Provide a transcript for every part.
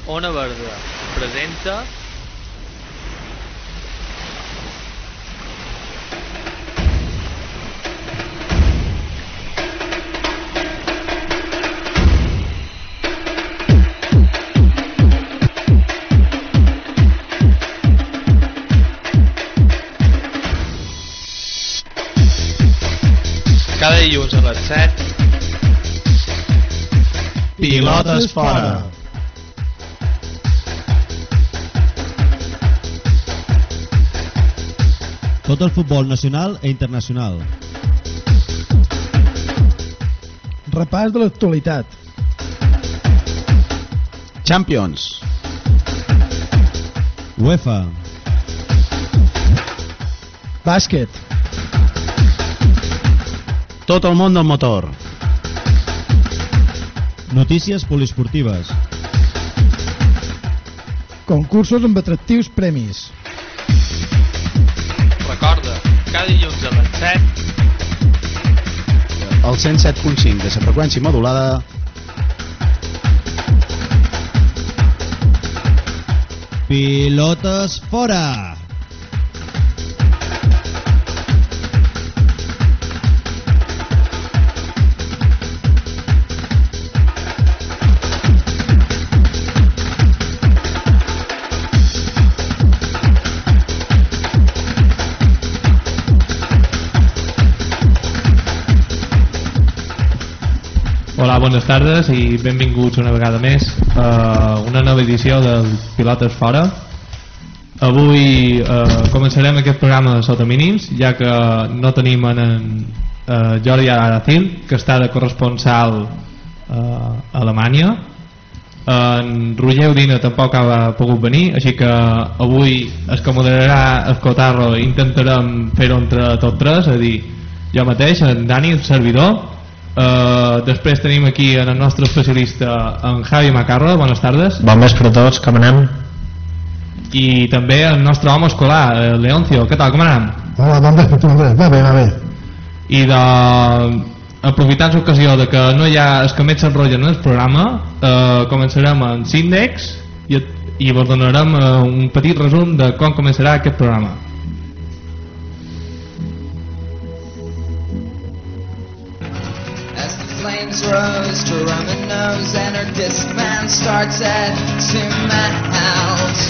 Ona Verda presenta cada dilluns a les 7 Pilotes fora. Tot el futbol nacional e internacional. Repàs de l'actualitat. Champions. UEFA. Bàsquet. Tot el món del motor. Notícies poliesportives. Concursos amb atractius premis. Recorda, cada dilluns a les 7 El 107.5 de la freqüència modulada. Pilotes fora. Hola, bones tardes i benvinguts una vegada més a una nova edició del Pilotes Fora. Avui començarem aquest programa sota mínims, ja que no tenim en Jordi Aracil, que està de corresponsal a Alemanya. En Roger Udina tampoc ha pogut venir, així que avui es que moderarà el cotarro, intentarem fer-ho entre tots tres, és a dir, jo mateix, en Dani, el servidor. Després tenim aquí el nostre especialista, en Javi Macarro. Bones tardes. Bon vespre a tots, com anem? I també el nostre home escolar, Leoncio. Què tal, com anem? Hola, bon vespre, Andrés. Va bé. I aprofitant l'ocasió de que no hi ha els que més s'enrotllen en el programa, començarem amb l'índex i vos donarem un petit resum de com començarà aquest programa. Rose to rum and nose, and her Discman starts at 2 miles.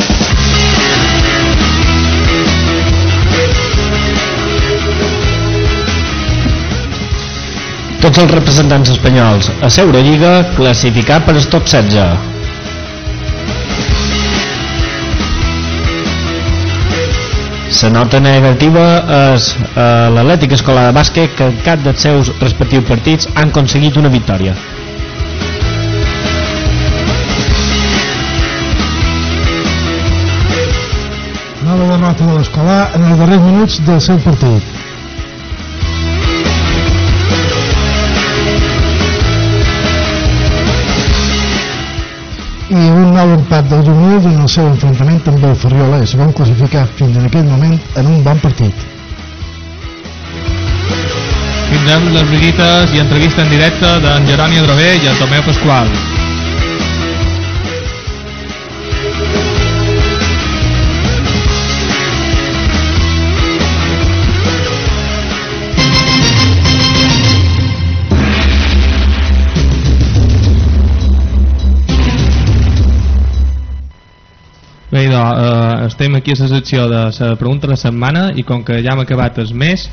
Tots els representants espanyols a l'Eurolliga classificat per al top 16. La nota negativa és l'Atlètic Escolar de Bàsquet, que en cap dels seus respectius partits han aconseguit una victòria. Nova derrota de l'Escolar en els darrers minuts del seu partit. I un nou empat del Juvenil en el seu enfrontament amb el Ferrioler, segon classificat fins en aquell moment en un bon partit. Tindrem les briguites i entrevista en directe d'en Jeroni Adrover i en Tomeu Pasqual. Bé, estem aquí a la secció de la pregunta de la setmana i com que ja hem acabat el mes,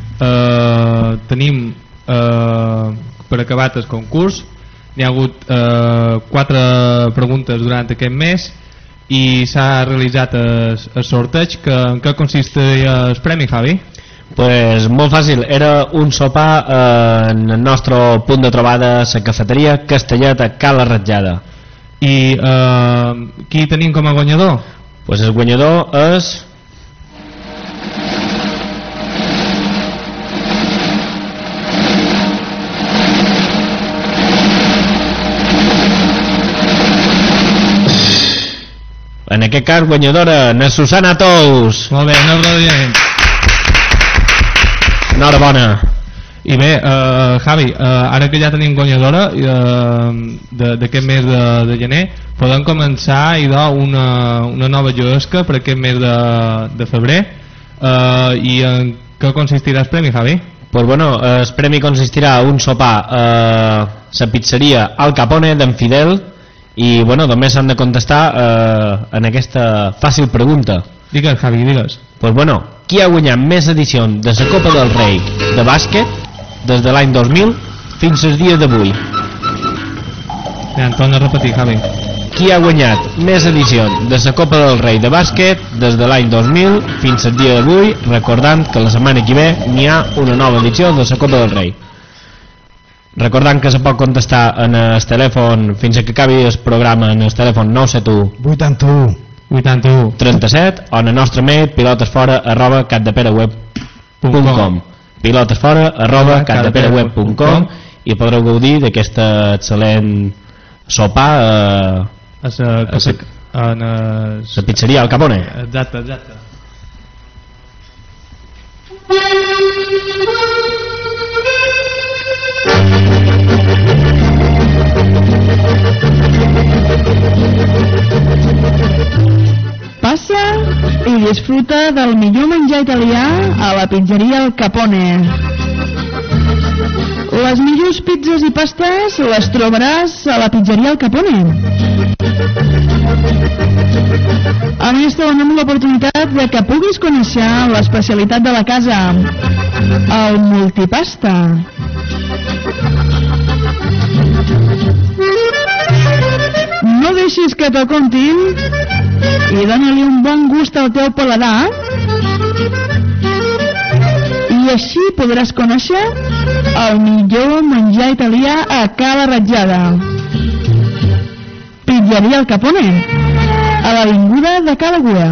tenim per acabat el concurs. N'hi ha hagut 4 preguntes durant aquest mes i s'ha realitzat el sorteig. En què consistia el premi, Javi? Pues molt fàcil, era un sopar en el nostre punt de trobada, la cafeteria Castellet a Cala Ratjada. I qui tenim com a guanyador? Pues el guanyador és... En aquest cas guanyadora, na Susana Tous. Molt bé, un aplaudiment. Enhorabona. I bé, Javi, ara que ja tenim guanyadora d'aquest mes de gener, podem començar una nova juguesca per aquest mes de febrer. I en què consistirà el premi, Javi? Pues bueno, el premi consistirà en un sopar a la pizzeria Al Capone d'en Fidel. I bueno, només s'han de contestar en aquesta fàcil pregunta. Digues, Javi, digues. Pues bueno, qui ha guanyat més edicions de la Copa del Rei de bàsquet des de l'any 2000 fins al dia d'avui? Ja, torna a repetir, Javi. Qui ha guanyat més edicions de la Copa del Rei de bàsquet des de l'any 2000 fins al dia d'avui, recordant que la setmana que ve n'hi ha una nova edició de la Copa del Rei. Recordant que se pot contestar en el telèfon fins que acabi el programa en el telèfon 971 81 37 o en el nostre mail pilotesfora@capdepereweb.com pilotesfora@capdepereweb.com i podreu gaudir d'aquesta excel·lent sopar a la pizzeria Al Capone. Exacte. Passa i disfruta del millor menjar italià a la pizzeria Al Capone. Les millors pizzas i pastes les trobaràs a la pizzeria Al Capone. A més, te donem l'oportunitat de que puguis conèixer l'especialitat de la casa, el multipasta. No deixis que t'ho contin i dona-li un bon gust al teu paladar i així podràs conèixer el millor menjar italià a cada ratjada. Pizzeria Al Capone, a l'avinguda de Calagua.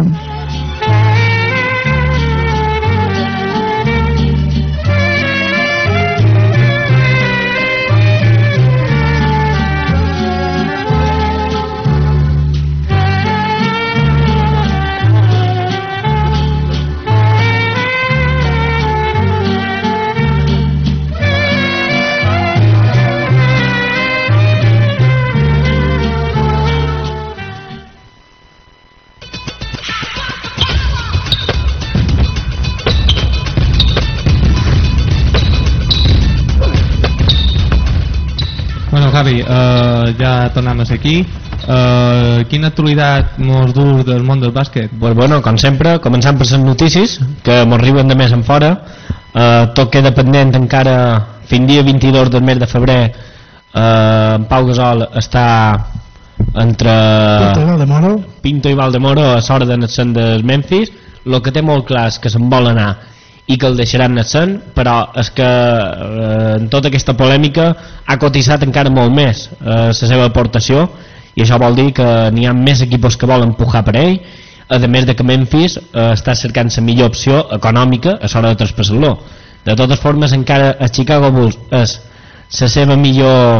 Javi, ja tornem a ser aquí. Quina actualitat mos dur del món del bàsquet? Pues bueno, com sempre, començant per les notícies que mos arriben de més en fora. Tot queda pendent encara fins dia 22 del mes de febrer. En Pau Gasol està entre Pinto i Valdemoro a l'hora de naixent del Memphis. El que té molt clar és que se'n vol anar i que el deixaran naixent, però és que en tota aquesta polèmica ha cotitzat encara molt més la seva aportació, i això vol dir que n'hi ha més equips que volen empujar per ell, a més de que Memphis està cercant la millor opció econòmica a l'hora de traspassar-lo. De totes formes, encara a Chicago Bulls és la seva millor,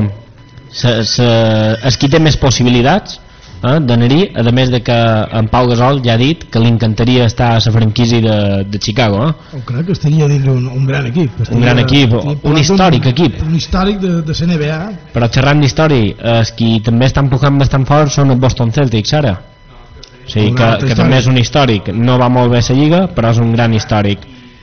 és qui té més possibilitats d'anar-hi, a més de que en Pau Gasol ja ha dit que li encantaria estar a la franquícia de Chicago. Crec que estaria dins un gran equip. Un gran equip, un històric equip. Un històric de la NBA. Però xerrant d'històric, els qui també estan pujant bastant fort són els Boston Celtics ara. O sigui que també és un històric. No va molt bé la lliga, però és un gran històric.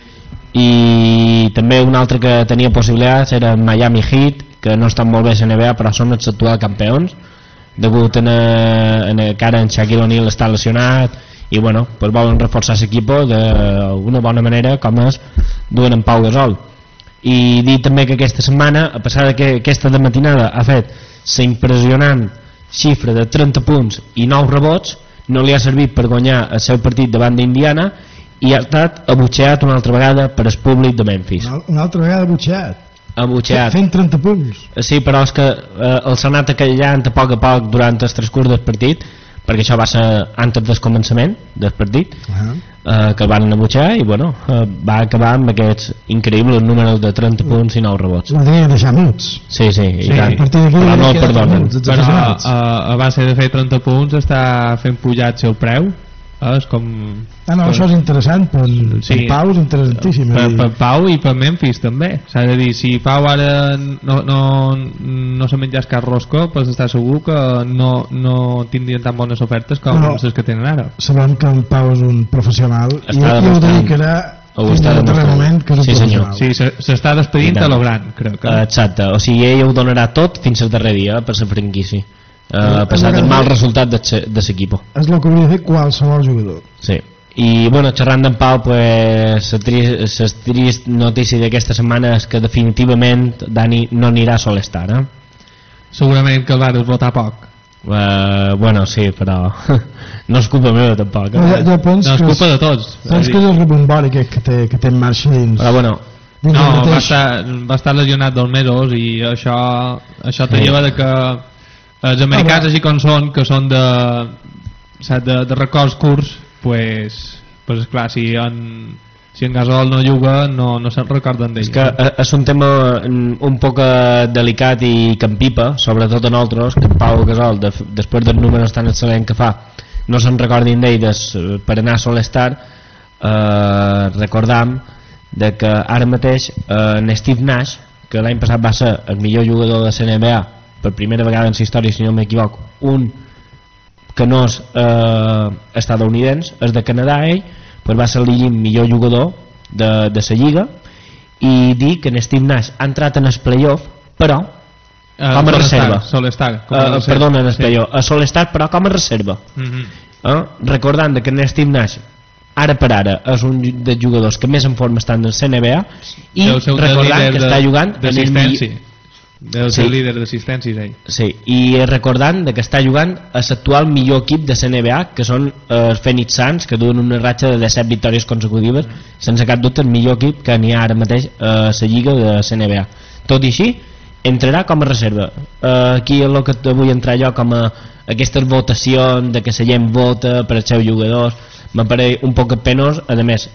I també un altre que tenia possibilitats era Miami Heat, que no estan molt bé a la NBA, però són els actuals campions, degut que ara en Shaquille O'Neal està lesionat i bueno, pues volen reforçar l'equip d'una bona manera, com és duen en Pau Gasol. I dir també que aquesta setmana, a pesar de que aquesta de matinada ha fet la impressionant xifra de 30 punts i 9 rebots, no li ha servit per guanyar el seu partit davant d'Indiana i ha estat abutxeat una altra vegada per el públic de Memphis. Una altra vegada abutxeat. Fent 30 punts. Sí, però és que els ha anat aquellant a poc durant el transcurs del partit, perquè això va ser antes del començament del partit, que el van abutxar i bueno, va acabar amb aquests increïbles números de 30 punts i 9 rebots. Ho deia deixar muts. Sí, i tant. Però no el perdonen. Però a base de fer 30 punts està fent pujar el seu preu És com... No, això és interessant, per Pau és interessantíssim. Per Pau i per Memphis també. S'ha de dir, si Pau ara no se menjàs cap rosco, pues està segur que no tindrien tan bones ofertes com les que tenen ara. Sabem que en Pau és un professional i ho dedicarà fins al darrer moment que és un professional. Sí, s'està despedint a lo gran, crec que. Exacte, o sigui, ell ho donarà tot fins al darrer dia per la franquícia. Passat el mal resultat de l'equip. És el que hauria de fer qualsevol jugador. Sí. I bueno, xerrant d'en Pau, pues, la trist notícia d'aquesta setmana és que definitivament Dani no anirà a Solestar, Segurament que el va desvotar poc. Bueno, sí, però no és culpa meva tampoc. Jo penso no és culpa de tots. Penso que és el rebombori que té en marxa dins. Però bueno, no, va estar lesionat 2 mesos i això te lleva de que els americans així com són, que són de records curts, pues esclar, si en Gasol no juga no se'n recorden d'ell. És que és un tema un poc delicat i que empipa, sobretot a nosaltres, que en Pau Gasol, després dels números tan excel·lents que fa, no se'n recordin d'ell per anar a Solestar. Recordam de que ara mateix en Steve Nash, que l'any passat va ser el millor jugador de la NBA per primera vegada en la història, si no m'equivoco, un que no és estadounidense, és de Canadà, ell pues va ser el millor jugador de la lliga, i dir que en Steve Nash ha entrat en el playoff, però com a reserva. Perdona, en el playoff, a Solestar, però com a reserva. Recordant que en Steve Nash ara per ara és un dels jugadors que més en forma estan en la NBA, i recordant que està jugant en el millor... Deu ser el líder d'assistències, ell. Sí, i recordant que està jugant a l'actual millor equip de la NBA, que són els Phoenix Suns, que duen una ratxa de 17 victòries consecutives, sense cap dubte el millor equip que n'hi ha ara mateix a la lliga de la NBA. Tot i així, entrarà com a reserva. Aquí és el que vull entrar jo, com a aquestes votacions de que la gent vota per als seus jugadors, m'apareix un poc penós. A més,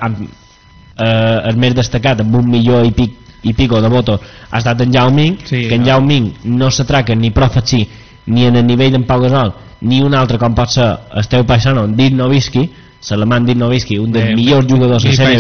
el més destacat amb 1,5 i pico de votos ha estat en Yao Ming, que en Yao Ming no s'atraca ni prou així ni en el nivell d'en Pau Gasol ni un altre com pot ser el teu paisano Dirk Nowitzki, l'alemany Dirk Nowitzki, un dels millors jugadors de la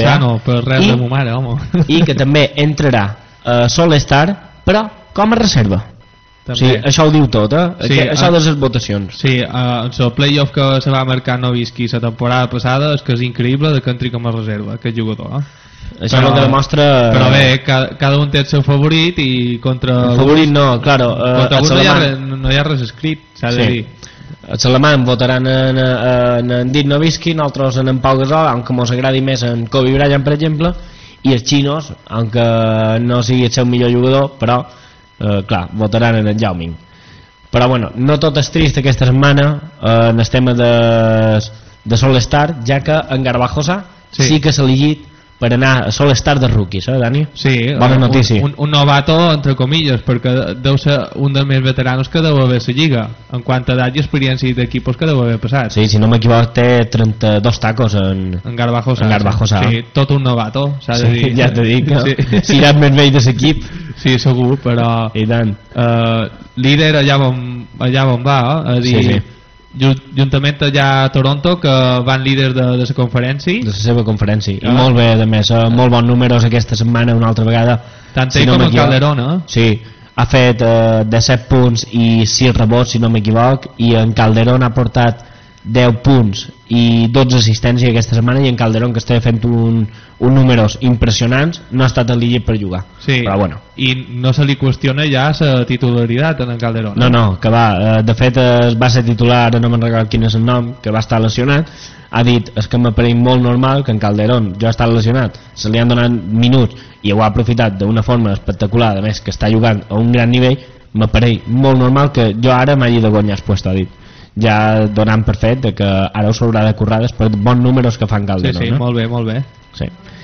NBA, i que també entrarà a Solestar, però com a reserva. Sí, això ho diu tot, això de les votacions. Sí, el playoff que se va marcar Nowitzki la temporada passada és que és increïble que entri com a reserva aquest jugador. Això és el que demostra... Però bé, cada un té el seu favorit i contra... El favorit no, claro. Contra algun no hi ha res escrit, s'ha de dir. Els alemans votaran en Dirk Nowitzki, nosaltres en Pau Gasol, aunque mos agradi més en Kobe Bryant, per exemple, i els xinos, aunque no sigui el seu millor jugador, però, clar, votaran en Yao Ming. Però bueno, no tot és trist aquesta setmana en el tema de Solestar, ja que en Garbajosa sí que s'ha elegit per anar a Solestar de rookies, Dani? Sí, bona notícia. Un novato, entre comillas, perquè deu ser un dels més veteranos que deu haver la lliga, en quant a edat i experiència d'equipos que deu haver passat. Sí, si no m'equivoco, té 32 tacos en Garbajosa. Sí, tot un novato, s'ha de dir. Ja t'he dit, no? Si iràs més vell de l'equip. Sí, segur, però... I tant. Líder allà on va, a dir... Sí. Juntament allà a Toronto, que van líder de la conferència, de la seva conferència, i molt bé, a més, molt bons números aquesta setmana una altra vegada, tant ell com en Calderón, sí, ha fet 17 punts i 6 rebots, si no m'equivoc, i en Calderón ha portat 10 punts i 12 assistències aquesta setmana, i en Calderón, que està fent un números impressionants, no ha estat elegit per jugar. Sí, però bueno. I no se li qüestiona ja la titularitat en Calderón. No, que va, de fet va ser titular, no me'n recordo quin és el nom, que va estar lesionat, ha dit, és que m'apareix molt normal que en Calderón, jo he estat lesionat, se li han donat minuts i ho ha aprofitat d'una forma espectacular, a més que està jugant a un gran nivell, m'apareix molt normal que jo ara m'hagi de guanyar el puesto, ha dit, ja donant per fet que ara us haurà de currar després de bons números que fan Calderón. Sí, molt bé. Sí.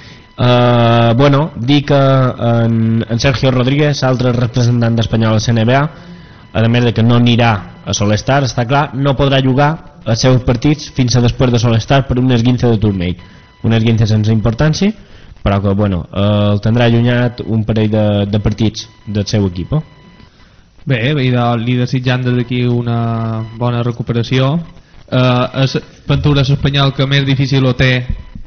Bueno, dir que en Sergio Rodríguez, altre representant d'Espanyol a la NBA, a més de que no anirà a Solestar, està clar, no podrà jugar els seus partits fins a després de Solestar per un esguince de turmell, un esguince sense importància, però que bueno, el tindrà allunyat un parell de partits del seu equip. Bé, li desitjant des d'aquí una bona recuperació. és Ventura l'espanyol que més difícil ho té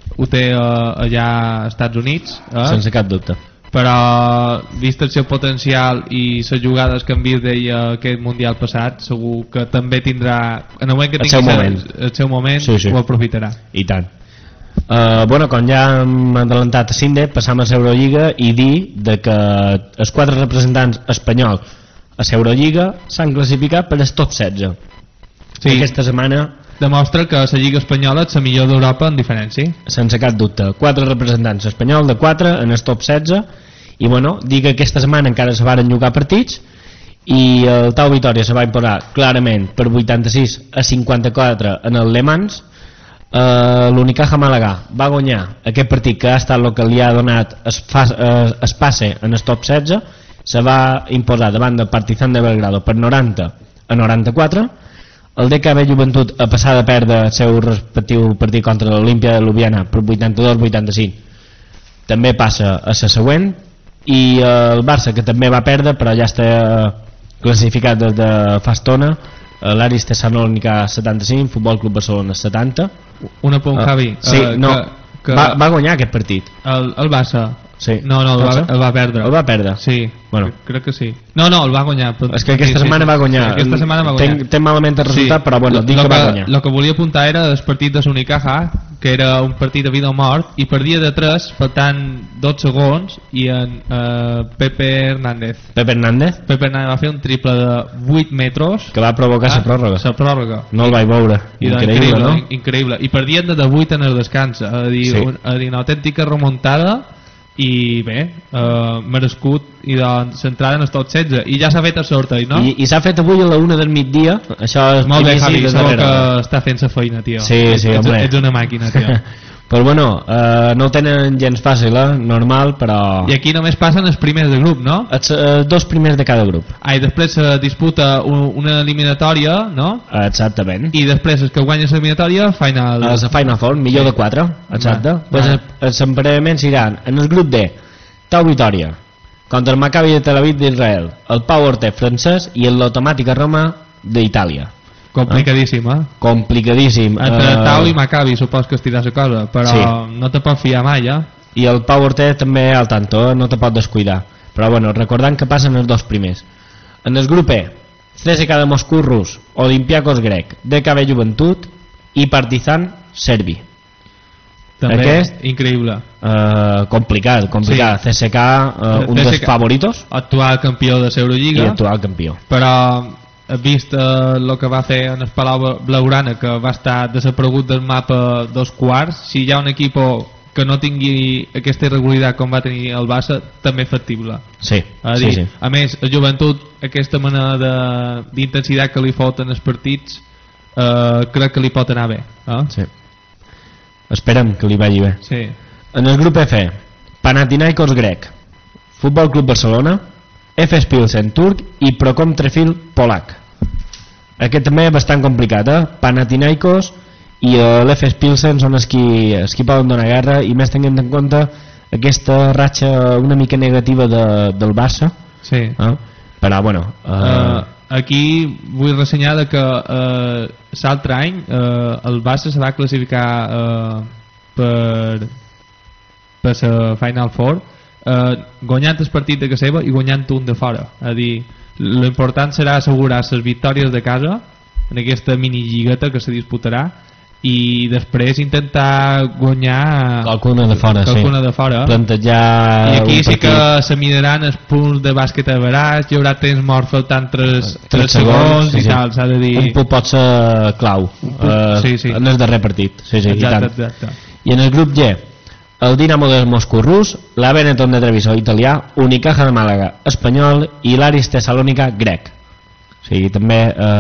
allà als Estats Units, sense cap dubte, però vist el seu potencial i les jugades que han vist d'ell aquest mundial passat, segur que també tindrà, en el moment que tingui el seu moment, sí. Ho aprofitarà i tant. Bueno, com ja hem adelantat a Cinde, passam a l'Eurolliga i dir de que els 4 representants espanyols a l'Eurolliga s'han classificat per el top 16. Sí. Aquesta setmana demostra que la Lliga Espanyola és la millor d'Europa en diferència. Sense cap dubte. 4 representants espanyols de 4 en el top 16 i bueno, dir que aquesta setmana encara se varen jugar partits i el Tau Vitòria se va imposar clarament per 86 a 54 en el Le Mans. L'Unicaja Màlaga va guanyar aquest partit que ha estat el que li ha donat es passe en el top 16, se va imposar davant del Partizan de Belgrado per 90 a 94. El DKB Joventut a passar de perdre el seu respectiu partit contra l'Olimpia de Ljubljana per 82-85 també passa a la següent, i el Barça, que també va perdre però ja està classificat des de fa estona, l'Aris Tessalònica 75, Futbol Club Barcelona 70. Un apunt, Javi. Sí, no, va guanyar aquest partit. El Barça. Sí. No, el va perdre. El va perdre? Sí, bueno. Crec que sí. No, el va guanyar. És que aquesta setmana va guanyar. Aquesta setmana va guanyar. Té malament el resultat, però bueno, dic que va guanyar. El que volia apuntar era el partit de l'Unicaja, que era un partit de vida o mort, i perdia de 3, faltant 2 segons, i en Pepe Hernández va fer un triple de 8 metres que va provocar la pròrroga. La pròrroga. No el vaig veure. Increïble, no? Increïble. I perdien de 8 en el descans. A dir, una autèntica remuntada. I bé, merescut, i doncs s'entrada en el top 16 i ja s'ha fet el sorteig, no? I s'ha fet avui a la 1 del migdia. Això és molt bé, Javi, segur que està fent sa feina, tio. Sí, home. Ets una màquina, tio. Però bueno, no ho tenen gens fàcil, normal, però... I aquí només passen els primers de grup, no? Els 2 primers de cada grup. I després se disputa una eliminatòria, no? Exactament. I després els que guanyen l'eliminatòria, Final... La Final Four, millor de 4, exacte. Pues els emparellaments iran en el grup D, Tau Vitòria, contra el Maccabi de Tel Aviv d'Israel, el Pau Ortec francès i l'Automàtica Roma d'Itàlia. Complicadíssim, Complicadíssim. Entre Tau i Maccabi supos que estirà la cosa, però sí. No te pots fiar mai, I el Pau Ortec també al tanto, no te pot descuidar. Però bueno, recordant que passen els 2 primers. En el grup E, CSKA de Moscou rus, Olympiacos grec, DKB Joventut i Partizan serbi. També aquest, increïble. Complicat. Sí. CSKA, un dels favoritos. Actual campió de l'Eurolliga. I actual campió. Però... vist el que va fer en el Palau Blaugrana, que va estar desaparegut del mapa 2 quarts, si hi ha un equip que no tingui aquesta irregularitat com va tenir el Barça, també és factible. Sí. A més, el Joventut, aquesta mena d'intensitat que li fot en els partits, crec que li pot anar bé. Sí. Esperem que li vagi bé. Sí. En el grup F, Panathinaikos grec, Futbol Club Barcelona, FS Pilsen turc i Procom Trefil polac. Aquest també és bastant complicat, Panathinaikos i l'FS Pilsen són els qui poden donar guerra, i més tenint en compte aquesta ratxa una mica negativa del Barça. Sí. Però bueno, aquí vull ressenyar que l'altre any el Barça se va classificar per la Final Four, guanyant el partit de casa seva i guanyant un de fora. A dir, l'important serà assegurar les victòries de casa en aquesta mini-lligueta que se disputarà, i després intentar guanyar qualcuna de fora, plantejar. I aquí sí que se miraran els punts de bàsquet a veràs, hi haurà temps mort faltant 3 segons i tal, s'ha de dir. Un punt pot ser clau en el darrer partit. Exacte. I en el grup G, el Dinamo de Moscou rus, la Benetton de Treviso italià, Unicaja de Màlaga espanyol i l'Aris Tessalònica grec. O sigui, també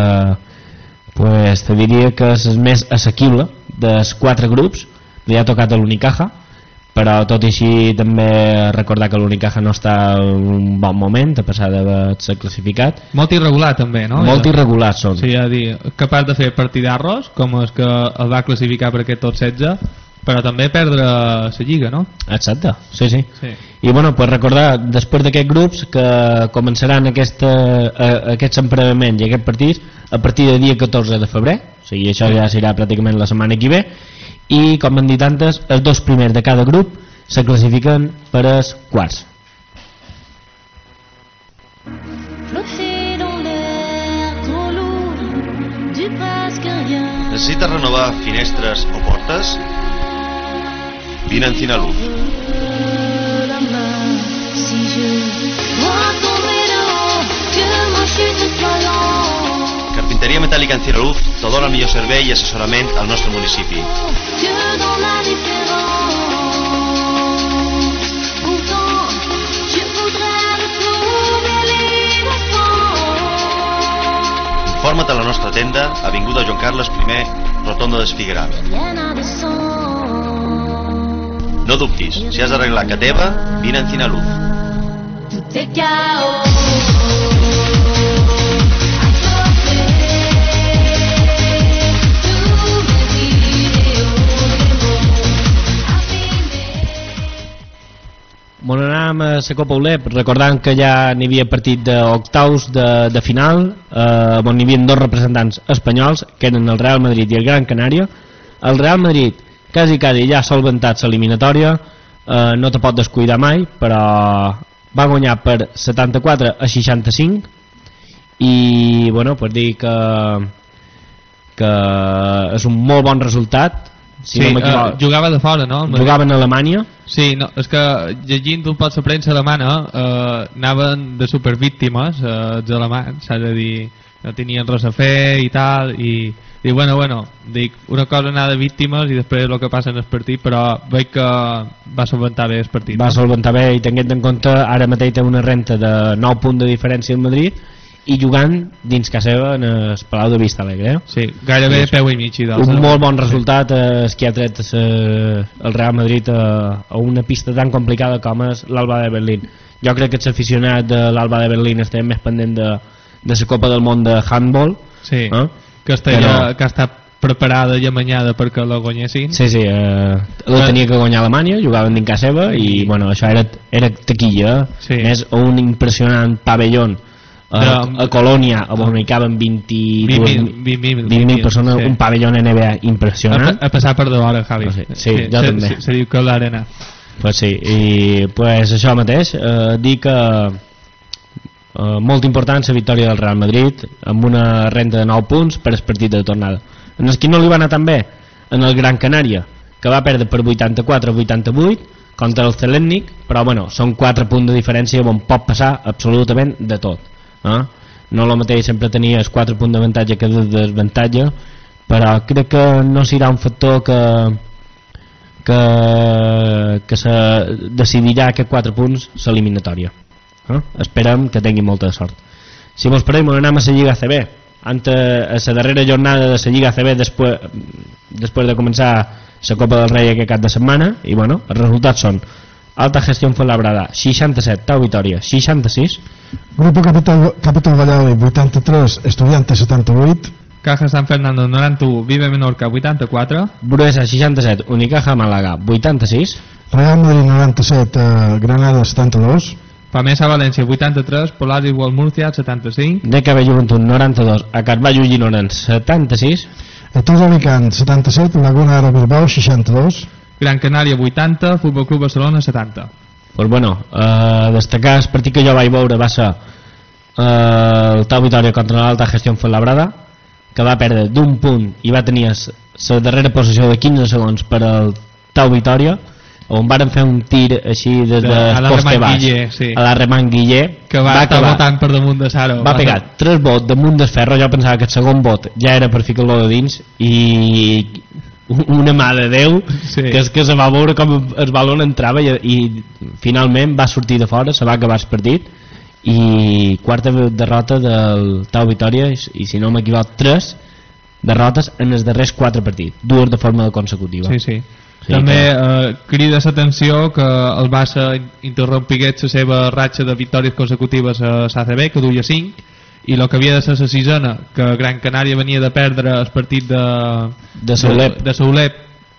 te diria que és més assequible dels 4 grups. Li ha tocat a l'Unicaja, però tot i així també recordar que l'Unicaja no està en un bon moment a passar d'haver-se classificat. Molt irregular també, no? Molt irregulars són. Sí, a dir, capaç de fer partidarros com és que el va classificar per aquest top 16, però també perdre la Lliga, no? Exacte, sí. Sí. I bueno, pues recordar, després d'aquests grups que començaran aquests emparellaments i aquests partits a partir del dia 14 de febrer, o sigui, això ja serà pràcticament la setmana que ve, i com han dit antes, els 2 primers de cada grup se classifiquen per als quarts. Necessites renovar finestres o portes? Vine a Encina Luz. Carpinteria metàl·lica Encina Luz te dona el millor servei i assessorament al nostre municipi. Informa't a la nostra tenda, avinguda Joan Carles I, rotonda d'Espigueral. No dubtis, si has d'arreglar que teva, vine a Encina Luz. Bueno, anàvem a la Copa ULEP recordant que ja n'hi havia partit d'octaus de final, on hi havia 2 representants espanyols, que eren el Real Madrid i el Gran Canària. El Real Madrid quasi ja ha solventat l'eliminatòria, no te pot descuidar mai, però va guanyar per 74 a 65 i bueno, pues dir que és un molt bon resultat. Si sí, no jugava de fora, no? Jugava en Alemanya. Sí, no, és que llegint un poc la premsa alemana anaven de supervíctimes els alemanys, s'ha de dir, no tenien res a fer i tal, i bueno, dic, una cosa anar de víctimes i després el que passa en el partit, però veig que va solventar bé el partit. Va solventar bé i tenint en compte ara mateix té una renta de 9 punts de diferència al Madrid i jugant dins casa seva en el Palau de Vista Alegre. Sí, gairebé peu i mig. Un molt bon resultat que ha tret el Real Madrid a una pista tan complicada com és l'Alba de Berlín. Jo crec que els aficionats de l'Alba de Berlín estem més pendent de la Copa del Món de handball. Sí, que ha estat preparada i amanyada perquè la guanyessin. Sí, la tenia que guanyar Alemanya, jugaven dins casa seva i bueno, això era taquilla, més un impressionant pavellón a Colònia, on hi caben 20.000 persones, un pavelló NBA impressionant. A passar per d'hora, Javi. Sí, jo també. Se diu que l'Arena. Pues sí, i pues això mateix, dir que molt important la victòria del Real Madrid amb una renta de 9 punts per el partit de tornada. En el que no li va anar tan bé, en el Gran Canària, que va perdre per 84-88 contra el Celènnic, però bueno, són 4 punts de diferència on pot passar absolutament de tot. No el mateix sempre tenia els 4 punts d'avantatge que de desavantatge, però crec que no serà un factor que se decidirà aquests 4 punts l'eliminatòria. Esperem que tingui molta sort. Si mos parem, anem a la Lliga ACB. A la darrera jornada de la Lliga ACB després de començar la Copa del Rei aquest cap de setmana, i bueno, els resultats són Alta Gestión Fuenlabrada 67, Tau Vitoria 66, Grupo Capital Valladolid 83, Estudiantes 78, Caja San Fernando 91, Vive Menorca 84, Bruesa 67, Unicaja Málaga 86, Real Madrid 97, Granada 72, Pamesa València 83, Polar Igual Murcia 75, DKB Joventut 92, a Carballo i Gironens 76, Etos Alicant 77, Laguna Ara Bilbao 62, Gran Canària 80, Futbol Club Barcelona 70. Pues bueno, destacar el partit que jo vaig veure va ser el Tau Vitoria contra l'Alta Gestió Fuenlabrada, que va perdre d'un punt i va tenir la darrera posició de 15 segons per al Tau Vitoria, on varen fer un tir així des de poste baix a la Remant Guiller, que va estar votant per damunt de Saro, va pegar 3 vots damunt del ferro. Jo pensava que el segon vot ja era per ficar-lo de dins i una mà de Déu, que és que se va veure com el balon entrava i finalment va sortir de fora, se va acabar el partit i quarta derrota del Tau Vitoria i si no m'equivoc 3 derrotes en els darrers 4 partits, 2 de forma consecutiva. Sí. També crida l'atenció que el Barça interrompigués la seva ratxa de victòries consecutives a l'ACB, que duia 5, i el que havia de ser la sisena, que Gran Canària venia de perdre el partit de Soulep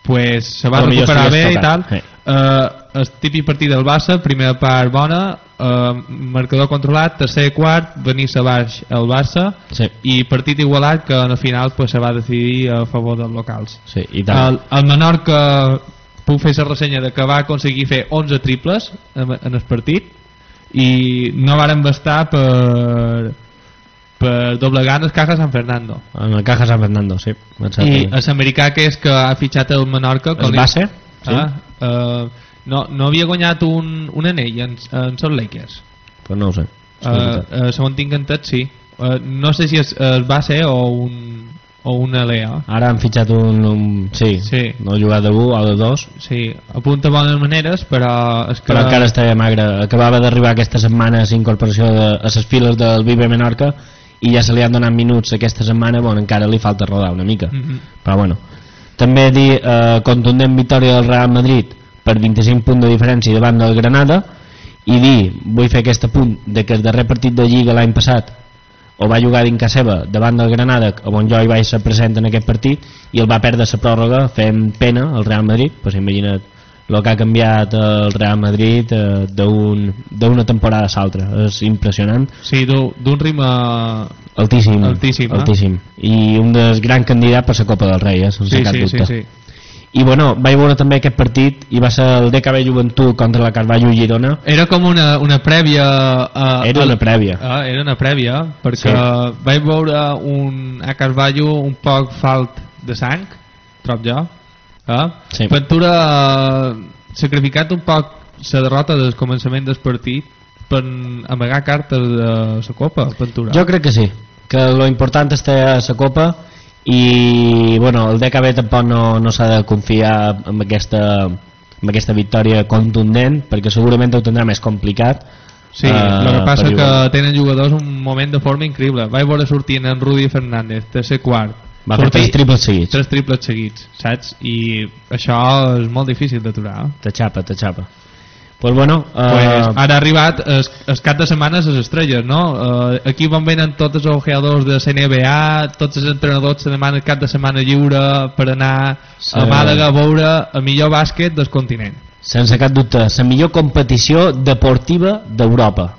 pues se va Però millor recuperar bé estigués i tal. tocat. El típic partit del Barça, primera part bona, marcador controlat, tercer quart, venir-se baix el Barça, Sí. i partit igualat que en el final pues, se va decidir a favor dels locals. Sí, i tant. El Menorca, puc fer la ressenya de que va aconseguir fer 11 triples en el partit i no varen bastar per doblegar el Caja San Fernando. En el Caja San Fernando, sí. I l'americà que és que ha fitxat el Menorca, El base? Sí. no havia guanyat un anell en els Lakers. Pues no ho sé. Segons tinc entenc, sí. No sé si el base o una Lea. Ara han fitxat sí, no ha jugat de 1 o de 2. Sí, apunta bones maneres, però és que... Però encara estava magre. Acabava d'arribar aquesta setmana a incorporació a les files del Vive Menorca i ja se li han donat minuts aquesta setmana. Bueno, encara li falta rodar una mica. Però bueno, també dir contundent victòria del Real Madrid per 25 punts de diferència davant del Granada, i dir, vull fer aquest apunt de que el darrer partit de Lliga l'any passat o va jugar dins casa seva davant del Granada, on jo hi vaig ser present en aquest partit, i el va perdre la pròrroga fent pena al Real Madrid. Pues imagina't el que ha canviat el Real Madrid d'una temporada a l'altra. És impressionant. Sí, d'un ritme altíssim, i un dels grans candidats per la Copa del Rei, sense cap dubte. Sí. I bueno, vaig veure també aquest partit i va ser el DKB Joventut contra la Carballo Girona. Era com una prèvia era una prèvia perquè vaig veure a Carballo un poc falt de sang, trob jo. Sí. Ventura sacrificat un poc la derrota del començament del partit per amagar cartes de la Copa, Ventura. Jo crec que sí, que lo important és la Copa, i bueno, el DKB tampoc no s'ha de confiar en aquesta victòria contundent, perquè segurament ho tindrà més complicat. Sí, el que passa que tenen jugadors un moment de forma increïble. Vaig veure sortint en Rudy Fernández, tercer quart, va fer 3 triples seguits, saps? I això és molt difícil d'aturar. Te xapa. Pues bueno, ara ha arribat el cap de setmana les estrelles, no? Aquí on venen tots els ojeadors de la NBA, tots els entrenadors se demanen el cap de setmana lliure per anar a Màlaga a veure el millor bàsquet del continent. Sense cap dubte, la millor competició deportiva d'Europa,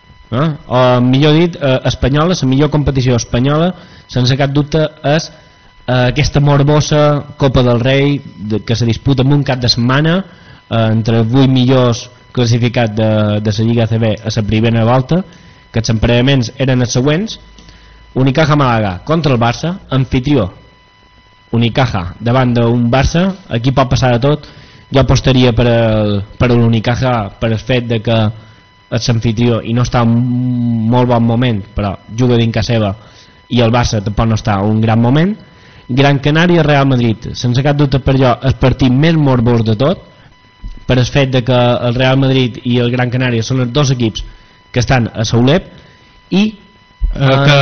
o millor dit, espanyola, la millor competició espanyola, sense cap dubte, és aquesta morbosa Copa del Rei que se disputa en un cap de setmana entre 8 millors classificats de la Lliga ACB a la primera volta, que els emparellaments eren els següents: Unicaja Màlaga contra el Barça, anfitrió Unicaja davant d'un Barça. Aquí pot passar de tot. Jo apostaria per l'Unicaja, per el fet de que és anfitrió i no està en un molt bon moment, però juga dins casa seva, i el Barça tampoc no està en un gran moment. Gran Canària Real Madrid, sense cap dubte per jo el partit més morbós de tot, per el fet de que el Real Madrid i el Gran Canària són els dos equips que estan a Soulep i que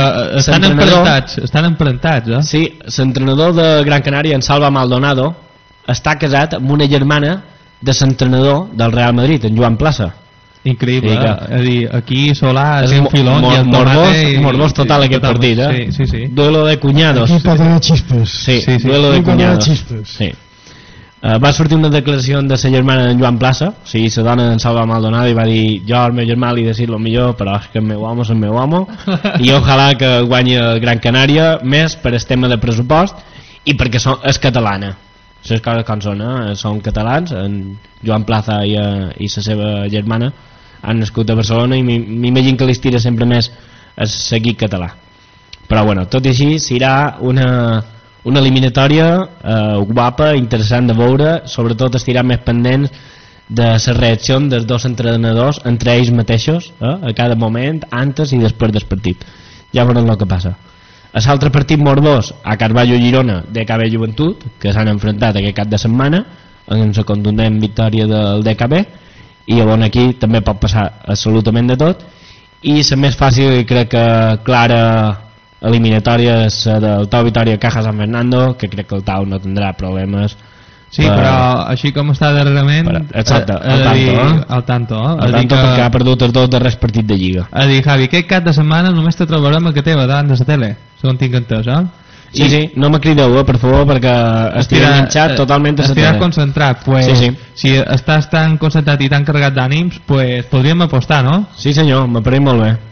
estan emparentats, Sí, l'entrenador de Gran Canària, en Salva Maldonado, està casat amb una germana de l'entrenador del Real Madrid, en Joan Plaça. Increïble, és a dir, aquí Solà és un filón i el morbós total aquest partit, sí. Duelo de cuñados. Aquí pot haver xispes. Sí, duelo de cuñados. Sí. Va sortir una declaració de la germana d'en Joan Plaça, o sigui, la dona d'en Salva Maldonado, i va dir: jo al meu germà li he de dir el millor, però és que el meu home és el meu home, i ojalà que guanyi el Gran Canària, més per el tema de pressupost i perquè és catalana. Les coses com són catalans. En Joan Plaza i la seva germana han nascut a Barcelona i m'imagino que les tira sempre més a seguir català. Però bueno, tot i així serà una eliminatòria guapa, interessant de veure, sobretot estirar més pendents de la reacció dels dos entrenadors entre ells mateixos, a cada moment, antes i després del partit. Ja veurem el que passa. A l'altre partit morbós, a Carballo Girona DKB Joventut, que s'han enfrontat aquest cap de setmana en la contundent victòria del DKB, i on aquí també pot passar absolutament de tot. I la més fàcil, i crec que clara eliminatòria, és del Tau Vitòria Caja San Fernando, que crec que el Tau no tindrà problemes. Sí, però així com està darrerament, exacte, al tanto, perquè ha perdut els dos darrers partits de Lliga. A dir, Javi, aquest cap de setmana només te trobarem a que teva davant de la tele, segons tinc entès, Sí, no me crideu, per favor, perquè estic enganxat totalment a la tele. Estic concentrat, pues, si estàs tan concentrat i tan carregat d'ànims, pues podríem apostar, no? Sí senyor, me pareix molt bé.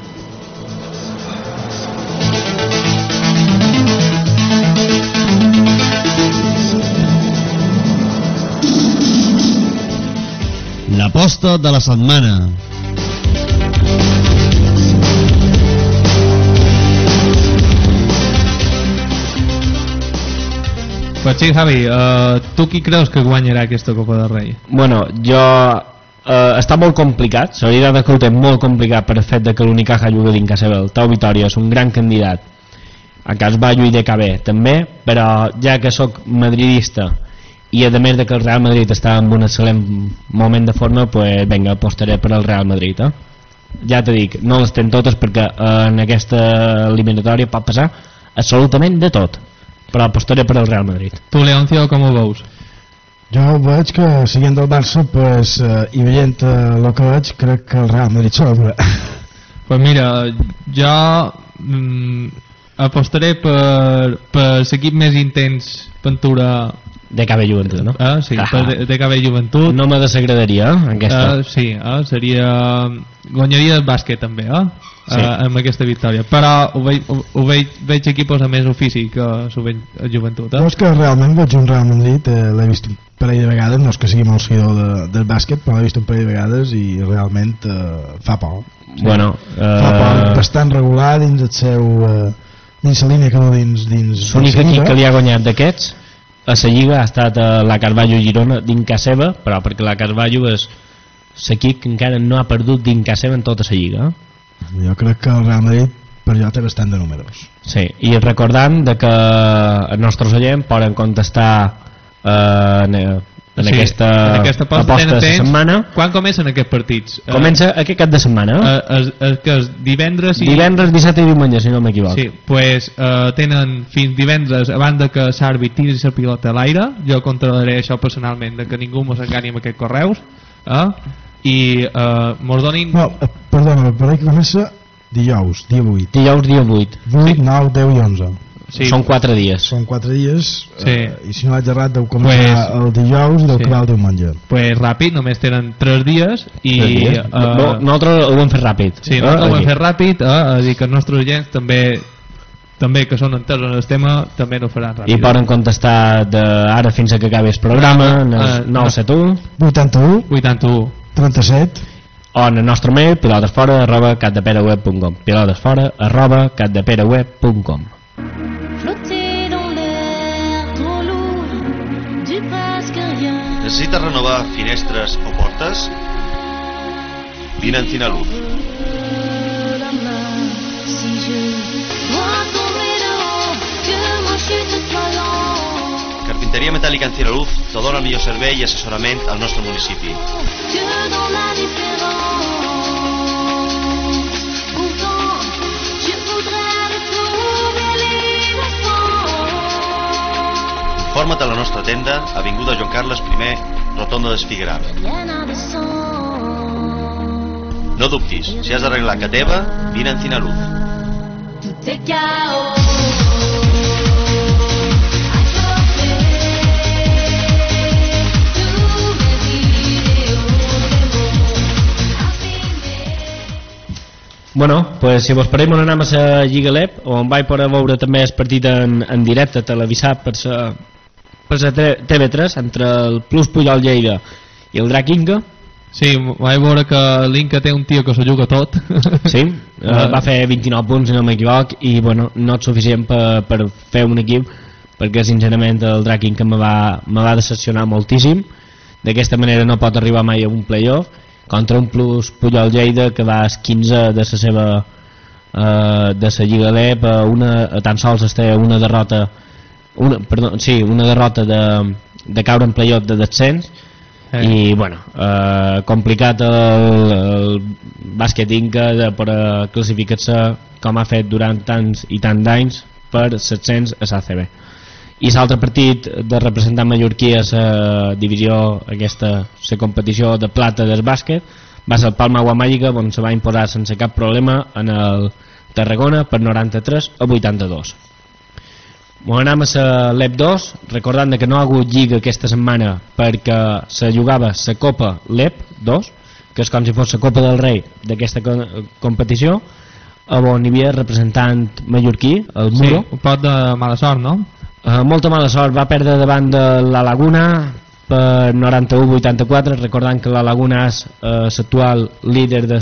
L'aposta de la setmana. Pues sí, Javi, tu qui creus que guanyarà aquesta Copa del Rei? Bueno, jo... està molt complicat, la veritat és que ho té molt complicat per el fet de que l'Unicaja juga dins casa seva. El Tau Vitòria és un gran candidat, a cas Bayo i DKB també, però ja que sóc madridista i a més de que el Real Madrid està en un excel·lent moment de forma, pues venga, apostaré per al Real Madrid. Ja te dic, no les tenc totes perquè en aquesta eliminatòria pot passar absolutament de tot, però apostaré per al Real Madrid. Tu, Leoncio, com ho veus? Jo veig que, siguent del Barça, pues, i veient el que veig, crec que el Real Madrid s'obre. Pues mira, jo apostaré per l'equip més intens Ventura... DKB Joventut, no? Sí, per DKB Joventut. No me desagradaria, aquesta. Sí, seria... guanyaria el bàsquet també, sí. Amb aquesta victòria, però ho veig equipos a més ofici que s'ho veig a Joventut. No és que realment veig un Real Madrid, l'he vist un parell de vegades, no és que sigui molt seguidor del bàsquet, però l'he vist un parell de vegades i realment fa por. Sí. Bueno, fa por, bastant regular dins el seu... dins la línia que no dins l'únic equip que li ha guanyat d'aquests a la Lliga ha estat la Carvalho Girona dins casa seva, però perquè la Carvalho és l'equip que encara no ha perdut dins casa seva en tota la Lliga. Jo crec que el Real Madrid per allò té bastant de números. Sí, i recordant de que els nostres oients poden contestar en aquesta aposta de setmana. Quan comencen aquests partits? Comença aquest cap de setmana. Que és divendres i... Divendres, dissabte i diumenge, si no m'equivoco. Sí, pues tenen fins divendres abans de que l'àrbit tiri la pilota a l'aire. Jo controlaré això personalment, de que ningú mos engani amb aquests correus. I mos donin... No, perdona, per ahí que comença dijous, dia 8. Dijous, dia 8. 8, 9, 10 i 11. Sí. Són 4 dies. Són 4 dies, sí. I si no vaig errat deu començar el dijous i deu acabar el diumenge. Pues ràpid, només tenen 3 dies i... nosaltres ho hem fet ràpid. Sí, nosaltres ho hem fet ràpid, a dir que els nostres agents també que són entesos en el tema, també no faran ràpid. I poden contestar d'ara fins a que acabi el programa, 971 81 81 37 o en el nostre mail pilotesfora@catdeperaweb.com pilotesfora@catdeperaweb.com. Necessites renovar finestres o portes? Vine a Encinaluz. Carpinteria Metàl·lica Encinaluz te dona el millor servei i assessorament al nostre municipi. Informa't a la nostra tenda, avinguda Joan Carles I, rotonda d'Esfigueram. No dubtis, si has d'arreglar casa teva, vine a Encinaluz. Bueno, pues si vos parem on anem a la Lliga LEP, on vaig poder veure també el partit en directe televisat per la TV3 entre el Plus Pujol Lleida i el Drac Inca. Sí, vaig veure que l'Inca té un tio que s'ho juga tot. Sí, va fer 29 punts si no m'equivoc i bueno, no és suficient per fer un equip, perquè sincerament el Drac Inca me va decepcionar moltíssim. D'aquesta manera no pot arribar mai a un playoff contra un Plus Pujol Lleida que va als 15 de la seva de la Lliga LEP, tan sols es té una derrota de caure en playoff de descens. I bueno, complicat el bàsquet Inca per classificar-se com ha fet durant tants i tants d'anys per l'ascens a l'ACB. I l'altre partit de representant mallorquí a la divisió aquesta, la competició de plata del bàsquet, va ser el Palma Agua Màgica, on se va imposar sense cap problema en el Tarragona per 93 a 82. Anem a la LEP 2, recordant que no ha hagut lliga aquesta setmana perquè se jugava la Copa LEP 2, que és com si fos la Copa del Rei d'aquesta competició, on hi havia representant mallorquí, el Muro. Sí, un pot de mala sort, no? Molta mala sort, va perdre davant de la Laguna per 91-84, recordant que la Laguna és l'actual líder de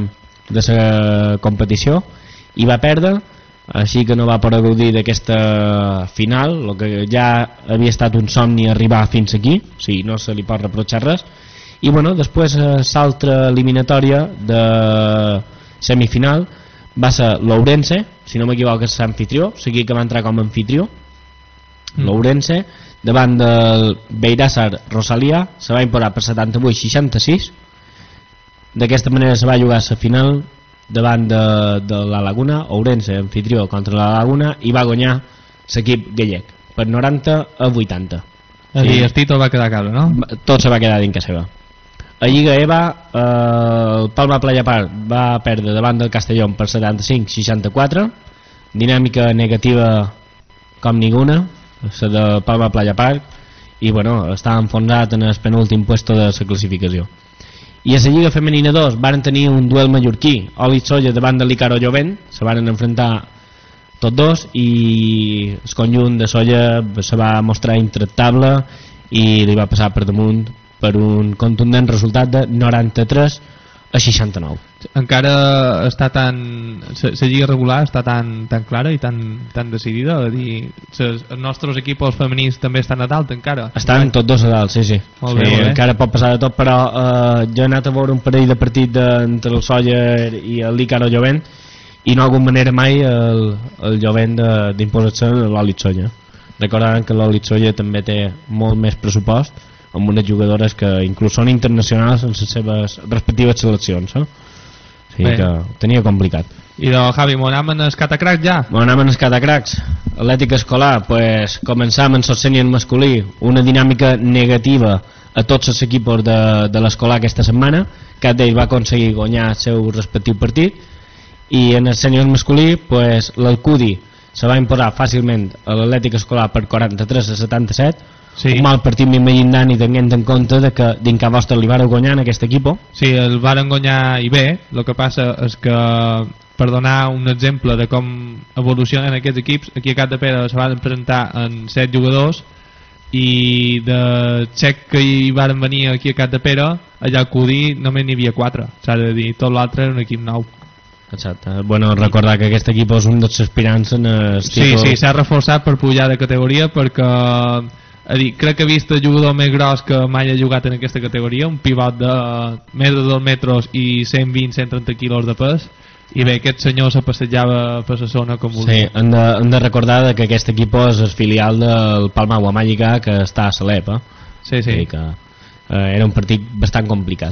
la competició, i va perdre, així que no va poder gaudir d'aquesta final, el que ja havia estat un somni arribar fins aquí, o sigui, no se li pot reprotxar res. I bueno, després l'altra eliminatòria de semifinal va ser l'Ourense, si no m'equivoco és l'anfitrió, o sigui que va entrar com a anfitrió, l'Ourense, davant del Beiràsar Rosalia, se va imposar per 78-66. D'aquesta manera se va jugar la final davant de la Laguna, Ourense anfitrió contra la Laguna, i va guanyar l'equip gallec per 90-80. És a dir, el títol va quedar a casa, no? Tot se va quedar dins casa seva. A Lliga EVA, el Palma Playa Park va perdre davant del Castellón per 75-64, dinàmica negativa com ninguna, la de Palma Playa Park, i bueno, estava enfonsat en el penúltim puesto de la classificació. I a la Lliga Femenina 2 van tenir un duel mallorquí, Oli Solla davant de l'Icaro Jovent, se van enfrontar tots dos i el conjunt de Solla se va mostrar intractable i li va passar per damunt per un contundent resultat de 93-69. Encara està tan... la lliga regular està tan clara i tan decidida, a dir, els nostres equips femenins també estan a dalt encara. Estan tots dos a dalt, sí. Molt bé, molt bé. Encara pot passar de tot, però jo he anat a veure un parell de partit entre el Sóller i l'Icaro Jovent i no ha hagut manera mai el Jovent d'imposar-se l'Oli Solla. Recordant que l'Oli Solla també té molt més pressupost, amb unes jugadores que inclús són internacionals en les seves respectives seleccions, o sigui que ho tenia complicat. I de Javi, m'ho anem en el Catacracs ja? M'ho anem en el Catacracs. Atlètic Escolar, pues, començam en el sènior masculí, una dinàmica negativa a tots els equips de l'escolar aquesta setmana. Cap d'ells va aconseguir guanyar el seu respectiu partit, i en el sènior masculí, pues, l'Alcudi se va imposar fàcilment a l'Atlètic Escolar per 43-77. Sí. Un mal partit m'imaginant i tenint en compte de que dins que vostre li varen guanyar en aquest equip. Sí, el varen guanyar i bé. El que passa és que, per donar un exemple de com evolucionen aquests equips, aquí a Capdepera se van presentar en 7 jugadors i de 7 que hi varen venir aquí a Capdepera, allà al Cudí només n'hi havia 4, s'ha de dir, tot l'altre era un equip nou. Exacte. Bueno, recordar que aquest equip és un dels aspirants en el títol. Sí, s'ha reforçat per pujar de categoria perquè crec que he vist el jugador més gros que mai ha jugat en aquesta categoria, un pivot de més de 2 metres i 120-130 quilos de pes, i bé, aquest senyor se passejava per la zona com volia. Sí, hem de recordar que aquest equip és el filial del Palma Agua Mágica, que està a Salep, Sí. Que era un partit bastant complicat.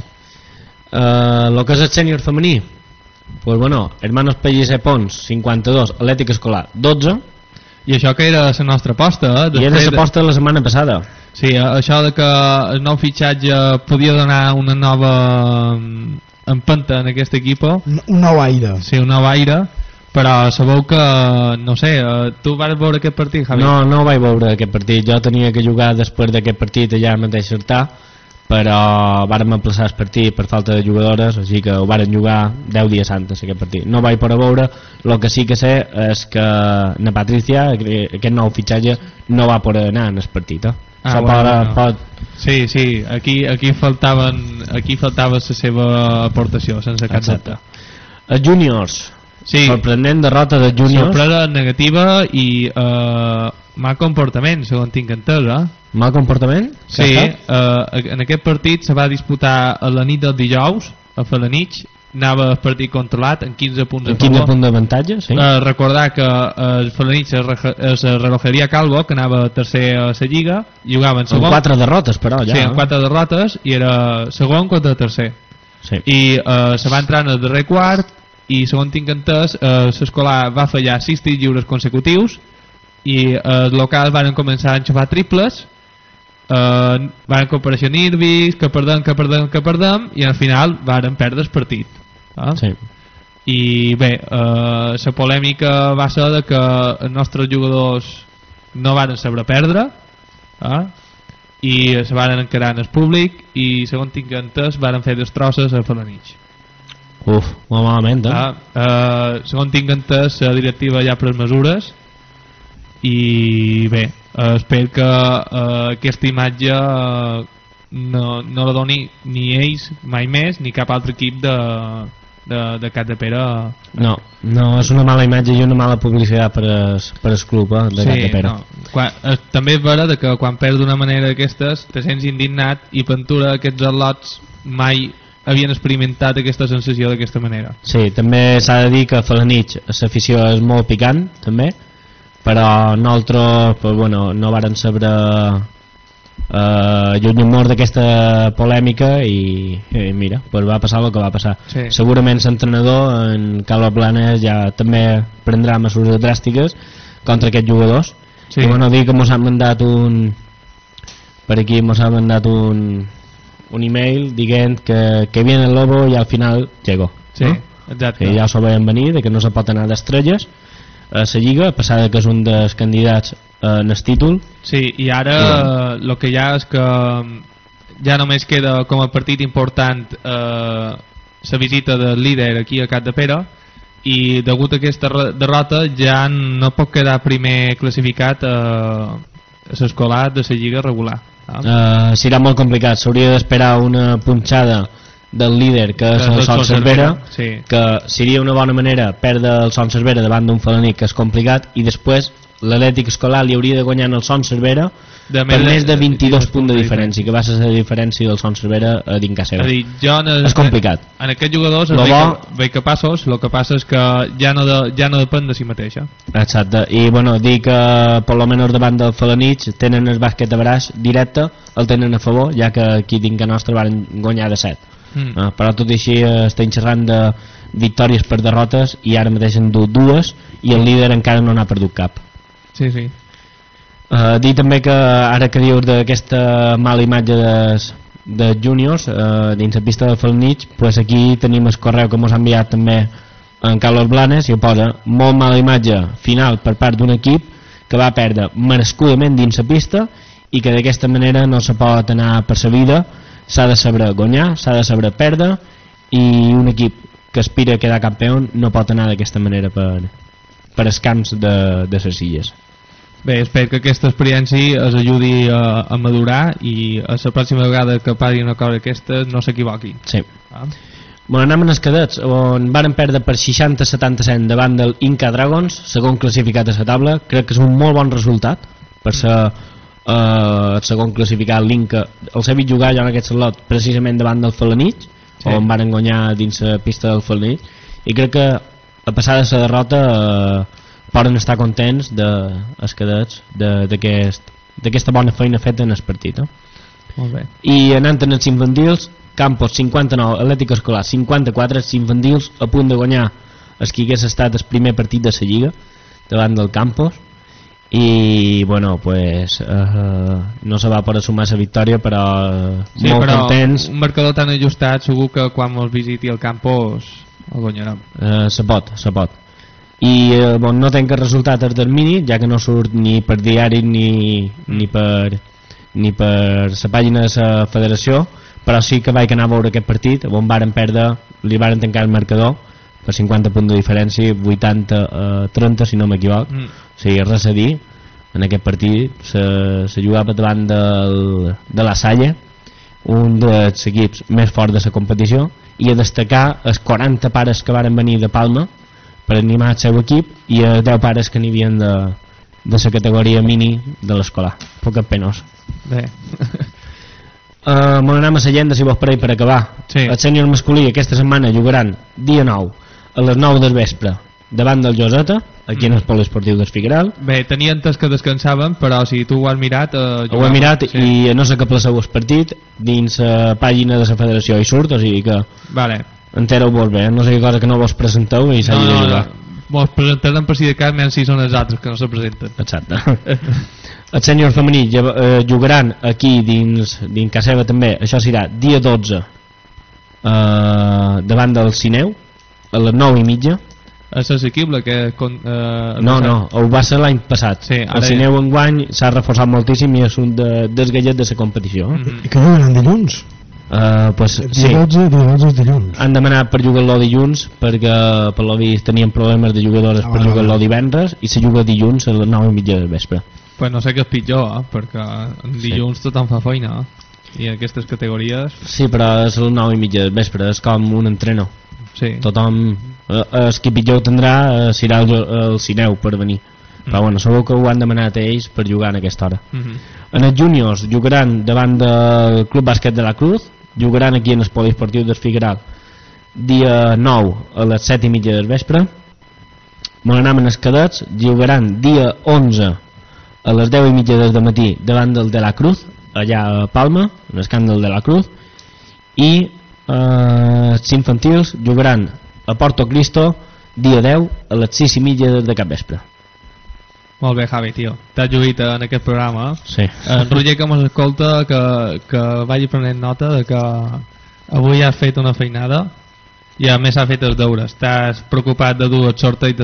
El que és el sènior femení, pues bueno, Hermanos Pellicer Pons 52, Atlètic Escolar 12. I això que era la nostra aposta, I era l'aposta de la setmana passada. Sí, això de que el nou fitxatge podia donar una nova empenta en aquest equip. Un nou aire. Sí, un nou aire, però sabeu que, no sé, tu vas veure aquest partit, Javi? No vaig veure aquest partit, jo tenia que jugar després d'aquest partit allà mateix Certà, però vàrem emplaçar el partit per falta de jugadores, així que ho varen jugar 10 dies antes aquest partit. No vaig poder veure, el que sí que sé és que na Patricia, aquest nou fitxatge, no va poder anar en el partit. Bueno. Sí, aquí faltava la seva aportació, sense cap dubte. Els júniors, sí. Sorprenent derrota de júniors. Sorpresa negativa i mal comportament, segons tinc entès, Mal comportament? Sí, en aquest partit se va disputar a la nit del dijous, a Felanitx, anava el partit controlat en 15 punts a favor. 15 punts d'avantatge, sí. Recordar que el Felanitx és la Relojeria Calvo, que anava tercer a la Lliga, jugaven segon. Amb 4 derrotes, però, ja. Sí, amb 4 derrotes, i era segon contra tercer. Sí. I se va entrar en el darrer quart, i segons tinc entès, l'escolar va fallar 6 tirs lliures consecutius, i els locals van començar a enxufar triples, van comparació nervis, que perdem, i al final van perdre el partit. Sí. I bé, la polèmica va ser de que els nostres jugadors no varen saber perdre, i se varen encarar en el públic i segons tinc entès varen fer destrosses a Felanitx. Uf, molt malament, segons tinc entès la directiva ja ha pres mesures i bé, espero que aquesta imatge no la doni ni ells mai més ni cap altre equip de Capdepera. No, és una mala imatge i una mala publicitat per el club de Capdepera. També és vera que quan perds d'una manera d'aquestes te sents indignat i pentura aquests al·lots mai havien experimentat aquesta sensació d'aquesta manera. Sí, també s'ha de dir que a Felanitx l'afició és molt picant també, però nosaltres pues, bueno, no varen saber lluny humor d'aquesta polèmica i mira, pues va passar el que va passar. Sí. Segurament l'entrenador en Carlos Blanes ja també prendrà mesures dràstiques contra aquests jugadors. Sí. I bueno, dir que mos han mandat per aquí mos han mandat un email dient que viene el lobo i al final llegó. Sí, ¿no? exacte. Que ja s'ho veien venir, de que no se pot anar d'estrelles a la Lliga, a pesar que és un dels candidats en el títol. Sí, i ara el que hi ha és que ja només queda com a partit important la visita del líder aquí a Capdepera i degut a aquesta derrota ja no pot quedar primer classificat a l'escolar de la Lliga regular. Serà molt complicat, s'hauria d'esperar una punxada del líder que és el Son Cervera, sí. Que seria una bona manera perdre el Son Cervera davant d'un Felanitx que és complicat i després l'Atlètic Escolar li hauria de guanyar el Son Cervera per més de 22 punts de diferència, que va ser la diferència del Son Cervera a Dincasera. És complicat. En aquests jugadors veig capaços, el que passa és que ja no depèn de si mateixa. Exacte, i bueno, dir que per lo menys davant del Felanitx tenen el bàsquet a braç directe, el tenen a favor, ja que aquí dins que nostre van guanyar de 7. Però tot i així estem xerrant de victòries per derrotes i ara mateix en du 2 i el líder encara no n'ha perdut cap. Sí, sí. Dir també que ara que dius d'aquesta mala imatge de júniors dins la pista de Felanitx, pues aquí tenim el correu que ens ha enviat també en Carlos Blanes i ho posa: molt mala imatge final per part d'un equip que va perdre merescudament dins la pista i que d'aquesta manera no se pot anar per la vida. S'ha de saber guanyar, s'ha de saber perdre i un equip que aspira a quedar campió no pot anar d'aquesta manera per els camps de les Illes. Bé, espero que aquesta experiència es ajudi a madurar i a la pròxima vegada que pari una cosa d'aquestes no s'equivoqui. Sí. Bueno, anem als cadets, on varen perdre per 60-77 davant del Inca Dragons, segon classificat a la taula. Crec que és un molt bon resultat per ser el segon classificat. L'Inca els he vist jugar ja en aquest slot precisament davant del Felanitx, sí. On varen guanyar dins la pista del Felanitx, i crec que a passar de la derrota poden estar contents els cadets d'aquesta bona feina feta en el partit. Molt bé. I anant en els infantils, Campos 59, Atlètic Escolar 54, els infantils a punt de guanyar el que hagués estat el primer partit de la Lliga davant del Campos i bueno, pues no se va poder sumar la victòria, però sí, molt però contents. Un marcador tan ajustat segur que quan ens visiti el Campos el guanyarem. Se pot. I bon, no tenc el resultat al termini, ja que no surt ni per diari ni per la pàgina de la federació, però sí que vaig anar a veure aquest partit on varen perdre, li varen tancar el marcador per 50 punts de diferència, 80-30 si no m'equivoc. O sigui, res a dir, en aquest partit se jugava davant de la Salle, un dels equips més forts de la competició, i a destacar els 40 pares que varen venir de Palma per animar el seu equip i els 10 pares que n'hi havien de la categoria mini de l'escolar. Poc penós. Bé. Bueno, anem a l'agenda, si vols, per acabar. Sí. El sènior masculí aquesta setmana jugaran dia 9 a les 9 del vespre davant del Joseta, aquí en el poliesportiu del Figueral. Bé, tenia entès que descansaven, però si tu ho has mirat... Ho he mirat, sí. I no sé què placeu el partit dins la pàgina de la federació i surt, o sigui que... Vale. Entereu-vos bé, no sé què cosa que no vos presenteu i s'hagi de jugar. Mos presentarem per si de cas, menys si són els altres que no se presenten. Exacte. El sènior femení jugaran aquí dins casa seva també, això serà dia 12 davant del Cineu a les 9:30. és assequible no, ho va ser l'any passat. Sí, el Cineu enguany s'ha reforçat moltíssim i és un dels gallets de la competició. I que juguen en dilluns? Pues, sí. Dia 12 és dilluns. Han demanat per jugar-lo dilluns perquè per lo vist tenien problemes de jugadores per jugar-lo divendres i se juga dilluns a les 9:30 del vespre. Pues no sé què és pitjor, perquè dilluns tothom fa feina i aquestes categories... Sí, però és a les 9:30 del vespre, és com un entreno. Sí. Tothom, el que pitjor ho tindrà serà el Cineu per venir. Però bueno, segur que ho han demanat a ells per jugar en aquesta hora. En els júniors jugaran davant del Club Bàsquet de la Cruz, jugaran aquí en el Poliesportiu del Figueral dia 9 a les 7:30 del vespre. M'anam en els cadets, jugaran dia 11 a les 10:30 del matí davant del de la Cruz, allà a Palma, en el camp del de la Cruz, i els infantils jugaran a Porto Cristo dia 10 a les 6:30 de cap vespre. Molt bé, Javi, tio, t'has lluit en aquest programa. Sí. En Roger, que mos escolta, que vagi prenent nota de que avui has fet una feinada i a més has fet els deures. T'has preocupat de dur el sorteig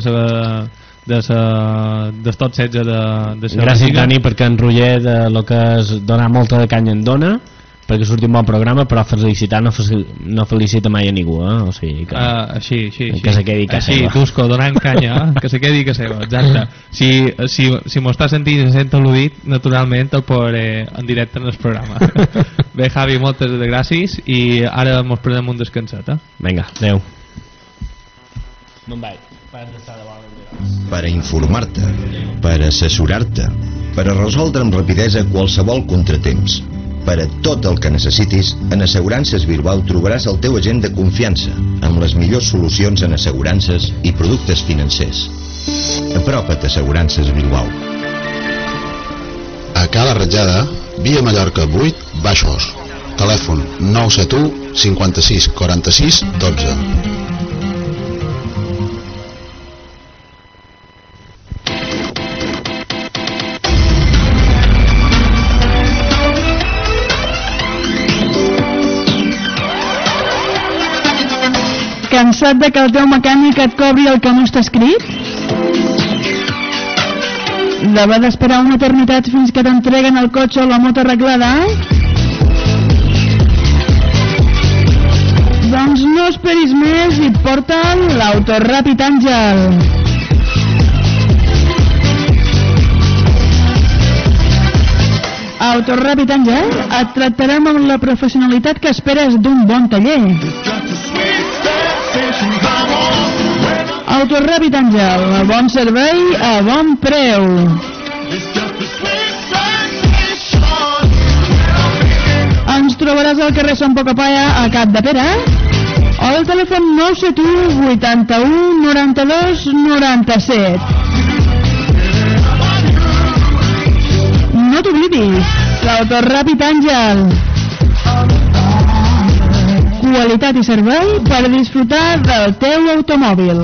de tot 16 de la Gràcies, Lliga. Dani, perquè en Roger de lo que és donar molta de canya en dona perquè surti un bon programa, però felicitar no felicita mai a ningú, o sigui que, així, que se quedi que així, seva. Tusco, donant canya, que se quedi que seva, exacte. Si m'ho estàs sentint i se sent al·ludit, naturalment el podré en directe en el programa. Bé, Javi, moltes gràcies i ara mos prenem un descanset. Vinga, adeu. Per a informar-te, per assessorar-te, per a resoldre amb rapidesa qualsevol contratemps. Per a tot el que necessitis, en Assegurances Bilbao trobaràs el teu agent de confiança, amb les millors solucions en assegurances i productes financers. Apropa't a Assegurances Bilbao. A Cala Ratjada, via Mallorca 8, Baixos. Telèfon 971 56 46 12. Cansat de que el teu mecànic et cobri el que no està escrit? D'haver d'esperar una eternitat fins que t'entreguen el cotxe o la moto arreglada? Doncs no esperis més i porta'l l'Autoràpid Àngel. Autoràpid Àngel et tractarem amb la professionalitat que esperes d'un bon taller. Autoràpid Àngel, bon servei a bon preu. Ens trobaràs al carrer Sant Pocapaya a Capdepera o al telèfon 971 81 92 97. No t'oblidis, l'Autoràpid Àngel. Qualitat i servei per disfrutar del teu automòbil.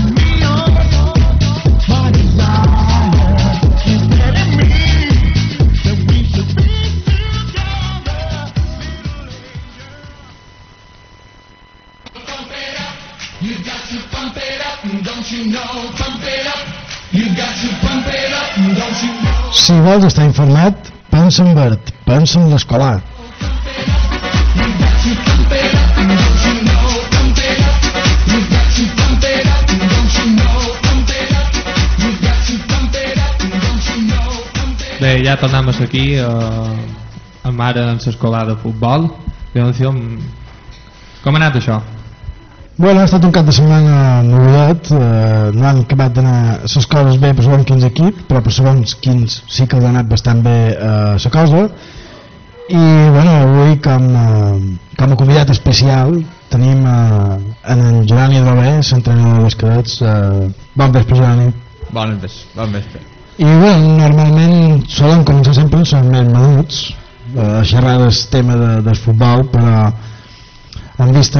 Si vols estar informat, pensa en verd, pensa en l'escolar. Bé, ja tornem aquí amb ara en l'escolar de futbol. Com ha anat això? Bueno, ha estat un cap de setmana nuvolat, no han acabat d'anar les coses bé per segons quins equips, però per segons quins sí que els ha anat bastant bé la cosa. I bueno, avui com a convidat especial tenim en el Gerani Drové, l'entrenador dels cadets. Bon vespre, Gerani. Bon vespre. I bueno, normalment solen començar sempre en els més menuts a xerrar del tema del futbol, però en vista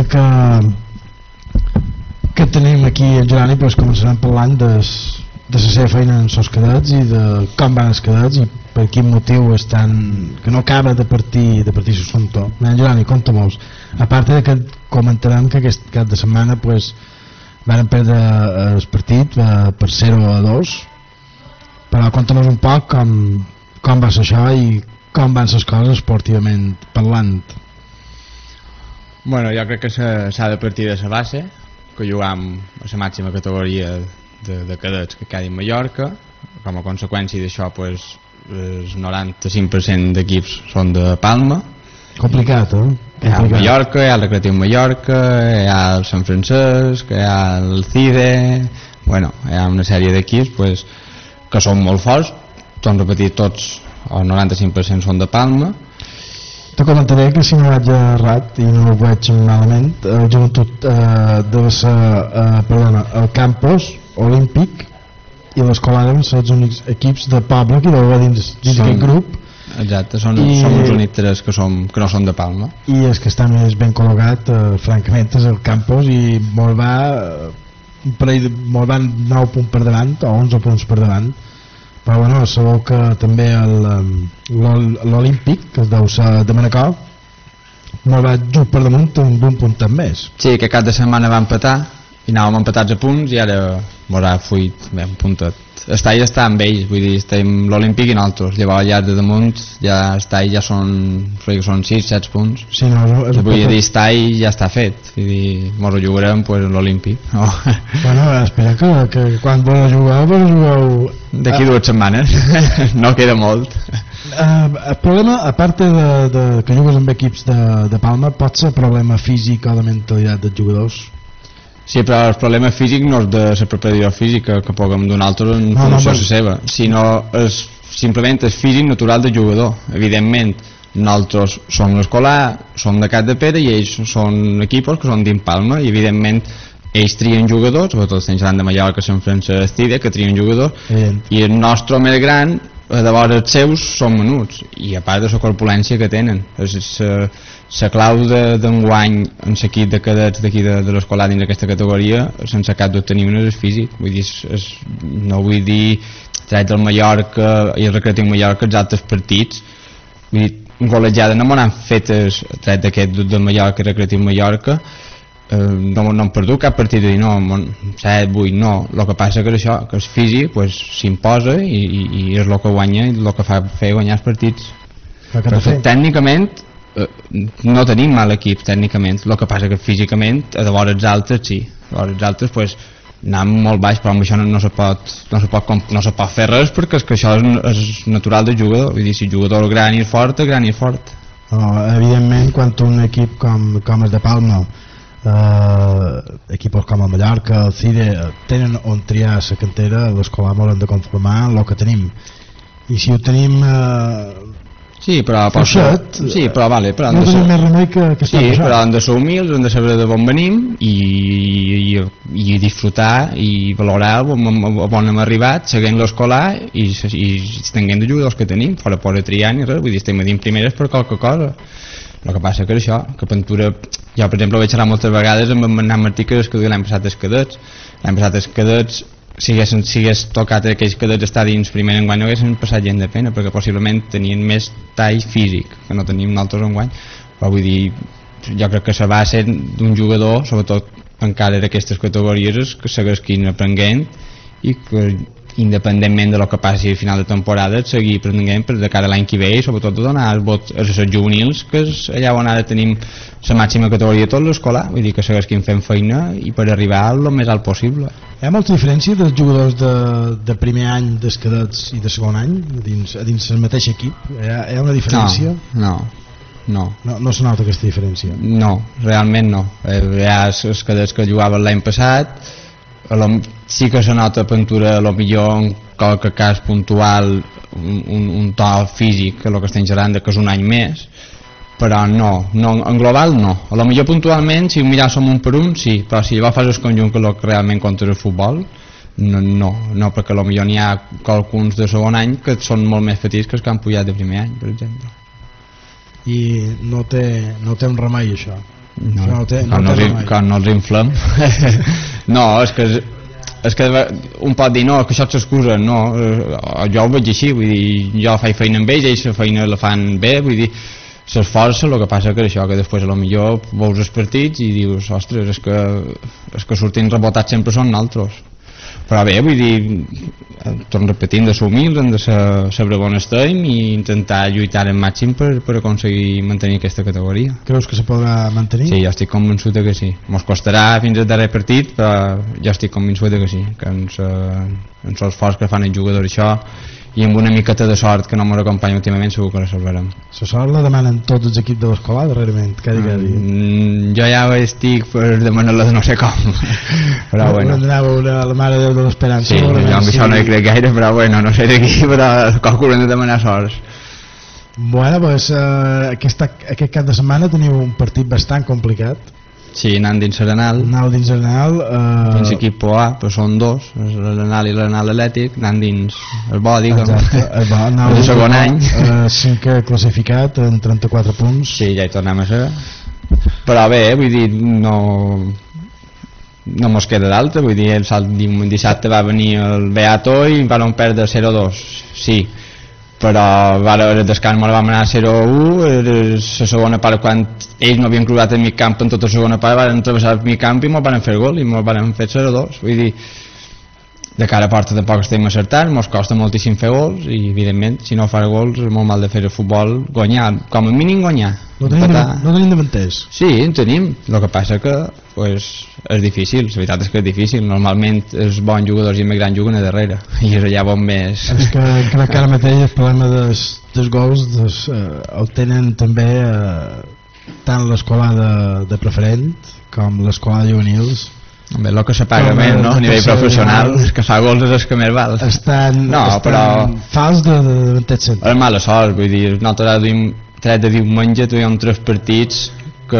que tenim aquí el Gerani, doncs començarem parlant de la seva feina en els cadets i de com van els cadets i per quin motiu estan, que no acaba de partir l'assumpte. Gerani, conta-mos, a part de que comentarem que aquest cap de setmana pues, van perdre el partit per 0-2, però conta'm un poc com va ser això i com van les coses esportivament parlant. Bueno, jo crec que s'ha de partir de la base, que jugam a la màxima categoria de cadets que quedi en Mallorca. Com a conseqüència d'això, pues, el 95% d'equips són de Palma. Complicat, eh? Hi ha el Mallorca, hi ha el Recreatiu Mallorca, hi ha el Sant Francesc, hi ha el CIDE. Bueno, hi ha una sèrie d'equips pues, que són molt forts. Torno a repetir, tots, el 95% són de Palma. Te comentaré que si no vaig errat i no ho veig malament, el joventut deu ser el campus olímpic i l'escolar són els únics equips de poble que hi deu haver dins aquest grup. Exacte, som els únics tres que no són de Palma. I el que està més ben col·locat, francament, és el campus i molt va 9 punts per davant o 11 punts per davant. Però bueno, sabeu que també l'Olímpic, que es deu ser de Manacor, molt va just per damunt d'un punt més. Sí, que cap de setmana va empatar i anàvem empatats a punts i ara mos ha fuit bé, un puntet. Està amb ells, vull dir, estem l'Olímpic i nosaltres, llavors allà de damunt ja està ja són 6-7 punts. Sí, no, vull dir, està i ja està fet, vull dir, mos ho jugarem pues, l'Olímpic. No? Bueno, espera que quan vol jugueu d'aquí 2 setmanes, no queda molt. El problema, a part de que jugues amb equips de Palma, pot ser problema físic o de mentalitat dels jugadors? Sí, però el problema físic no és de la preparació física que puguem donar altres en funció de la seva, sinó és simplement el físic natural del jugador. Evidentment, nosaltres som l'escolar, som de Capdepera i ells són equips que són dins Palma i evidentment ells trien jugadors, sobretot estem parlant de Mallorca, Sant Francesc, CIDE, que trien jugadors, i el nostre més gran, de vora els seus, són menuts, i a part de la corpulència que tenen. La clau d'enguany en l'equip de cadets d'aquí de l'escolar dins d'aquesta categoria, sense cap d'obtenir és el físic. Vull dir, no vull dir, tret del Mallorca i el Recreatiu Mallorca, els altres partits, vull dir, golejades no m'han fet tret d'aquest del Mallorca i Recreatiu Mallorca, no hem perdut cap partit de dir no, 7, 8, no, el que passa que és això, que és físic pues, s'imposa i és el que guanya i el que fa fer guanyar els partits. Però tècnicament no tenim mal equip tècnicament, el que passa que físicament a de vora els altres sí, a vora els altres pues, anem molt baix, però amb això no se pot fer res perquè és que això és natural del jugador, vull dir, si el jugador gran i fort, gran i fort. Evidentment, quan un equip com el de Palma, equipos com el Mallorca, el CIDE, tenen on triar la cantera, l'escolar volen de conformar el que tenim. I si ho tenim sí, però vale, però no tenim més remei que sí, però han de ser humils, han de saber d'on venim i disfrutar i valorar on hem arribat seguint l'escolar i tenint de jugadors que tenim fora por triar ni res, vull dir, estem a dins primeres per qualque cosa. El que passa que és això, que Pintura, jo per exemple vaig xerrar moltes vegades amb en Bernat Martí que l'any passat els cadets si hagués tocat aquells cadets estar dins primer enguany no haguessin passat gent de pena perquè possiblement tenien més tall físic que no tenim nosaltres enguany, però vull dir jo crec que la base d'un jugador sobretot encara d'aquestes categories és que segueixin aprenent i que independentment de lo que passi al final de temporada seguir aprenent per de cara a l'any que ve i sobretot donar el vot a les juvenils que és allà on ara tenim la màxima categoria de tot l'escolar, vull dir que segueixin fent feina i per arribar al més alt possible. Hi ha molta diferència dels jugadors de primer any dels cadets i de segon any dins el mateix equip? Hi ha una diferència? No se nota aquesta diferència? No, realment no. Hi ha els cadets que jugaven l'any passat, sí que se nota Pintura a lo millor en qualque cas puntual un to físic que el que estem xerrant que és un any més, però no, en global no, a lo millor puntualment si ho mirar som un per un sí, però si llavors fas el conjunt que el que realment compta el futbol no, perquè a lo millor n'hi ha qualcuns de segon any que són molt més petits que els que han pujat de primer any, per exemple. I no té un remei això? Quan no els inflem no, és que un pot dir no, que això és excusa, no, jo ho veig així, vull dir, jo faig feina amb ells la feina la fan bé, vull dir, s'esforça, el que passa que això, que després a lo millor veus els partits i dius, ostres, és que sortim rebotats sempre són nosaltres. Però bé, vull dir, torno repetint, de ser humils, hem de saber on estem i intentar lluitar al màxim per aconseguir mantenir aquesta categoria. Creus que se podrà mantenir? Sí, jo estic convençut que sí. Mos costarà fins al darrer partit, però jo estic convençut que sí, que ens l'esforç que fan els jugadors això, i amb una miqueta de sort que no mos acompanya últimament segur que la salvarem. La sort la demanen tots els equips de l'escola darrerament, cada dia. Jo ja estic per demanar-la de no sé com, però bueno. Anava la Mare de Déu de l'Esperança. Sí, jo amb això no hi crec gaire, però bueno, no sé d'aquí, però qualcú hem de demanar sorts. Bueno, doncs aquest cap de setmana teniu un partit bastant complicat. Sí, anant dins l'Arenal. Anau dins l'Arenal. Dins l'equip A, però són dos, l'Arenal i l'Arenal Atlètic, anant dins el bo, digue'm. Exacte, el bo, el segon any. Cinquè classificat en 34 punts. Sí, ja hi tornem a ser. Però bé, vull dir, no mos queda d'altre, vull dir, el dissabte va venir el Beato i van perdre 0-2, sí. Però el descans me la vam anar 0-1, la segona part quan ells no havien creuat el mig camp en tota la segona part van travessar el mig camp i me'l van fer gol i me'l van fer 0-2, vull dir, de cara a porta tampoc estem acertant, mos costa moltíssim fer gols i evidentment si no fas gols és molt mal de fer el futbol, guanyar, com a mínim guanyar. No tenim davanters. Sí, en tenim, el que passa que pues, és difícil, la veritat és que és difícil, normalment els bons jugadors i més grans juguen a darrere i és allà on més... És que crec que ara mateix el problema dels gols el tenen també tant l'escola de preferent com l'escola de juvenils. Bé, el que se paga més, no? A nivell professional, és que fa gols és el que més val. Estan fals de davanters centres. És mala sort, vull dir, nosaltres duim 3 de diumenge, teníem 3 partits que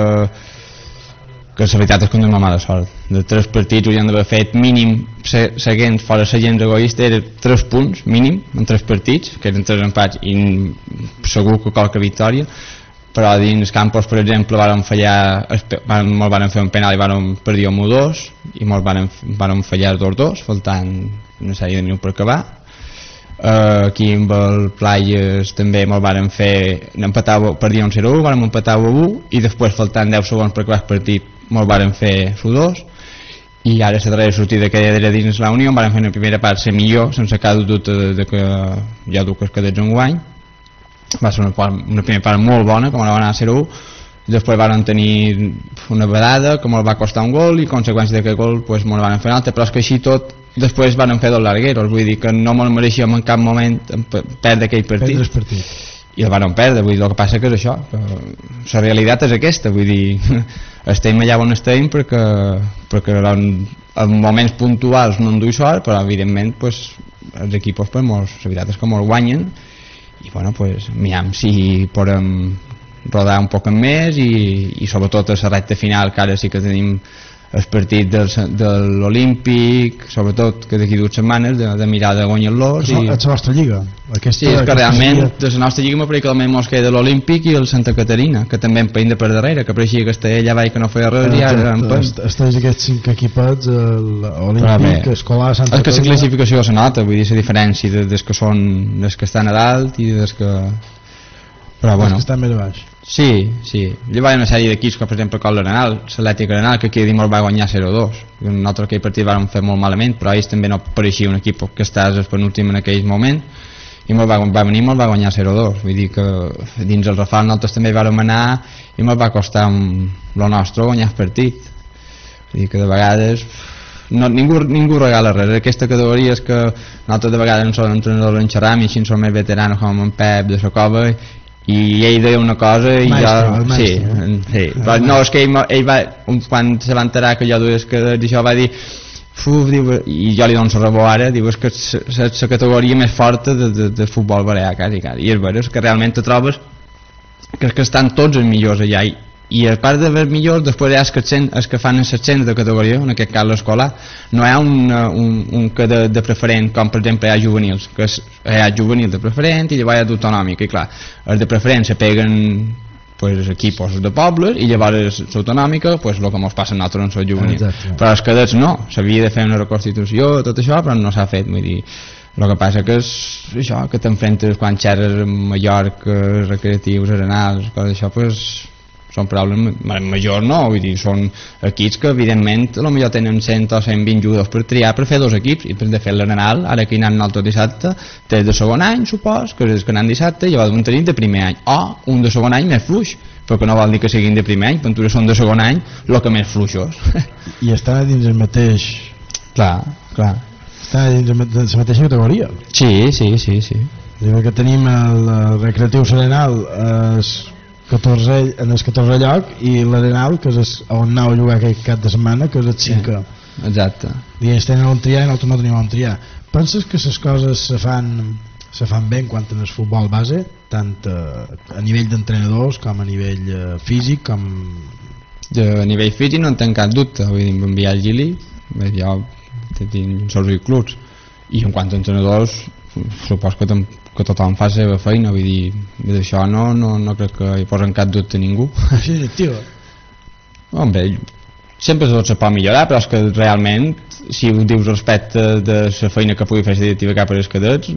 la veritat és que no és una mala sort. De 3 partits hauríem d'haver fet mínim, seguint fora la gent egoista, eren 3 punts mínim en 3 partits, que eren 3 empats i segur que qualque victòria, però dins Campos, per exemple, varen fallar, molt varen fer un penal i varen perdir 1-2 i molt varen fallar 2-2, faltant una sèrie de minuts per acabar. Aquí amb el Playas també molt varen fer, perdien 0-1, varen empatar 1-1 i després faltant 10 segons per acabar el partit molt varen fer 1-2 i ara la darrera sortida que era dins la Unió varen fer una primera part ser millor sense cap dubte de que hi ha dues cadets enguany. Va ser una primera part molt bona, com la van anar a 0-1, després van tenir una vedada que molt va costar un gol i conseqüència d'aquest gol pues, molt van fer un altre, però és que així tot després van fer 2 largueros, vull dir que no me'l mereixíem en cap moment perdre aquell partit i el van perdre, vull dir, el que passa que és això, que la realitat és aquesta, vull dir estem allà on estem perquè en moments puntuals no en duim sort, però evidentment pues, els equips pues, la veritat és que molt guanyen i bueno, pues, mirem si podem rodar un poc més i sobretot a la recta final que ara sí que tenim el partit de l'Olímpic, sobretot que d'aquí 2 setmanes de mirar de guanyar-los és la vostra lliga sí, és que realment de la nostra lliga m'apareix que només mos queda l'Olímpic i el Santa Caterina que també em peïn de per darrere que apareixia que estava allà baix que no feia res i ara em peïn estàs aquests 5 equipets l'Olímpic, Escolar, Santa Caterina és que la classificació se nota, vull dir la diferència des que estan a dalt i des que però bueno que estan més a baix sí, hi va una sèrie d'equips com per exemple com l'Arenal, l'Atlètic Arenal que aquí dimos va guanyar 0-2 un altre aquell partit van fer molt malament però ells també no pareixia un equip que estàs el penúltim en aquell moment i va venir i va guanyar 0-2 vull dir que dins el Rafal nosaltres també vam anar i ens va costar el nostre guanyar el partit vull dir que de vegades ningú regala res, aquesta categoria és que nosaltres de vegades no som entrenadors en xerram i així som més veteranos com en Pep de Socova i ell deia una cosa i maestro, sí, però no, és que ell va, quan se va enterar que jo dues que d'això va dir diu, i jo li dono la raó ara diu, és que és la categoria més forta de futbol balear quasi, i és vera, és que realment te trobes que estan tots els millors allà i a part de ver millors després hi ha els que fan els ascens de categoria en aquest cas l'escolar no hi ha un que de preferent com per exemple hi ha juvenils que hi ha juvenil de preferent i llavors hi ha d'autonòmic i clar, els de preferent se peguen pues, equipos de pobles i llavors l'autonòmica pues, el que ens passa a nosaltres en el juvenil però els cadets no, s'havia de fer una reconstitució tot això però no s'ha fet vull dir El que passa que és això, que t'enfrentes quan xerres amb Mallorca, Recreatius, Arenals, coses d'això, pues, són paraules majors, no? Vull dir, són equips que evidentment potser tenen 100 o 120 jugadors per triar per fer 2 equips, i de fet l'Arenal, ara que hi anem l'altre dissabte, té de segon any, supos, que és que anem dissabte, i llavors un tenim de primer any, o un de segon any més fluix, però que no vol dir que siguin de primer any, Ventura són de segon any, el que més fluixos. I estan dins el mateix... Clar. Estan dins la mateixa categoria. Sí. Que tenim el Recreatiu Arenal en el 14è lloc i l'Arenal, que és on anau a jugar aquest cap de setmana, que és el 5è. Exacte. I ells tenen on triar i nosaltres no tenim on triar. Penses que les coses se fan bé en quant al futbol base, tant a nivell d'entrenadors com a nivell físic, com... A nivell físic no en tenc cap dubte, vull dir, enviar el Gili, jo tinc sols clubs, i en quant a entrenadors supos que tothom fa la seva feina, vull dir, d'això no crec que hi posen cap dubte a ningú. Sí, tio. Home, sempre tot se pot millorar, però és que realment, si ho dius respecte de la feina que pugui fer la directiva cap a els cadets,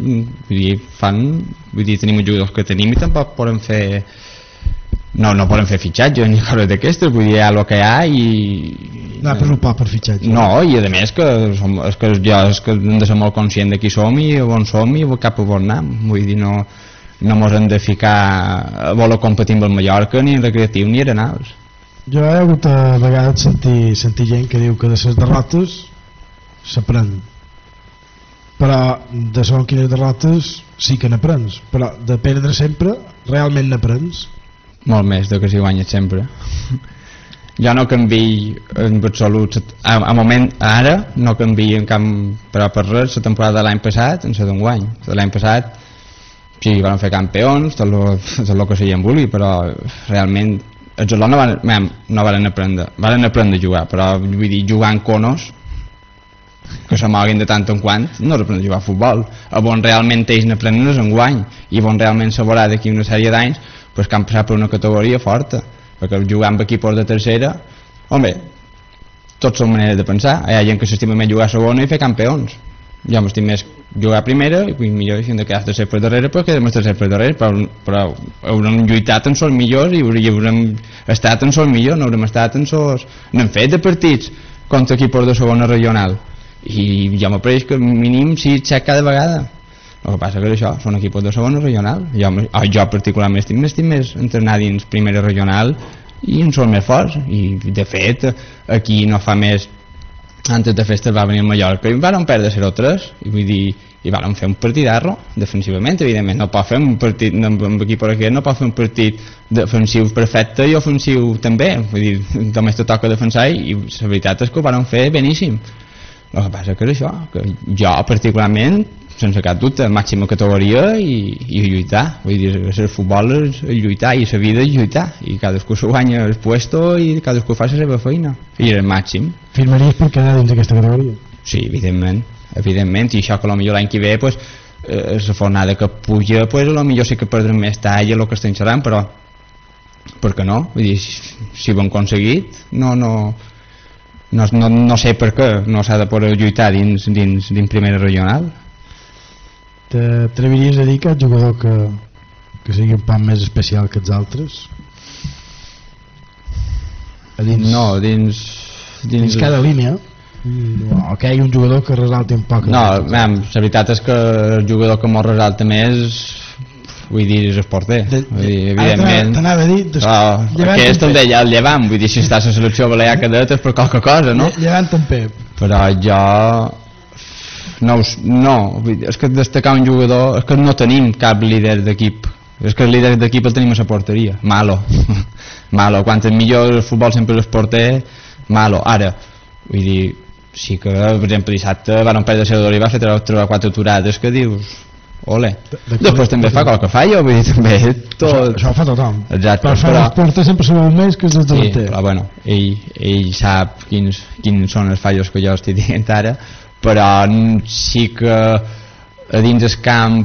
vull dir, tenim els jugadors que tenim i tampoc poden fer... No poden fer fitxatge ni coses d'aquestes, vull dir, hi ha el que hi ha i... No, però no pot per fitxatge. No, i a més que hem de ser molt conscient de qui som i on som i cap a on anem, vull dir, no mos hem de ficar a voler competir amb el Mallorca ni en Recreatiu ni Arenals. Jo he hagut a vegades sentir gent que diu que de les derrotes s'aprèn, però de segons quines derrotes sí que n'aprens, però de perdre sempre realment n'aprens. Molt més del que s'hi guanya sempre. Jo no canvio en absolut a moment, ara no canvio en cap, però per res la temporada de l'any passat en la d'enguany. L'any passat sí, van fer campions, tot el que seien vulgui, però realment els alumnes no van aprendre a jugar, però vull dir, jugar en conos que se moguin de tant en quant no és aprendre a jugar a futbol. A on realment ells n'aprenen és enguany, i on realment se veurà d'aquí una sèrie d'anys pues que han passat per una categoria forta, perquè jugar amb equips de tercera, home, tots són maneres de pensar. Hi ha gent que s'estima més jugar a segona i fer campions. Jo m'estim més jugar a primera i millor si hem de quedar tercer per darrere, però quedem tercer per darrere, però haurem lluitat en els millors i haurem estat en els millors, no haurem estat en els... N'hem fet de partits contra equips de segona regional i jo m'apareix que mínim 6-7 cada vegada. El que passa que això són equips de segona regional. Jo particularment estic més entrenat dins primera regional i en són més forts, i de fet aquí no fa més, antes de festes va venir a Mallorca i van perdre 0-3 i vull dir, i van fer un partidarro defensivament. Evidentment no pot fer un partit amb equip aquí, no pot fer un partit defensiu perfecte i ofensiu també, vull dir, només te toca defensar i la veritat és que ho van fer beníssim. El que passa que és això, que jo particularment sense cap dubte, màxima categoria i lluitar, vull dir, el futbol és lluitar i la vida és lluitar i cadascú s'ho guanya el puesto i cadascú fa la seva feina i el màxim. Firmaries per quedar dins d'aquesta categoria? Sí, evidentment, i això que potser l'any que ve pues, la fornada que puja pues, potser sí que perdrem més tall el que estem xerrant, però per què no? Vull dir, si ho hem aconseguit no sé per què no s'ha de poder lluitar dins primera regional. T'atreviries a dir que el jugador que sigui un poc més especial que els altres? No, dins cada línia o que hi ha un jugador que resalti un poc? No, la veritat és que el jugador que molt resalta més vull dir, és el porter, evidentment. T'anava a dir aquest el deia el Llevant, vull dir, si està a la selecció balear cadet és per qualque cosa, no? Llevant en Pep. Però jo no, és que destacar un jugador és que no tenim cap líder d'equip, és que el líder d'equip el tenim a la porteria, malo, quan el millor futbol sempre és porter, malo. Ara, vull dir, sí que per exemple dissabte van perdre 0-2 i va fer 3-4 aturades que dius ole, després també fa qualque fallo, vull dir, també tot... Això ho fa tothom. Exacte, però el porter sempre sabeu més que els delanter. Sí, però bueno, ell sap quins són els fallos que jo estic dient ara, però sí que a dins el camp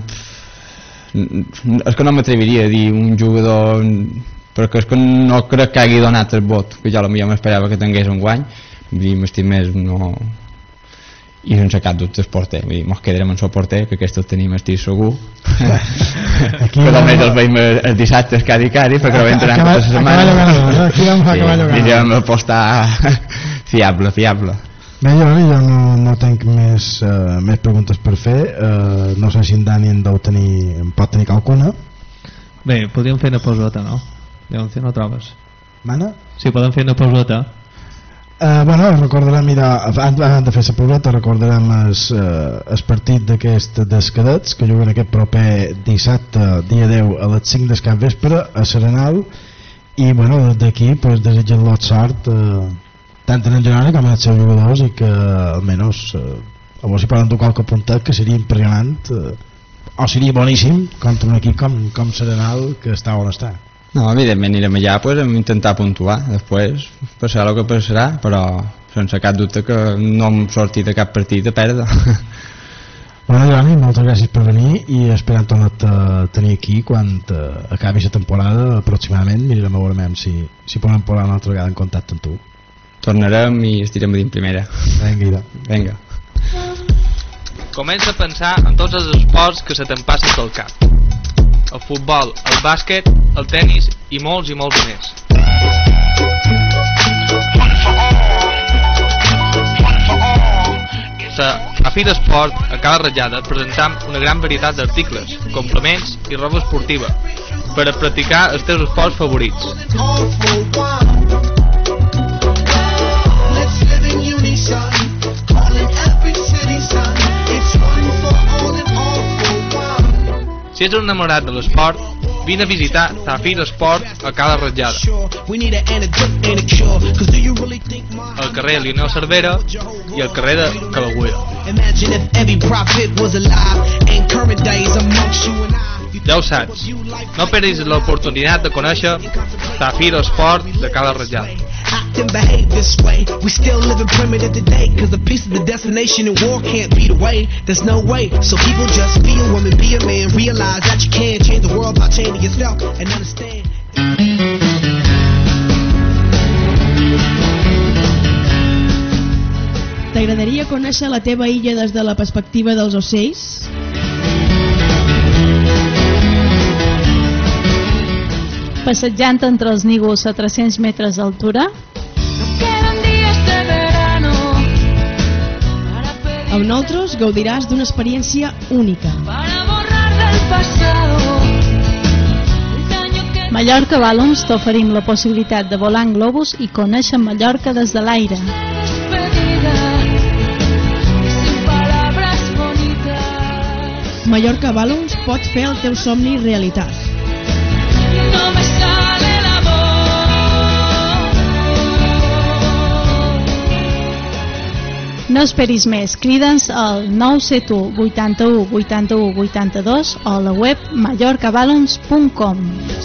és que no m'atreviria a dir un jugador, perquè és que no crec que hagi donat el vot que jo potser m'esperava que tingués un guany, vull dir, m'estic més no... i sense cap dubte el porter, vull dir, mos quedarem en el porter, que aquest el tenim, estic segur. Que només el veiem els dissabtes cada cari, perquè no entrarem tota la setmana. Aquí vam fer cavall I ja vam apostar fiable. Bé, jo no tinc més preguntes per fer. No sé si en Dani en pot tenir qualcuna. Bé, podríem fer una pausota, no? Llavors, no trobes? Mana? Sí, podem fer una pausota. Bueno, recordarem, abans de fer la pausota, recordarem el partit d'aquest dels cadets, que juguen aquest proper dissabte, dia 10, a les 5 del capvespre, a Serenal, i bueno, des d'aquí pues, desitgen-los sort, tant en general com en els seus jugadors, i que almenys a veure si poden dur qualque puntet, que seria impressionant, o seria boníssim contra un equip com Serenal, que està on està. No, evidentment anirem allà, pues, hem intentar puntuar, després passarà el que passarà, però sense cap dubte que no hem sortit de cap partit a perdre. Bueno, Joani, moltes gràcies per venir i esperem tornar-te a tenir aquí quan acabi la temporada aproximadament. Mirarem a veure si podem posar una altra vegada en contacte amb tu. Tornarem i estirem a dir en primera. Vinga. Comença a pensar en tots els esports que se te'n passen pel cap. El futbol, el bàsquet, el tennis i molts més. A Fira Esport, a Cala Ratjada, presentam una gran varietat d'articles, complements i roba esportiva per a practicar els teus esports favorits. Si ets un enamorat de l'esport, vine a visitar Zafir Esport a Cala Ratjada. Al carrer Lionel Cervera i al carrer de Calagüera. Ja ho saps, no perdis l'oportunitat de conèixer Zafir Esport de Cala Ratjada. Act and behave this way. We still living primitive today, cause the peace of the destination and war can't be the way. There's no way, so people just be a woman, be a man. Realize that you can change the world by changing yourself and understand. T'agradaria conèixer la teva illa des de la perspectiva dels ocells? Passejant entre els nígols a 300 metres d'altura? Amb nosaltres gaudiràs d'una experiència única. Mallorca Balloons t'oferim la possibilitat de volar en globus i conèixer Mallorca des de l'aire. Mallorca Balloons pot fer el teu somni realitat. No esperis més, crida'ns al 971 81 81 82 o a la web mallorcaballoons.com.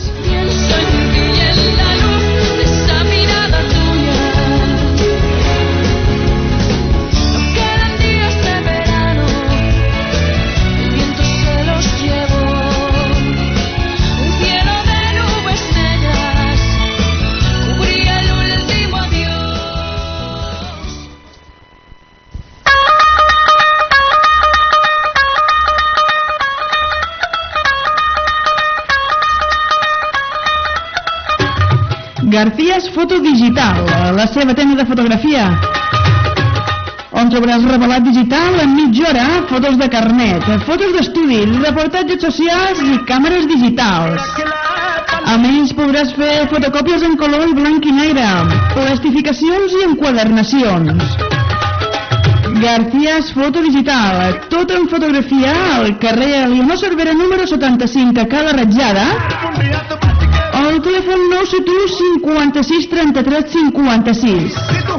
Garcías Foto Digital, la seva tenda de fotografia, on trobaràs revelat digital en mitja hora, fotos de carnet, fotos d'estudi, reportatges socials i càmeres digitals. A més, podràs fer fotocòpies en color i blanc i negre, plastificacions i enquadernacions. Garcías Foto Digital, tot en fotografia al carrer Lionel Cervera número 75 a Cala Ratjada, al telèfon 971 56 33 56.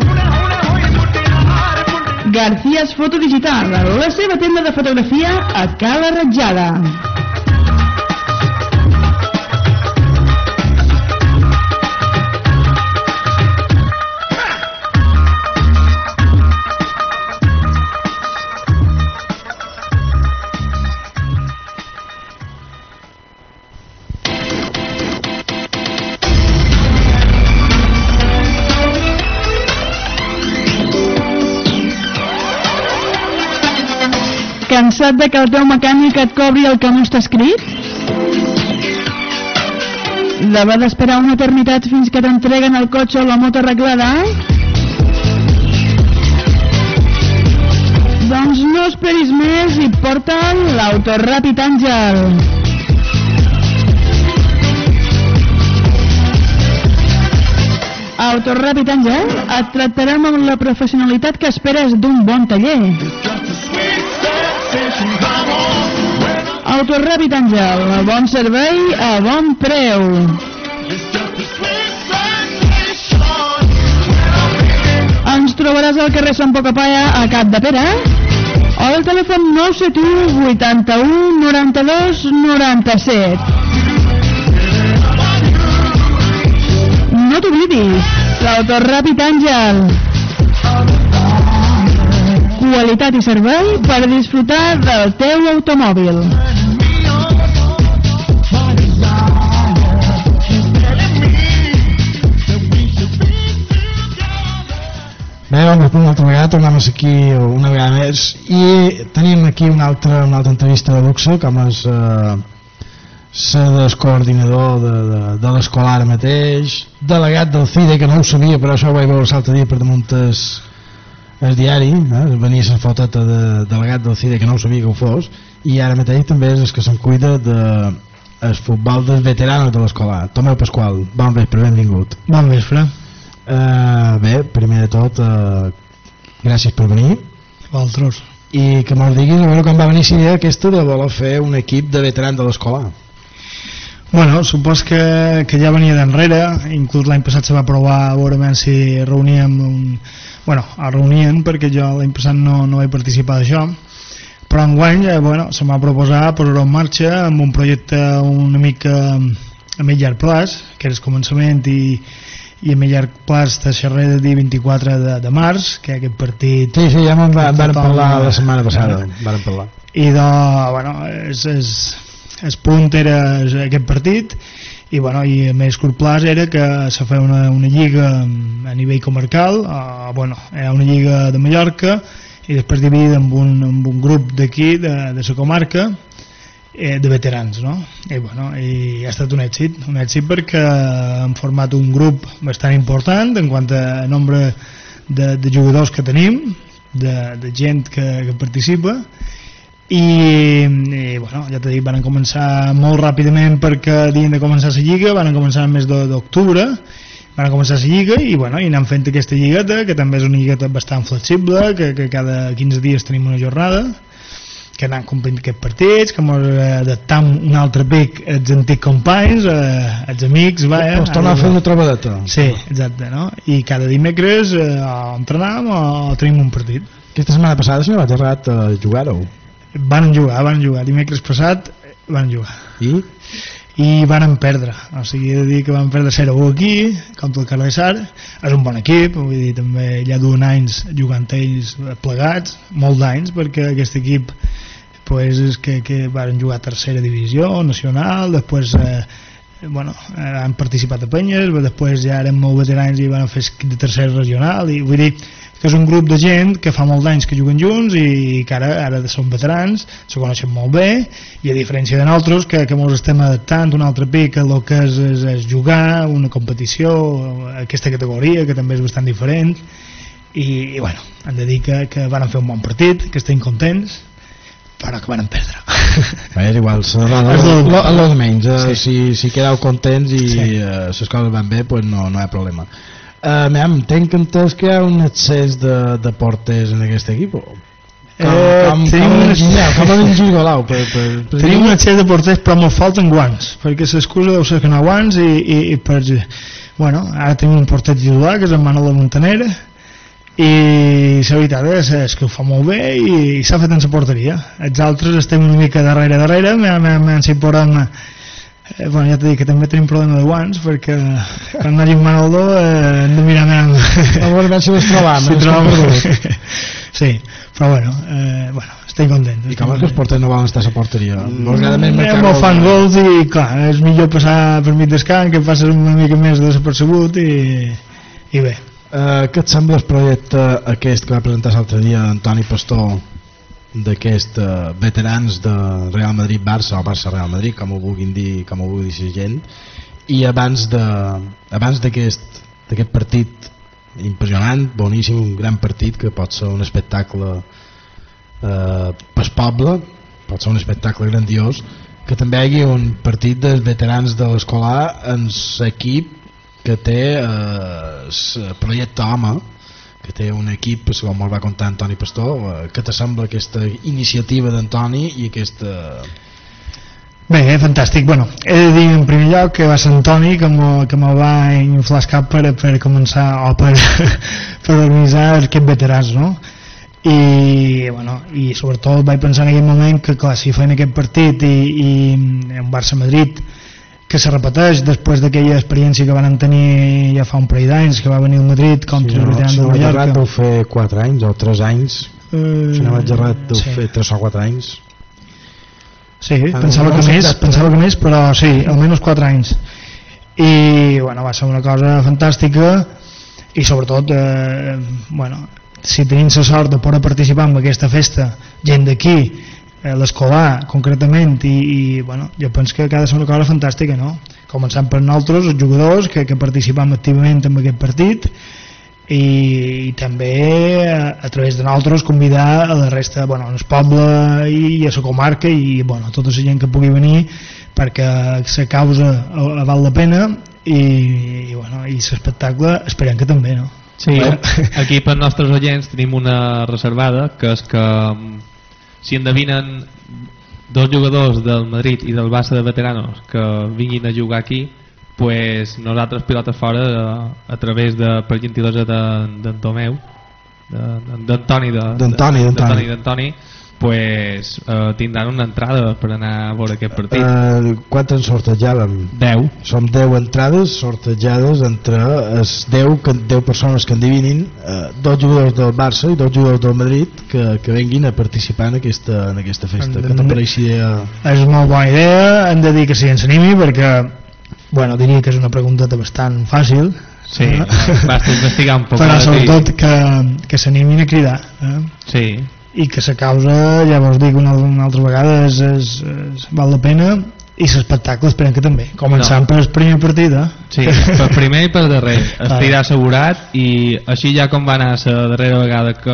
Garcías Foto Digital, la seva tenda de fotografia a Cala Ratjada. Cansat de que el teu mecànic et cobri el que no està escrit? D'haver d'esperar una eternitat fins que t'entreguen el cotxe o la moto arreglada? Doncs no esperis més i porta'l l'Autoràpid Àngel. Autoràpid Àngel et tractarem amb la professionalitat que esperes d'un bon taller. Autoràpid Àngel, bon servei a bon preu. Ens trobaràs al carrer Sant Pocapaya a Capdepera o al telèfon 971 81 92 97. No t'oblidis, l'Autoràpid Àngel. Qualitat i servei per disfrutar del teu automòbil. Bé, doncs, una altra vegada tornem aquí una vegada més i tenim aquí una altra entrevista de luxe, com és ser descoordinador de l'escola ara mateix, delegat del CIDE, que no ho sabia, però això ho vaig veure l'altre dia per damunt el diari, venia la foteta de delegat del CIDE, que no ho sabia que ho fos, i ara mateix també és el que se'n cuida del futbol dels veteranos de l'escola. Tomeu Pasqual, bon vespre, benvingut. Bon vespre. Bé, primer de tot, gràcies per venir. Vosaltres. I que mos diguis a veure com va venir la idea aquesta de voler fer un equip de veterans de l'escola. Bueno, supos que ja venia d'enrere, inclús l'any passat se va provar a veure si reuníem es reunien perquè jo l'any passat no vaig participar d'això, però enguany se m'ha proposat posar-ho en marxa amb un projecte una mica a mig llarg plaç, que era el començament i a mig llarg plaç de xerrer del dia 24 de març, que aquest partit... Sí, ja vam parlar la setmana passada, vam parlar. I el punt era aquest partit, i a més curt plaç era que se feia una lliga a nivell comarcal, hi ha una lliga de Mallorca, i després dividida amb un grup d'aquí, de la comarca, de veterans, no? I ha estat un èxit perquè hem format un grup bastant important en quant a nombre de jugadors que tenim, de gent que participa, i ja t'he dit, van començar molt ràpidament perquè havien de començar la lliga, van començar el mes d'octubre, van començar la lliga i anem fent aquesta lligueta, que també és una lligueta bastant flexible, que cada 15 dies tenim una jornada, que anem complint aquests partits, que ens adaptam un altre pic als antics companys, als amics, Pues tornar a fer una trobadeta. Sí, exacte, no? I cada dimecres entrenam o tenim un partit. Aquesta setmana passada si no vaig errat a jugar-ho. Van jugar, dimecres passat van jugar. I van perdre, o sigui, he de dir que van perdre 0-1 aquí, contra el Carlessar. És un bon equip, vull dir, també ja duen anys jugant ells plegats, molts d'anys, perquè aquest equip és que van jugar a tercera divisió nacional, després han participat a penyes, després ja eren molt veterans i van fer de tercera regional, i vull dir que és un grup de gent que fa molts anys que juguen junts i que ara són veterans, se coneixen molt bé, i a diferència de nosaltres que ens estem adaptant un altre pic a el que és jugar una competició, aquesta categoria que també és bastant diferent, i hem de dir que van fer un bon partit, que estem contents, però que van perdre. És igual, el de menys, si quedeu contents i les coses van bé, doncs no hi ha problema. Entenc que hi ha un excés de porters en aquest equip. Com han engigolau? Tenim un excés de porters, però ens falten guants, perquè l'excusa deu ser que no hi ha guants, i ara tenim un porter titular, que és el Manolo Montaner, i la veritat és que ho fa molt bé i s'ha fet en la porteria. Els altres estem una mica darrere, si podem... ja t'he dit que també tenim problema de guants, perquè quan hi hagi un Manoldo hem de mirar més... A veure si les trobam. Sí, però estem contents. I com és que els porters no volen estar a la porteria? No fan gols i clar, és millor passar per mig d'escant, que passes una mica més desapercebut i bé. Què et sembla el projecte aquest que va presentar l'altre dia Antoni Pastor d'aquests veterans de Real Madrid-Barça o Barça-Real Madrid, com ho vulgui dir la gent. I abans d'aquest partit impressionant, boníssim, un gran partit que pot ser un espectacle pel poble, pot ser un espectacle grandiós, que també hi hagi un partit dels veterans de l'Escolar en l'equip que té el projecte Home, que té un equip, segons me'l va contar Antoni Pastor. Què t'assembla aquesta iniciativa d'Antoni i aquesta... Bé, fantàstic. Bueno, he de dir en primer lloc que va ser Antoni que me va inflar el cap per començar o per organitzar aquests veterans, no? I sobretot vaig pensar en aquell moment que clar, si feien aquest partit i un Barça-Madrid que se repeteix després d'aquella experiència que van tenir ja fa un parell d'anys, que va venir el Madrid contra el veteran de Mallorca. Deu fer 4 anys o 3 anys, si no vaig errat deu fer 3 o 4 anys. Sí, pensava que més, però sí, almenys 4 anys. I bueno, va ser una cosa fantàstica i sobretot si tenim la sort de poder participar en aquesta festa gent d'aquí, l'Escolar concretament, i bueno, jo penso que ha de ser una cosa fantàstica, no? Començant per nosaltres, els jugadors que participam activament en aquest partit, i també a través de nosaltres convidar a la resta, al poble i a la comarca i tota la gent que pugui venir, perquè la causa val la pena i l'espectacle esperem que també, no? Sí, aquí per nostres oients tenim una reservada, que és que si endevinen 2 jugadors del Madrid i del Barça de veteranos que vinguin a jugar aquí, pues nosaltres Pilotes Fora a través de, per gentilesa d'en Tomeu, d'Antoni, pues tindran una entrada per anar a veure aquest partit. Quantes en sortejàvem? 10. Som 10 entrades sortejades entre les 10 persones que endevinin, 2 jugadors del Barça i 2 jugadors del Madrid que venguin a participar en aquesta festa. Què t'apareix idea? És molt bona idea, hem de dir que sí, ens animi, perquè diria que és una pregunteta bastant fàcil. Sí, basta investigar un poc. Però sobretot que s'animin a cridar. Sí. I que la causa, ja vos dic una altra vegada, val la pena, i l'espectacle esperem que també, començant per el primer partit. Sí, per primer i per darrer estirà assegurat, i així ja com va anar la darrera vegada que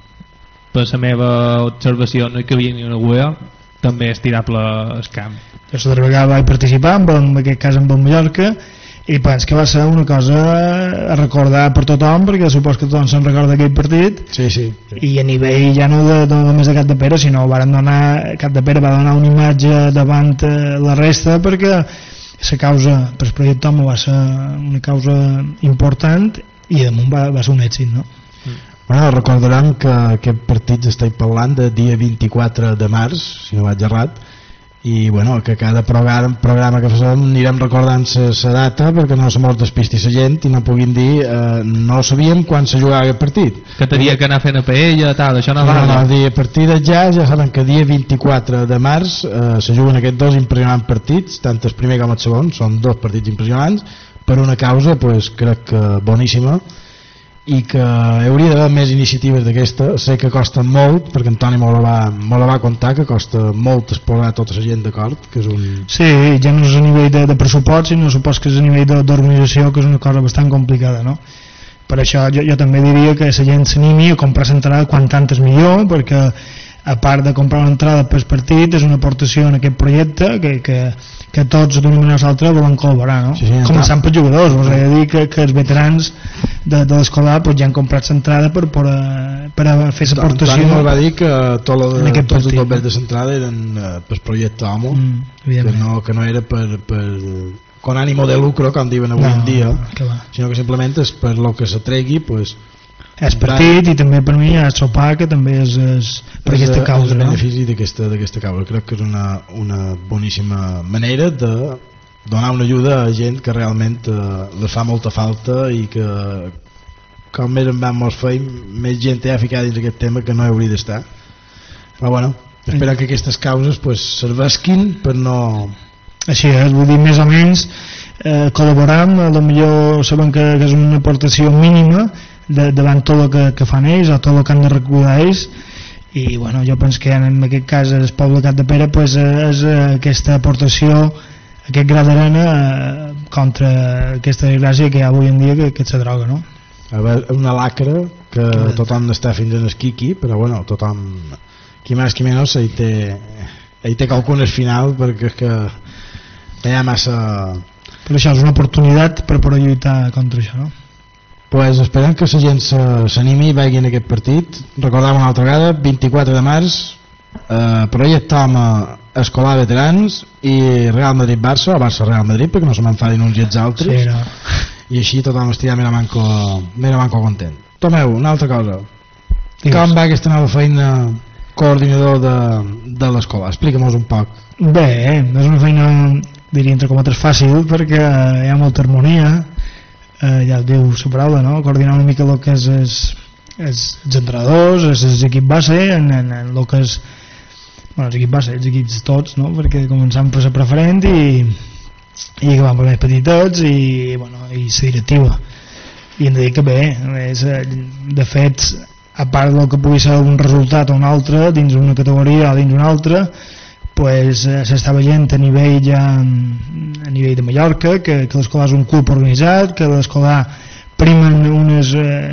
per la meva observació no hi cabia ni una agüera, també estirable el camp. Jo la darrera vegada vaig participar, en aquest cas amb el Mallorca, i penso que va ser una cosa a recordar per tothom, perquè supos que tothom se'n recorda d'aquell partit. Sí. I a nivell ja no només de Capdepera, sinó Capdepera va donar una imatge davant la resta, perquè la causa per el projecte Home va ser una causa important i damunt va ser un èxit, no? Recordaran que aquest partit estem parlant de dia 24 de març, si no vaig errat, i que cada programa que fem anirem recordant la data perquè no se mos despisti la gent i no puguin dir no sabíem quan se jugava aquest partit, que tenia que anar fent a paella tal, això no va. A partir de ja saben que dia 24 de març se juguen aquests 2 impressionants partits, tant el primer com el segon, són 2 partits impressionants per una causa crec que boníssima, i que hauria d'haver més iniciatives d'aquesta. Sé que costa molt, perquè Antoni me la va contar, que costa molt posar tota la gent d'acord, que és un... Sí, ja no és a nivell de pressupost, sinó supos que és a nivell d'organització, que és una cosa bastant complicada, no? Per això jo també diria que la gent s'animi a comprar l'entrada quan tant és millor, perquè a part de comprar l'entrada per partit és una aportació en aquest projecte que tots d'una manera o l'altra volen col·laborar, no? Sí, començant per jugadors, us he de dir que els veterans de l'Escolar ja han comprat l'entrada per fer l'aportació. Antoni va dir que tots els dobles de l'entrada eren per projecte Home, que no era con ánimo de lucro, com diuen avui en dia, sinó que simplement és per lo que se tregui, és partit, i també per mi és sopar, que també és per aquesta causa, el benefici d'aquesta causa. Crec que és una boníssima manera de donar una ajuda a gent que realment les fa molta falta, i que com més en vam mos feim, més gent ha ficat dins aquest tema que no hauria d'estar. Però espero que aquestes causes serveixin per no... Així és, vull dir, més o menys col·laboram, potser sabem que és una aportació mínima davant tot el que fan ells o tot el que han de recordar ells, i bueno, jo penso que en aquest cas el poble de Capdepera pues, és aquesta aportació, aquest gra d'arena contra aquesta desgràcia que hi ha avui en dia que és la droga, no? A veure, una lacra que tothom està fins en esquiqui, però bueno, tothom, qui més qui menys, ell té qualcunes final, perquè és que hi ha massa... Però això és una oportunitat per poder lluitar contra això, no? Pues esperem que la gent s'animi i vegi en aquest partit. Recordem una altra vegada, 24 de març, Projecte Home Escolar Veterans i Real Madrid-Barça, o Barça-Real Madrid, perquè no se m'enfadin uns i els altres. Sí, no. I així tothom estirà mera manco content. Tomeu, una altra cosa. Com va aquesta nova feina coordinador de l'escola? Explica-mos un poc. Bé, és una feina, diria entre cometes, fàcil, perquè hi ha molta harmonia, ja diu la paraula, no? Coordinar una mica el que és els entrenadors, l'equip base, en el que és, bueno, l'equip base, els equips tots, no? Perquè començam per la preferent i que van per més petitets i la directiva, i hem de dir que bé, de fet, a part del que pugui ser un resultat o un altre dins una categoria o dins una altra, pues s'està veient a nivell de Mallorca que l'escolar és un club organitzat, que l'escolar primen unes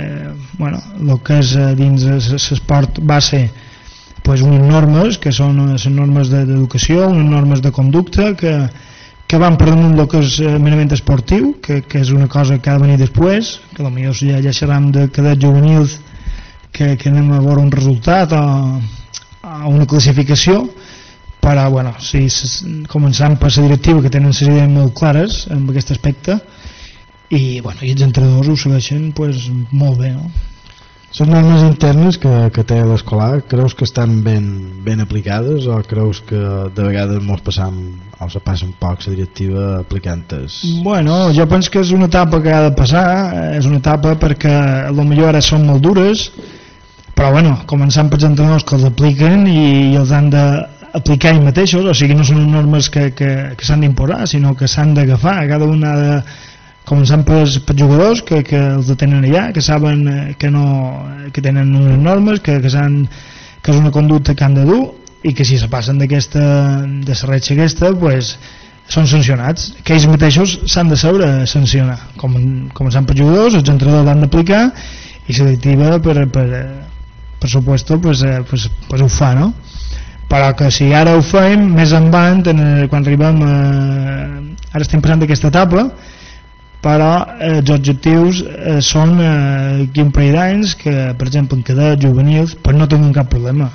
el que és dins l'esport base, pues unes normes que són les normes d'educació, unes normes de conducta que van per damunt del que és merament esportiu, que és una cosa que ha de venir després, que potser ja xerram de cadets juvenils que anem a veure un resultat o una classificació, però sí, començant per la directiva, que tenen les idees molt clares en aquest aspecte, i els entrenadors ho segueixen molt bé, no? Les normes internes que té l'escolar, creus que estan ben aplicades o creus que de vegades mos passam o se passa un poc la directiva aplicant-les? Bueno, jo penso que és una etapa que ha de passar, és una etapa perquè potser ara són molt dures, però començant pels entrenadors que els apliquen i els han d'aplicar ells mateixos, o sigui, no són normes que s'han d'imposar, sinó que s'han d'agafar, cada una ha de, començant pels jugadors que els tenen allà, que saben que tenen unes normes, que és una conducta que han de dur, i que si se passen de la ratxa aquesta, són sancionats, que ells mateixos s'han de saber sancionar, començant pels jugadors, els entrenadors l'han d'aplicar, i la directiva per supuesto ho fa, no? Però que si ara ho fem més endavant, quan arribem ara estem passant d'aquesta etapa, però els objectius són aquí un parell d'anys que, per exemple, en cadets juvenils no tinguin cap problema,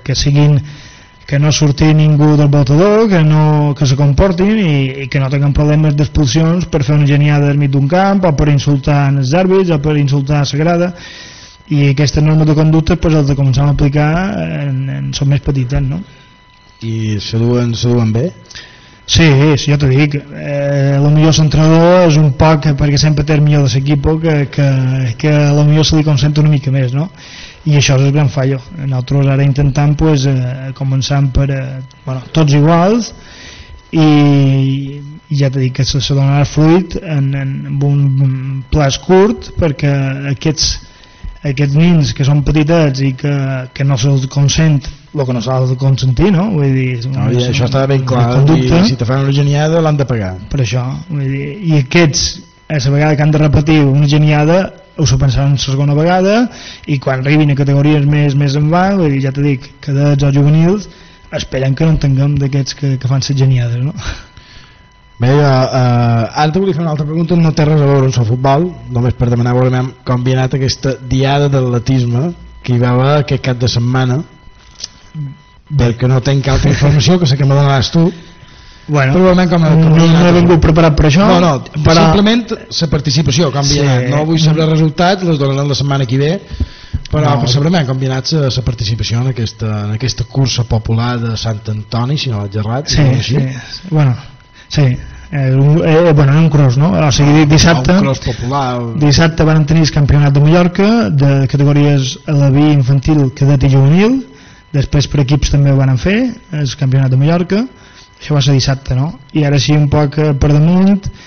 que no surti ningú del voltador, que se comportin i que no tinguin problemes d'expulsions per fer una geniada al mig d'un camp o per insultar els àrbits o per insultar la grada, i aquestes normes de conducta els de començar a aplicar són més petites, no? I se duen bé? Sí, jo t'ho dic, el millor l'entrenador és un poc perquè sempre té el millor de l'equip que el millor se li concentra una mica més, no? I això és el gran fallo. Nosaltres ara intentant començant per tots iguals, i ja t'he dit que se donarà fruit en un plaç curt, perquè aquests nins que són petitets i que no se'ls consent el que no s'ha de consentir, no? Vull dir, això està ben clar, i si te fan una geniada l'han de pagar. Per això, vull dir, i aquests a la vegada que han de repetir una geniada ho se pensaran la segona vegada, i quan arribin a categories més en va, vull dir, ja t'he dit, cadets o juvenils, esperen que no en tinguem d'aquests que fan les geniades, no? Bé, ara te volia fer una altra pregunta, no té res a veure amb el futbol, només per demanar com havia anat aquesta diada d'atletisme que hi va haver aquest cap de setmana, perquè no tenc altra informació que sé que me donaràs tu. Bueno, no he vingut preparat per això. No, simplement la participació, com havia anat. No vull saber els resultats, les donaran la setmana que ve, però per saber com havia anat la participació en aquesta cursa popular de Sant Antoni, si no vaig errat. Sí, en un cross, no? O sigui, dissabte van tenir el campionat de Mallorca de categories a la B infantil, cadet i juvenil, després per equips també ho van fer el campionat de Mallorca, això va ser dissabte, no? I ara sí, un poc per damunt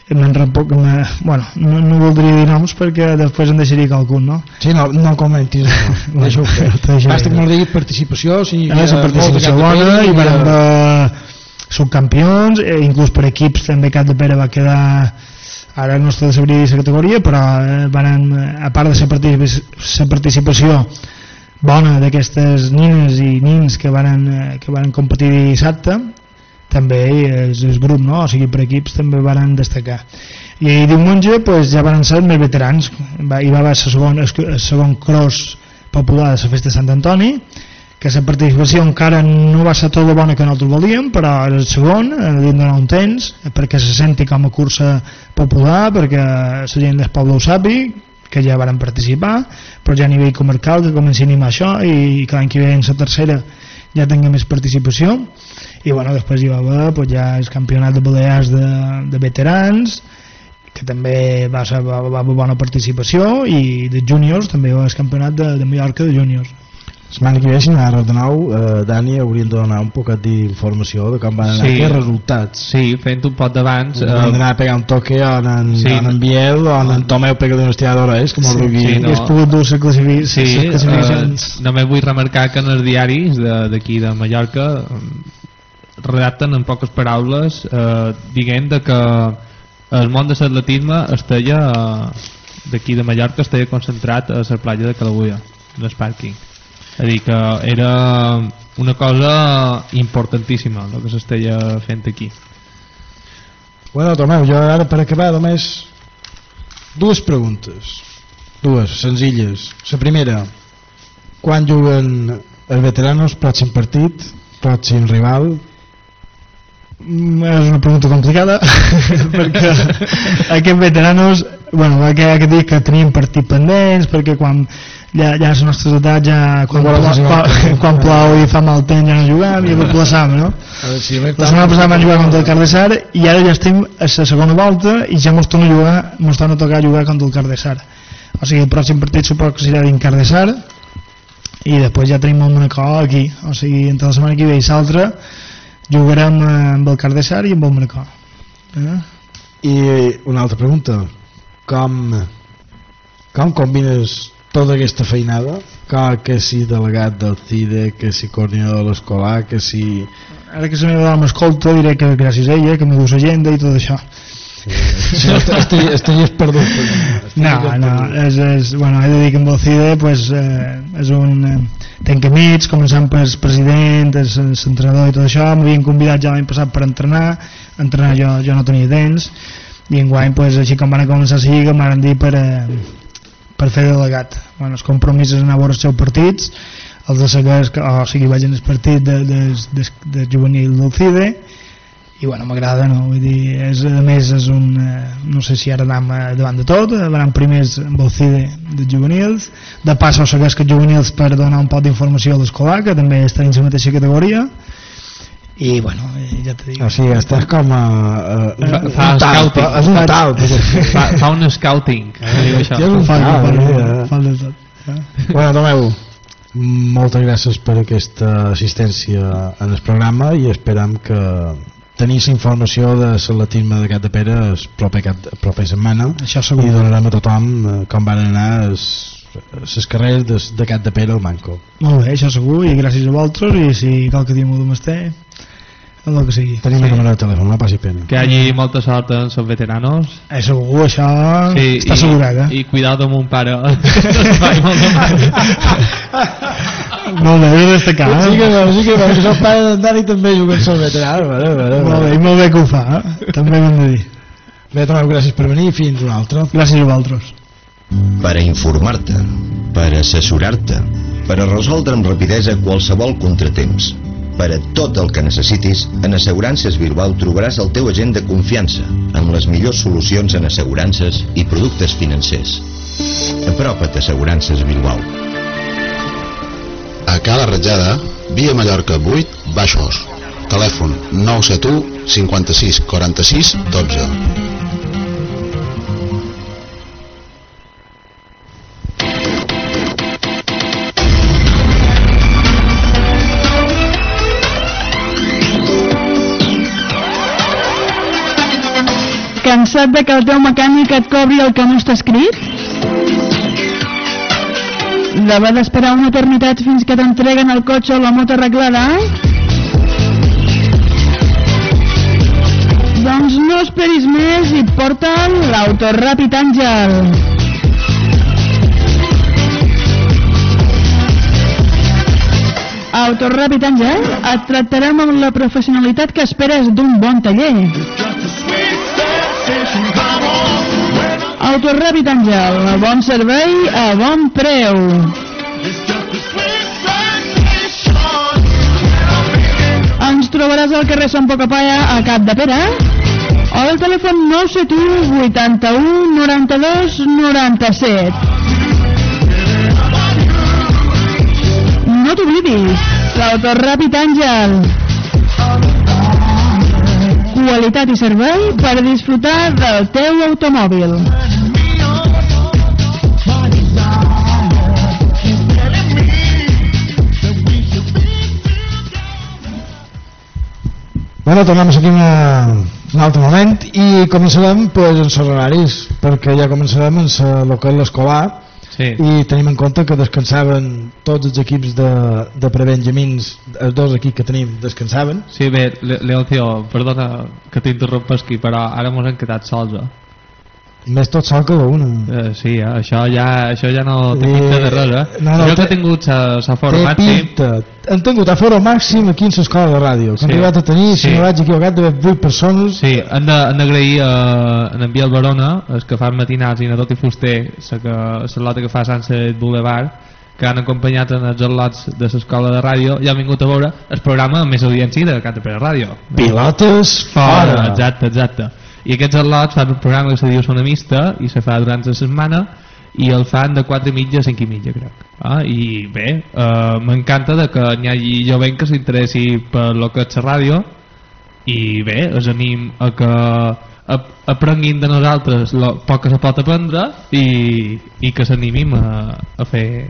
bueno, no voldria dir noms perquè després em deixaria qualcun, no? Sí, no comentis, no. Deixa-ho fer. Basta que no diguis participació, si la participació bona i van subcampions, inclús per equips també Capdepera va quedar, ara no està de saber la categoria, però a part de la participació bona d'aquestes nines i nins que van competir dissabte, també el grup, no? O sigui, per equips també van destacar. I diumenge pues, ja van ser més veterans, hi va haver el segon cross popular de la festa de Sant Antoni, que la participació encara no va ser tot bona que nosaltres volíem, però el segon hem de donar un temps perquè se senti com a cursa popular, perquè la gent del poble ho sàpiga, que ja van participar, però ja a nivell comarcal que comenci a animar això i que l'any que ve en la tercera ja tingui més participació. I bueno, després hi va haver pues, ja el campionat de Balears de veterans, que també va haver bona participació, i de júniors també va haver el campionat de Mallorca de júniors. La setmana que ve, si no de nou, Dani, hauríem de donar un poquet d'informació de com van anar aquests resultats. Sí, fent un pot d'abans. Vam anar a pegar un toque on en Biel, on en Tomeu pega d'una estiradora, és com el rugby. No. És pogut dur la classificacions. Només vull remarcar que en els diaris d'aquí de Mallorca redacten en poques paraules dient que el món de l'atletisme estaria d'aquí de Mallorca estaria concentrat a la platja de Calabulla, en el pàrquing. És a dir, que era una cosa importantíssima el que s'estaria fent aquí. Bueno, Tomeu, jo ara per acabar només dues preguntes, dues senzilles. La primera, quan juguen els veteranos, pròxim partit, pròxim rival? És una pregunta complicada perquè aquests veteranos, bueno, aquest dia que teníem partit pendents, perquè quan ja a les nostres edats quan plou i fa mal temps ja no juguem i replaçam, no? La setmana passada vam jugar contra el Cardessar i ara ja estem a la segona volta i ja mos torna a tocar jugar contra el Cardessar. O sigui, el pròxim partit suposo que serà dins Cardessar i després ja tenim el Manacor aquí, o sigui, entre la setmana que ve i l'altra jugarem amb el Cardessar i amb el Manacor. I una altra pregunta, com combines tota aquesta feinada, que si delegat del CIDE, que si coordinador de l'escolar, que si... Ara que se meva dona m'escolta diré que gràcies a ella, que m'hi du l'agenda i tot això. Estaries perdut. Bueno, he de dir que amb el CIDE pues, és un... Tenc amics, començant per el president, l'entrenador i tot això, m'havien convidat ja l'any passat per entrenar jo no tenia temps, i enguany pues, així com van començar la lliga m'han dit per fer delegat. Bueno, els compromisos anar a veure els seus partits, els de seguir, o sigui, vaig en el partit de juvenil del CIDE, i bueno, m'agrada, no? Vull dir, a més és un, no sé si ara anem davant de tot, anem primers amb el CIDE de juvenils, de pas o segueix que juvenils per donar un poc d'informació a l'escolar, que també està en la mateixa categoria, i bueno, ja t'he dit. O sigui, estàs com fa un scouting. Bueno, Tomeu, moltes gràcies per aquesta assistència en el programa i esperam que tenir la informació de l'atletisme de Capdepera el proper setmana i donarem a tothom com van anar les carreres de Capdepera al Manco. Molt bé, això segur, i gràcies a vosaltres, i si cal que diguem el Masté, el que sigui. Tenim el número de telèfon, no passi pena. Que hi hagi molta sort en els veteranos. Segur, això està assegurat, I cuidado amb un pare. Molt bé, he destacat. Sí que el pare d'en Dani també juga amb els veteranos. Molt bé que ho fa, també ho hem de dir. Bé, Tomeu, gràcies per venir i fins una altra. Gràcies a vosaltres. Per a informar-te, per a assessorar-te, per a resoldre amb rapidesa qualsevol contratemps. Per a tot el que necessitis, en Assegurances Bilbao trobaràs el teu agent de confiança, amb les millors solucions en assegurances i productes financers. Apropa't a Assegurances Bilbao. A Cala Ratjada, via Mallorca 8, Baixos. Telèfon 971 56 46 12. Cansat de que el teu mecànic et cobri el que no està escrit? D'haver d'esperar una eternitat fins que t'entreguen el cotxe o la moto arreglada? Doncs no esperis més i porta'l l'Autoràpid Àngel. Autoràpid Àngel et tractarem amb la professionalitat que esperes d'un bon taller. Autoràpid Àngel, bon servei a bon preu. Ens trobaràs al carrer Sant Pocapaya a Capdepera o al telèfon 971 81 92 97. No t'oblidis, l'Autoràpid Àngel. Qualitat i servei per disfrutar del teu automòbil. Bueno, tornem aquí un altre moment i començarem pues, en els horaris, perquè ja començarem en el que és l'escolar. Sí. I tenim en compte que descansaven tots els equips de prebenjamins, els dos equips que tenim descansaven. Sí, bé, Leoncio, perdona que t'interrompesqui, però ara mos hem quedat sols. Més tot sol que una. Sí, això ja no té pinta de res, no, jo que he tingut l'aforo màxim. Hem tingut aforo màxim aquí en l'escola de ràdio, que hem arribat a tenir, si no vaig equivocat, d'haver 8 persones. Sí, hem d'agrair a en Biel Barona, els que fan matinals i a Tot i Fuster, la lota que fa Sunset Boulevard, que han acompanyat en els al·lots de l'escola de ràdio i han vingut a veure el programa amb més audiència de Capdepera Ràdio. Pilotes fora! Exacte. I aquests al·lots fan un programa que se diu Sonomista i se fa durant la setmana i el fan de 4:30 a 5:30, crec. I bé, m'encanta que n'hi hagi jovent que s'interessi per lo que és la ràdio i bé, els anim a que aprenguin de nosaltres el poc que se pot aprendre i que s'animin a fer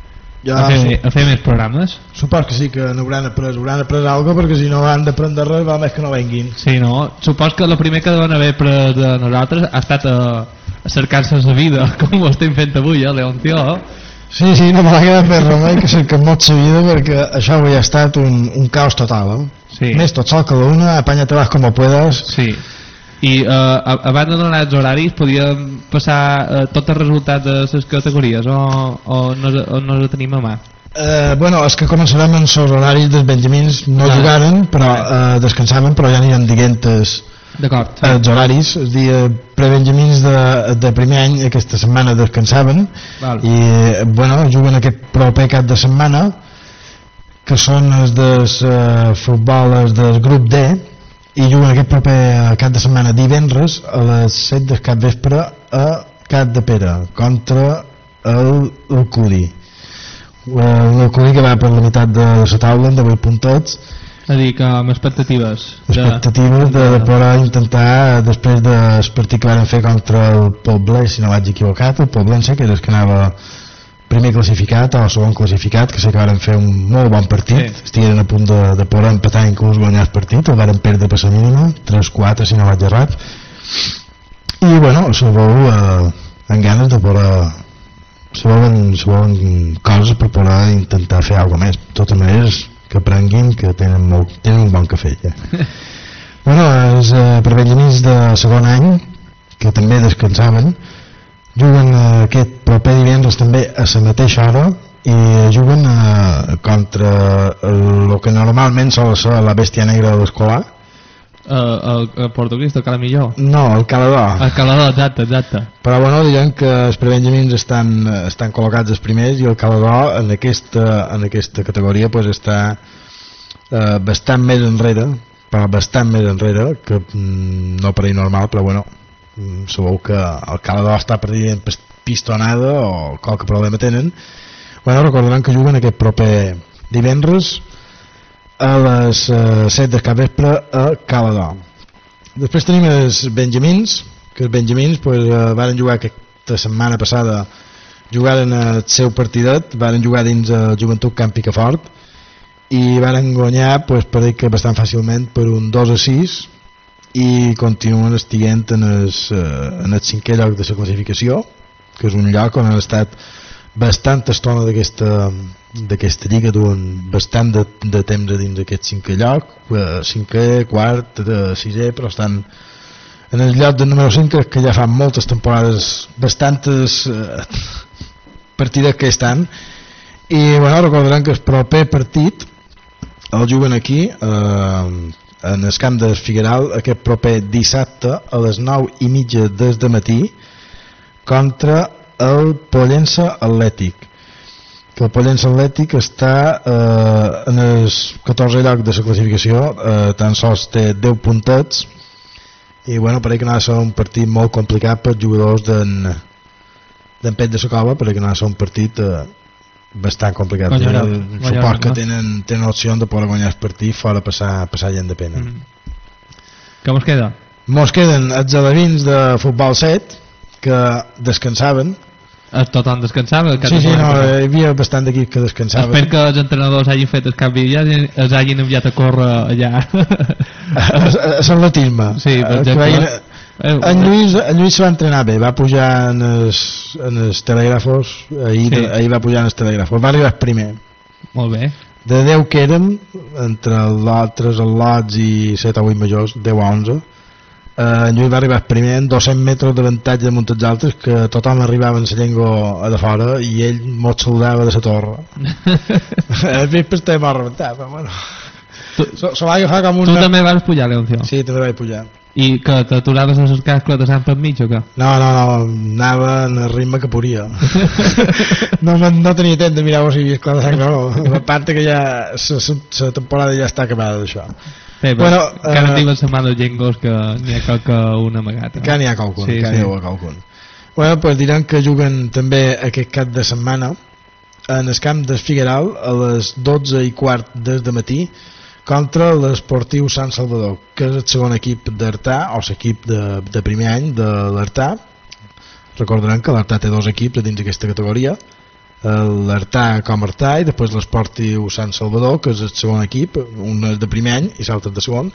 més programes. Supos que sí que n'hauran après alguna cosa, perquè si no han d'aprendre res va més que no venguin. Sí, no? Supos que el primer que deuen haver après de nosaltres ha estat a cercar-se la vida, com ho estem fent avui, Leoncio. Sí, no me l'ha quedat més remei que cercar molt la vida, perquè això avui ha estat un caos total. Sí. Més tot sol cada una, apanya-te-vas com puedes. Sí. I abans de donar els horaris podíem passar tots els resultats de les categories o no els tenim a mà? Bueno, els que començarem en els horaris dels benjamins no jugaren, però descansaven, però ja aniran dient els horaris. Els dies prebenjamins de primer any aquesta setmana descansaven. I bueno, juguen aquest proper cap de setmana, que són els dels futbols del grup D, i juguen aquest proper cap de setmana divendres a les 7 del capvespre a Capdepera contra l'Alcudi. L'Alcudi que va per la meitat de la taula de 8 puntets. És a dir, que amb expectatives de poder intentar, després del partit que van fer contra el Poblet, si no vaig equivocat, el Poblense, que era el que anava primer classificat o segon classificat, que sé que van fer un molt bon partit, estigueren a punt de poder empatar, inclús guanyar el partit, el van perdre per la mínima 3-4 si no vaig errat, i bueno, se veu amb ganes de poder se veuen coses per poder intentar fer alguna més. De totes maneres, que aprenguin que tenen un bon cafè ja. Bueno, els prebenjamins de segon any, que també descansaven, juguen aquest proper divendres també a la mateixa hora i juguen contra el que normalment sol ser la bèstia negra de l'escolar. El portuguès, el Calamilló? No, el Calador. El Calador, exacte. Però bueno, diguem que els prebenjamins estan col·locats els primers i el Calador en aquesta categoria pues, està bastant més enrere, que no per ahir normal, però bueno, sabeu que el Calador està perdent pistonada o qualque problema tenen. Bueno, recordaran que juguen aquest proper divendres a les 7 del capvespre a Calador. Després tenim els benjamins, que els benjamins pues, varen jugar aquesta setmana passada, jugaren el seu partidet, varen jugar dins el Joventut Camp Picafort i varen guanyar pues, per dir que bastant fàcilment per un 2-6 i continuen estiguent en el 5è lloc de la classificació, que és un lloc on han estat bastanta estona d'aquesta lliga, duen bastant de temps a dins d'aquest 5è lloc, 5è, quart, 6è, però estan en el lloc del número 5, que ja fa moltes temporades, bastantes partides que estan, i bueno, recordaran que el proper partit el juguen aquí en el camp de Figueral aquest proper dissabte a les 9:30 del matí contra el Pollença Atlètic, que el Pollença Atlètic està en el 14è lloc de la classificació, tan sols té 10 puntets, i bueno, pareix que no ha de ser un partit molt complicat per jugadors d'en Pet de Socova, perquè no ha de ser un partit bastant complicat. Supos que tenen opció de poder guanyar el partit fora passar gent de pena. Què mos queda? Mos queden els alevins de futbol 7 que descansaven. Tothom descansava? Sí, no, hi havia bastant d'equip que descansaven. Espero que els entrenadors hagin fet el canvi i els hagin enviat a córrer allà a l'atletisme. Sí, per exemple. En Lluís se va entrenar bé, va pujar en els telègrafos, ahir va pujar en els telègrafos, va arribar primer. Molt bé. De 10 que érem, entre altres al·lots i 7 o 8 majors, 10 a 11, en Lluís va arribar primer en 200 metres d'avantatge damunt els altres, que tothom arribava en la llengua a de fora i ell mos saludava de la torre. El vespre estem a rebentar, però bueno. Se va agafar com una... Tu també vas pujar, Leoncio? Sí, també vaig pujar. I que t'aturaves a les cascles de Sant per mig o què? No, anava en el ritme que podia. no tenia temps de mirar si havia esclat de sang, no. A part que ja la temporada ja està acabada d'això. Sí, però encara et diuen setmana de llengos que n'hi ha qualque una amagata. Que n'hi ha qualcun. Bueno, pues diran que juguen també aquest cap de setmana en el camp del Figueral a les 12:15 del matí contra l'Esportiu Sant Salvador, que és el segon equip d'Artà, o l'equip de primer any de l'Artà. Recordaran que l'Artà té dos equips dins d'aquesta categoria, l'Artà com Artà i després l'Esportiu Sant Salvador, que és el segon equip, un és de primer any i l'altre de segon,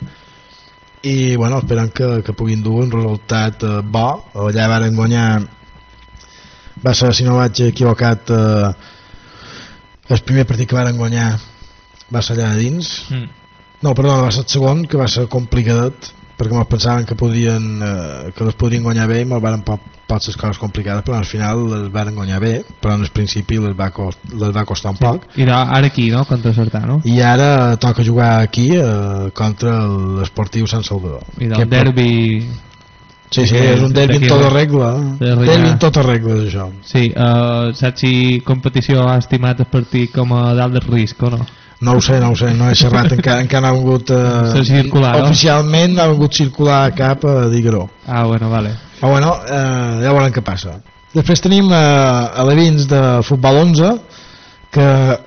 i bueno, esperem que puguin dur un resultat bo. Allà varen guanyar, va ser, si no vaig equivocat, el primer partit que varen guanyar va ser allà dins. No, perdó, va ser el segon, que va ser complicadet, perquè ens pensaven que les podrien guanyar bé i ens van pot ser coses complicades, però al final les van guanyar bé, però en el principi les va costar un poc. I ara aquí, no?, contra Sartà, no? I ara toca jugar aquí contra l'Esportiu Sant Salvador. I del derbi... Sí, és un derbi en tota regla. Derbi en tota regla, això. Sí, saps si competició ha estimat el partit com a dalt del risc o no? No ho sé, no he xerrat, encara ha vingut oficialment, ha vingut circular cap a Digaró. Ah, bueno, vale. Però bueno, ja veurem què passa. Després tenim alevins de futbol 11, que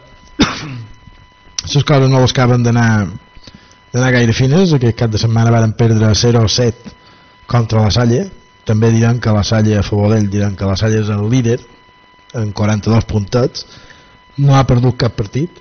les coses no les acaben d'anar gaire fines. Aquest cap de setmana van perdre 0-7 contra la Salle. També diran que la Salle, a favor d'ell, diran que la Salle és el líder en 42 puntets, no ha perdut cap partit,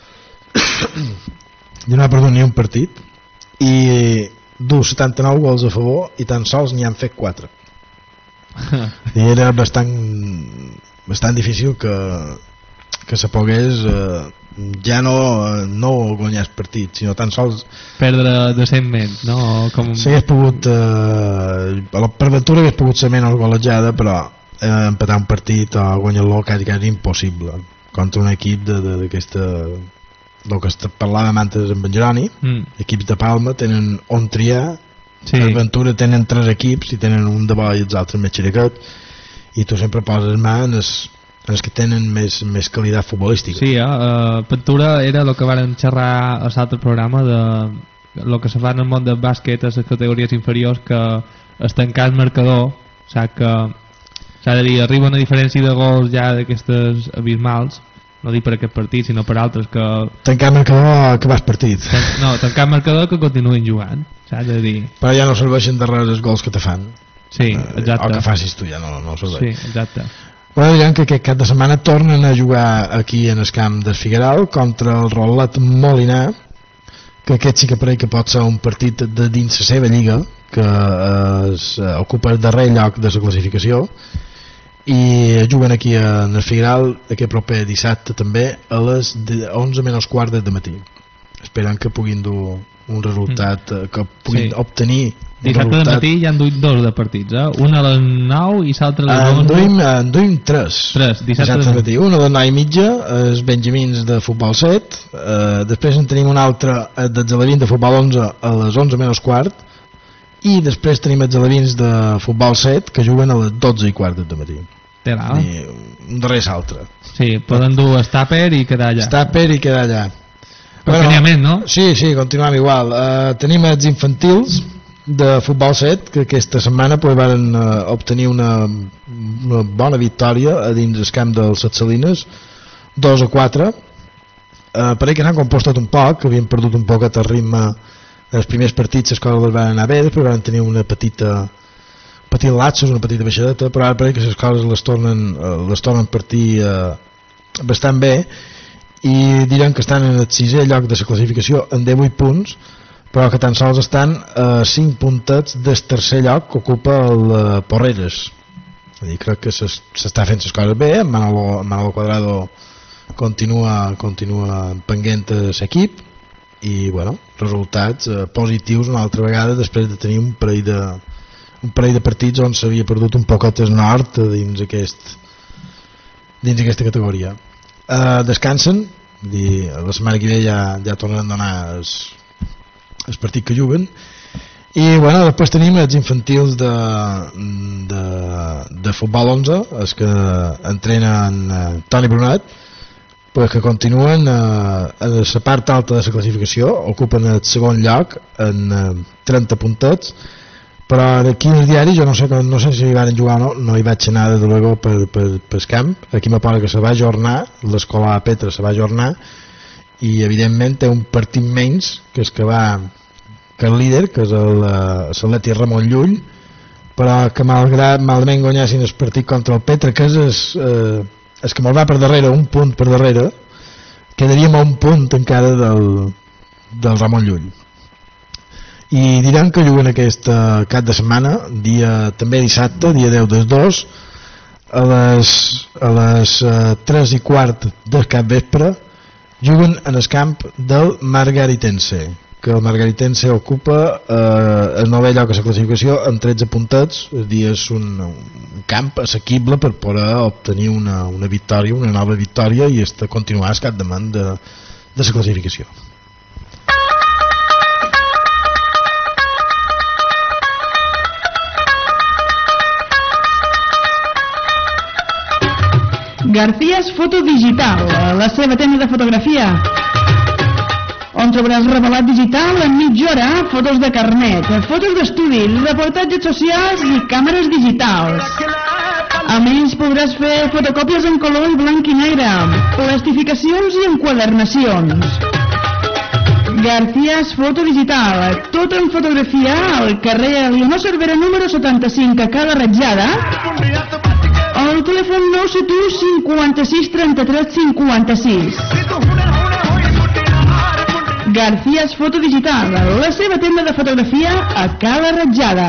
no ha perdut ni un partit, i du 79 gols a favor i tan sols n'hi han fet 4. I era bastant difícil que se pogués ja no guanyar el partit, sinó tan sols perdre decentment, no? S'hagués pogut per ventura hagués pogut ser menys golejada, però empatar un partit o guanyar-lo quasi impossible contra un equip d'aquesta, el que parlàvem antes amb en Jeroni, equips de Palma tenen on triar. A Ventura tenen 3 equips i tenen un de bo i els altres més xiriquet, i tu sempre poses mà en els que tenen més qualitat futbolística. Sí, Ventura era el que varen xerrar a l'altre programa de el que se fa en el món del bàsquet a les categories inferiors, que es tancar el marcador, o sigui que s'ha de dir, arriba una diferència de gols ja d'aquestes abismals, no dic per aquest partit sinó per altres, que tancar el marcador que vas partit, tancar el marcador que continuïn jugant, s'ha de dir, però ja no serveixen de res els gols que te fan, sí, exacte, o que facis tu ja no serveix. Sí, exacte. Bueno, diran que aquest cap de setmana tornen a jugar aquí en el camp del Figueral contra el Rolet Molinar, que aquest sí que pareix que pot ser un partit de dins la seva lliga, que ocupa el darrer lloc de la classificació, i juguen aquí en el Figueral aquest proper dissabte també a les 11 menys quart del matí. Esperen que puguin dur un resultat, que puguin obtenir dissabte de matí hi ha dos de partits, un a les 9 i l'altre a les 11. Enduim 3 dissabte de matí, un a les 9 i mitja els benjamins de futbol 7, després en tenim un altre dels alevins de futbol 11 a les 11 menys quart, i després tenim els alevins de futbol 7 que juguen a les 12 i quart del matí. Un darrer l'altre. Sí, poden dur estàper i quedar allà. Bueno, no? Sí, continuem igual. Tenim els infantils de futbol 7 que aquesta setmana van obtenir una bona victòria a dins el camp dels Set Salines, 2-4. Pareix que s'han compostat un poc, que havien perdut un poc el ritme dels primers partits, les coses les van anar bé, després van tenir una petita lapsus, una petita baixadeta, però ara pareix que les coses les tornen a partir bastant bé, i direm que estan en el 6è lloc de la classificació en 18 punts, però que tan sols estan a 5 puntets del tercer lloc que ocupa el Porreres. Crec que s'està fent les coses bé. Manolo Cuadrado continua penguent a l'equip, i bueno, resultats positius una altra vegada després de tenir un parell de partits on s'havia perdut un poquet el nord dins aquesta categoria. Descansen, la setmana que ve ja tornen a donar el partit que juguen, i bueno, després tenim els infantils de futbol 11, els que entrenen Toni Brunet, que continuen a la part alta de la classificació, ocupen el segon lloc en 30 puntets, però aquí en el diari jo no sé si hi van jugar o no hi vaig anar de luego per camp. Aquí me posa que se va ajornar, l'escola a Petra se va ajornar, i evidentment té un partit menys que el líder, que és l'Atleti Ramon Llull, però que malament guanyessin el partit contra el Petra, que és el que me'l va per darrere, un punt per darrere, quedaríem a un punt encara del Ramon Llull. I direm que juguen aquest cap de setmana, també dissabte, dia 10 del 2, a les 3 i quart del cap vespre, juguen en el camp del Margaritense, que el Margaritense ocupa el 9è lloc a la classificació amb 13 puntets. És un camp assequible per poder obtenir una victòria, una nova victòria, i continuar el capdavant de la classificació. García's Foto Digital, la seva tenda de fotografia, on trobaràs revelat digital en mitja hora, fotos de carnet, fotos d'estudi, reportatges socials i càmeres digitals. A més, podràs fer fotocòpies en color i blanc i negre, plastificacions i enquadernacions. García's Foto Digital, tot en fotografia, al carrer Leonor Cervera número 75 a Cala Ratjada, al telèfon 971 56 33 56. García's Foto Digital, la seva tenda de fotografia a Cala Ratjada.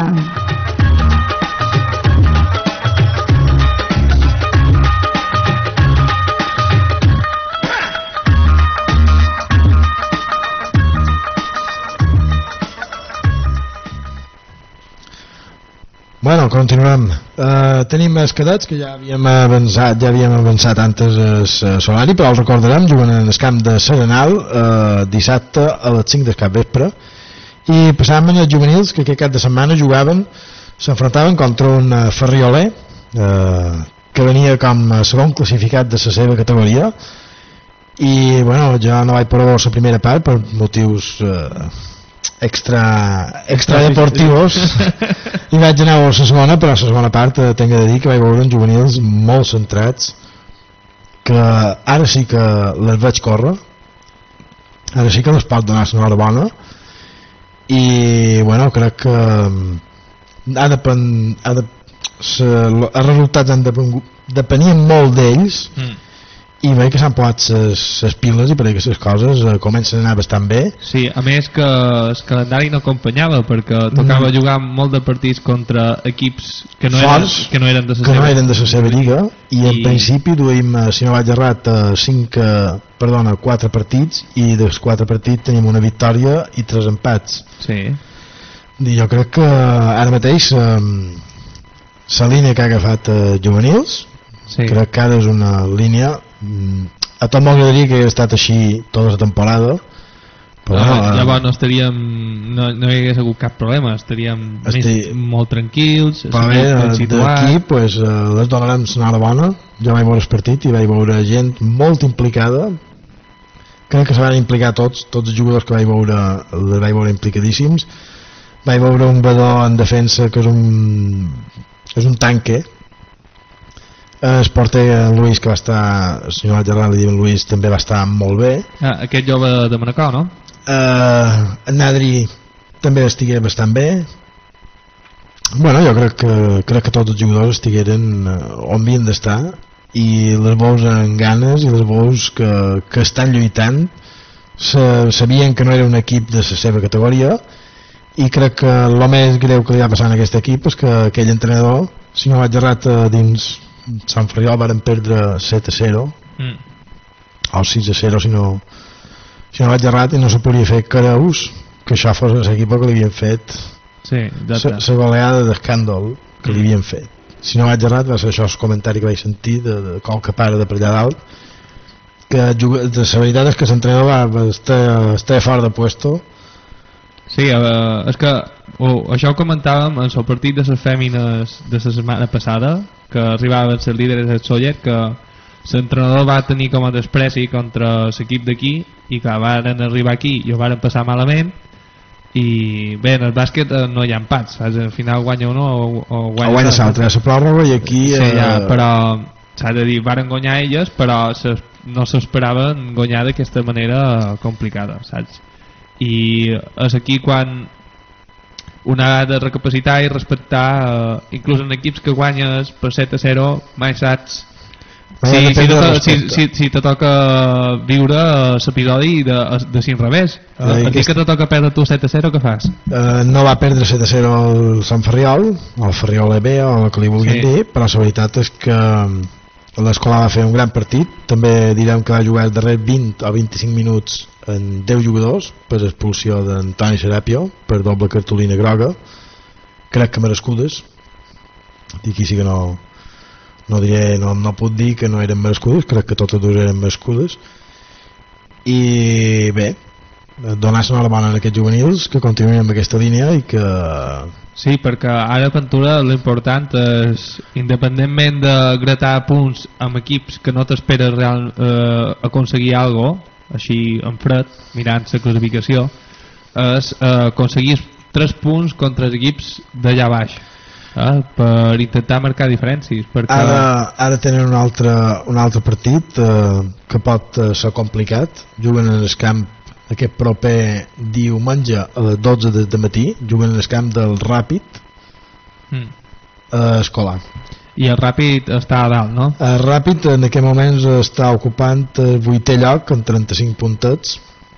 Bueno, continuem. Tenim els cadets, que ja havíem avançat antes l'horari, però els recordarem, juguen en el camp de Serenal dissabte a les 5 del capvespre, i passàvem els juvenils, que aquest cap de setmana s'enfrontaven contra un Ferrioler que venia com a segon classificat de la seva categoria, i bueno, jo no vaig poder veure la primera part per motius extradeportivos i vaig anar a la segona, però a la segona part tinc de dir que vaig veure uns juvenils molt centrats, que ara sí que les veig córrer, ara sí que les pot donar l'enhorabona, i bueno, crec que els resultats depenien molt d'ells, i veig que s'han posat les piles i per que les coses comencen a anar bastant bé. Sí, a més que el calendari no acompanyava, perquè tocava jugar molt de partits contra equips que no eren de la seva lliga, i en principi duim, si no vaig errat, 4 partits, i dels 4 partits tenim una victòria i 3 empats. Sí. I jo crec que ara mateix la línia que ha agafat juvenils, crec que ara és una línia, a tot m'agradaria que hagués estat així tota la temporada, però llavors no hi hagués hagut cap problema, estaríem molt tranquils, però bé, d'aquí pues, les donarem l'enhorabona. Jo vaig veure el partit i vaig veure gent molt implicada, crec que se van implicar tots els jugadors que vaig veure implicadíssims. Vaig veure un badó en defensa que és un tanque. El porter Luis, que va estar, el senyor Algerran li diuen Luis, també va estar molt bé. Aquest jove de Manacor, no? En Nadri també estigué bastant bé. Bueno, jo crec que tots els jugadors estigueren on havien d'estar, i les veus amb ganes i les veus que estan lluitant, sabien que no era un equip de la seva categoria, i crec que el més greu que li va passar a aquest equip és que aquell entrenador, si no vaig errat, dins Sant Ferriol varen perdre 7-0 o 6-0 si no vaig errat, i no se podia fer creus que això fos l'equip que li havien fet la goleada d'escàndol que li havien fet. Si no vaig errat, va ser això el comentari que vaig sentir de qualque pare de per allà dalt, que la veritat és que l'entrenador va estar fora de puesto. Sí, és que això ho comentàvem en el partit de les fèmines de la setmana passada, que arribaven les líderes del Sollet, que l'entrenador va tenir com a despreci contra l'equip d'aquí, i que van arribar aquí i ho van passar malament, i bé, en el bàsquet no hi ha empats, al final guanya uno o guanya l'altre, la pròrroga, i aquí però s'ha de dir, van guanyar elles, però no s'esperaven guanyar d'aquesta manera complicada, saps? I és aquí quan una ha de recapacitar i respectar, inclús en equips que guanyes per 7-0, mai saps si te toca viure l'episodi de l'inrevés. El dia que te toca perdre tu 7-0, què fas? No va perdre 7-0 el Sant Ferriol, el Ferriol B o el que li vulguin dir, però la veritat és que l'Escola va fer un gran partit. També direm que va jugar els darrers 20 o 25 minuts en 10 jugadors per expulsió d'Antoni Serapio per doble cartolina groga, crec que merescudes, i aquí sí que no puc dir que no eren merescudes, crec que totes dues eren merescudes. I bé, donar-se enhorabona a aquests juvenils que continuïn amb aquesta línia i que... Sí, perquè ara Ventura l'important és, independentment de gratar punts amb equips que no t'esperes aconseguir alguna cosa, així en fred, mirant la classificació, és aconseguir 3 punts contra els equips d'allà baix, per intentar marcar diferències, perquè... Ara tenen un altre partit que pot ser complicat. Juguen en el camp aquest proper diumenge a les 12 de matí, juguen en el camp del Ràpid escolar. I el Ràpid està a dalt, no? El Ràpid en aquest moment està ocupant el 8è lloc amb 35 puntets.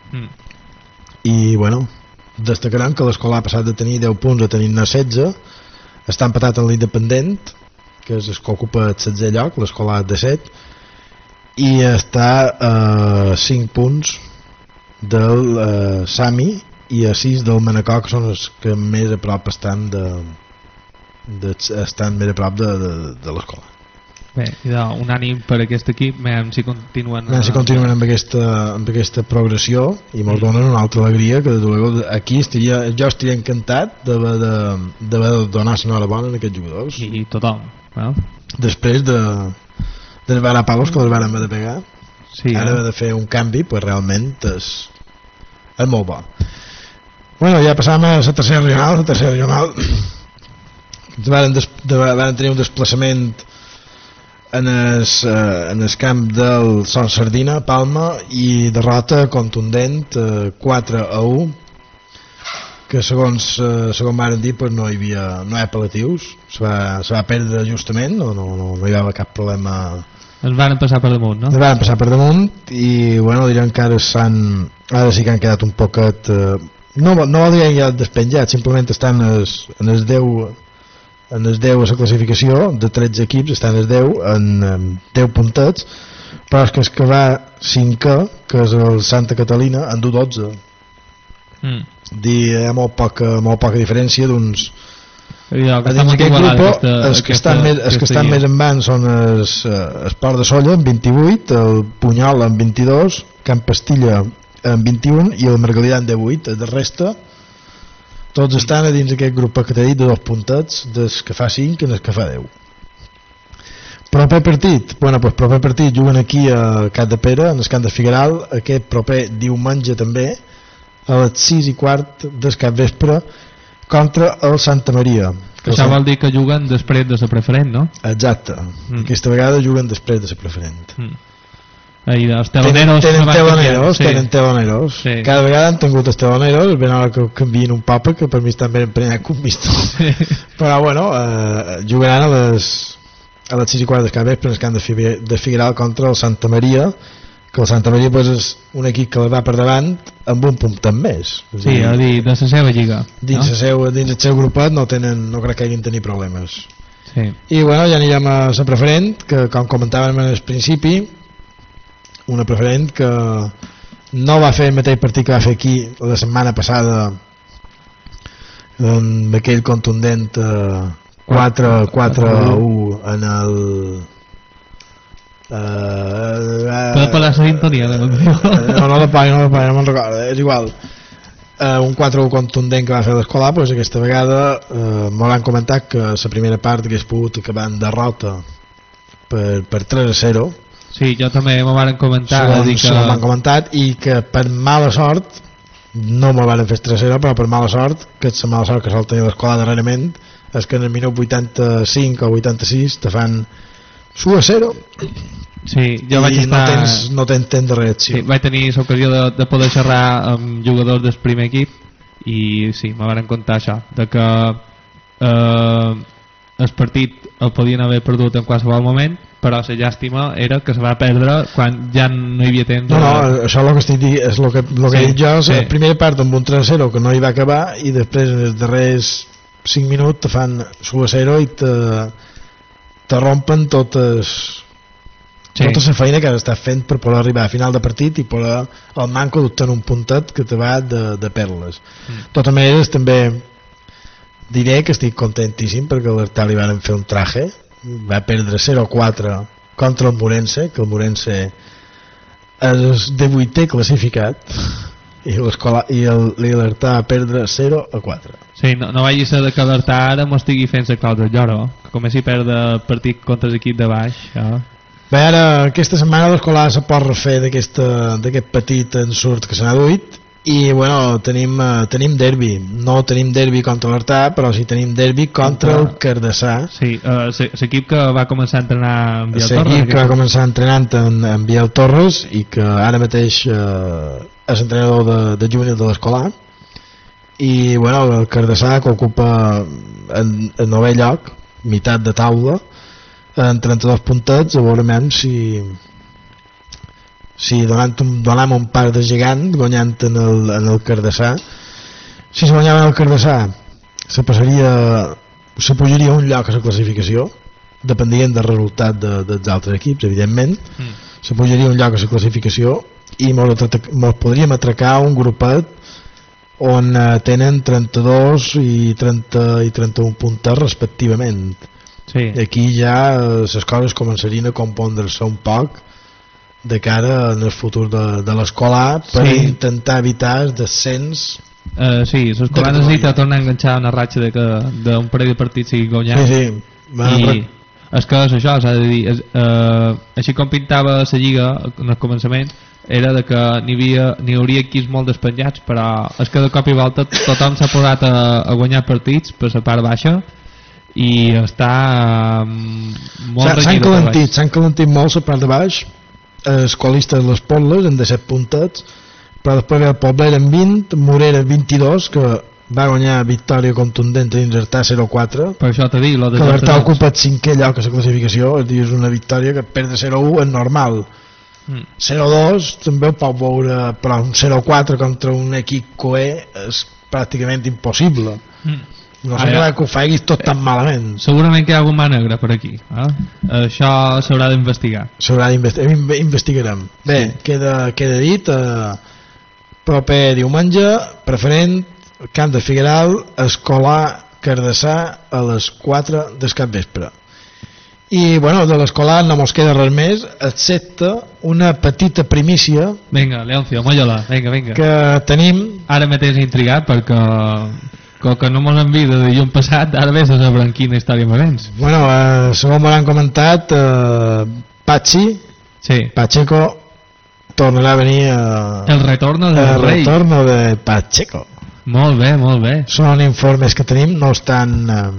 I bueno, destacaran que l'Escolar ha passat de tenir 10 punts a tenir-ne 16, està empatat amb l'Independent, que és el que ocupa el 16è lloc, l'Escolar de 7, i està a 5 punts del Sami i a 6 del Manacor, que són els que més a prop estan estan més a prop de l'escola. Bé, un ànim per aquest equip, si continuen amb aquesta progressió, i mos donen una altra alegria que aquí jo estaria encantat d'haver de donar l'enhorabona a aquests jugadors i tothom, no? Després de veure palos que els vàrem haver de pegar, ara haver de fer un canvi, pues realment és molt bo. Bueno, ja passàvem a la tercera regional van tenir un desplaçament en el camp del Son Sardina, Palma, i derrota contundent 4-1, que segons varen dir no hi ha apel·latius, se va perdre justament, no hi va haver cap problema ens van passar per damunt, no? Ens van passar per damunt i bueno, diran que ara sí que han quedat un poquet no diran ja despenjats, simplement estan en els 10 a la classificació de 13 equips, estan els 10 en 10 puntets, però és que es que va 5è, que és el Santa Catalina, en du 12. Hi ha molt poca diferència d'uns a dins aquest grup els que estan més en van són el Port de Solla amb 28, el Punyol amb 22, Can Pastilla amb 21 i el Margalida amb 18. De resta tots estan a dins aquest grup que t'he dit de 2 puntets, des que fa 5 i des que fa 10. Proper partit, proper partit juguen aquí a Capdepera, en el camp de Figueral, aquest proper diumenge també a les 6:15 del capvespre contra el Santa Maria. Que això vol dir que juguen després de la preferent, no? Exacte. Aquesta vegada juguen després de la preferent. Els teloneros tenen teloneros. Sí. Cada vegada han tingut els teloneros, ben hora que canvien un papa, que per mi estan ben emprenyat com visto. Sí. Però bueno, jugaran a les 6:15 del capvespre en el camp de Figueral contra el Santa Maria, que el Santa Maria pues, és un equip que va per davant amb un puntet més. Sí, a dir, de la seva lliga. Dins el seu grupet no crec que hagin tenir problemes. Sí. I bueno, ja anirem a la preferent, que com comentàvem al principi, una preferent que no va fer el mateix partit que va fer aquí la setmana passada amb aquell contundent 4-1 en el puedo poner la sintonia no la pago, no me'n recordo, és igual, un 4-1 contundent que va fer l'Escolar, doncs aquesta vegada m'ho van comentar que la primera part hagués pogut acabar en derrota per 3-0. Sí, jo també m'ho van comentar, m'han comentat, i que per mala sort no me'l van fer 3-0, però per mala sort, que és la mala sort que sol tenir l'Escolar darrerament, és que en el minut 85 o 86 te fan 1-0. Sí, jo vaig estar... no tens temps de reacció. Sí, vaig tenir l'ocasió de poder xerrar amb jugadors del primer equip i sí, me van contar això, de que el partit el podien haver perdut en qualsevol moment, però la llàstima era que se va perdre quan ja no hi havia temps. No, això és el que estic dient, és el que he dit jo, la primera part amb un 3-0 que no hi va acabar i després en els darrers 5 minuts te fan 1-0 i te rompen tota la feina que has estat fent per poder arribar a final de partit i poder el manco d'obtenir un puntet que te va de perles. De totes maneres també diré que estic contentíssim perquè l'Artà li van fer un traje, va perdre 0-4 contra el Morense, que el Morense és 18è classificat i l'Artà va perdre 0-4. Sí, no vagi a ser que l'Artà ara m'estigui fent la cosa del lloro, que comenci a perdre partit contra l'equip de baix. Bé, ara aquesta setmana l'Escolar se pot refer d'aquest petit ensurt que se n'ha duit i bueno, tenim derbi, no tenim derbi contra l'Artà, però sí tenim derbi contra el Cardassà. Sí, l'equip que va començar a entrenar en Biel Torres. L'equip que va començar entrenant en Biel Torres i que ara mateix és entrenador de júnior de l'Escolar, i bueno, el Cardassà que ocupa el 9è lloc, meitat de taula, en 32 puntets, a veurem si donam un pas de gegant guanyant en el Cardassà. Si se guanyava en el Cardassà se pujaria un lloc a la classificació, dependent del resultat dels altres equips, evidentment. Se pujaria un lloc a la classificació i mos podríem atracar un grupet on tenen 32 i 30 i 31 puntes respectivament. Sí. Aquí ja les coses començarien a compondre-se un poc de cara en el futur de l'Escolar per intentar evitar el descens. Sí, l'Escolar necessita tornar a enganxar una ratxa d'un parell de partits sigui guanyat. Sí. I és que és això, s'ha de dir, així com pintava la lliga en el començament, era de que n'hi hauria equips molt despenjats, però és que de cop i volta tothom s'ha posat a guanyar partits per la part baixa i està molt renyit. S'han calentit molt la part de baix, els colistes les Potles en 17 puntets, però després el Poblet en 20, Morera 22, que va guanyar victòria contundent dins l'Artà 0-4, per això t'he dit que l'Artà ha ocupat 5è lloc a la classificació, és a dir, és una victòria que perdre 0-1 és normal. 0-2 també ho pot veure, però un 0-4 contra un equip coer és pràcticament impossible. No sé que ho facis tot tan malament. Segurament que hi ha algun mà negre per aquí, això s'haurà d'investigar. Investigarem. Bé, queda dit, proper diumenge, preferent Camp de Figueral, Escolar Cardassà a les 4 del capvespre. I bueno, de l'Escolar no mos queda res més excepte una petita primícia. Vinga, Leoncio, molla-la, vinga. Que tenim. Ara m'he intrigat perquè com que no mos han vist de dilluns passat, ara ves a saber en quina història m'avens. Bueno, segons m'han comentat, Pacheco tornarà a venir el retorno del rei. El retorno de Pacheco. Molt bé. Són informes que tenim, no estan...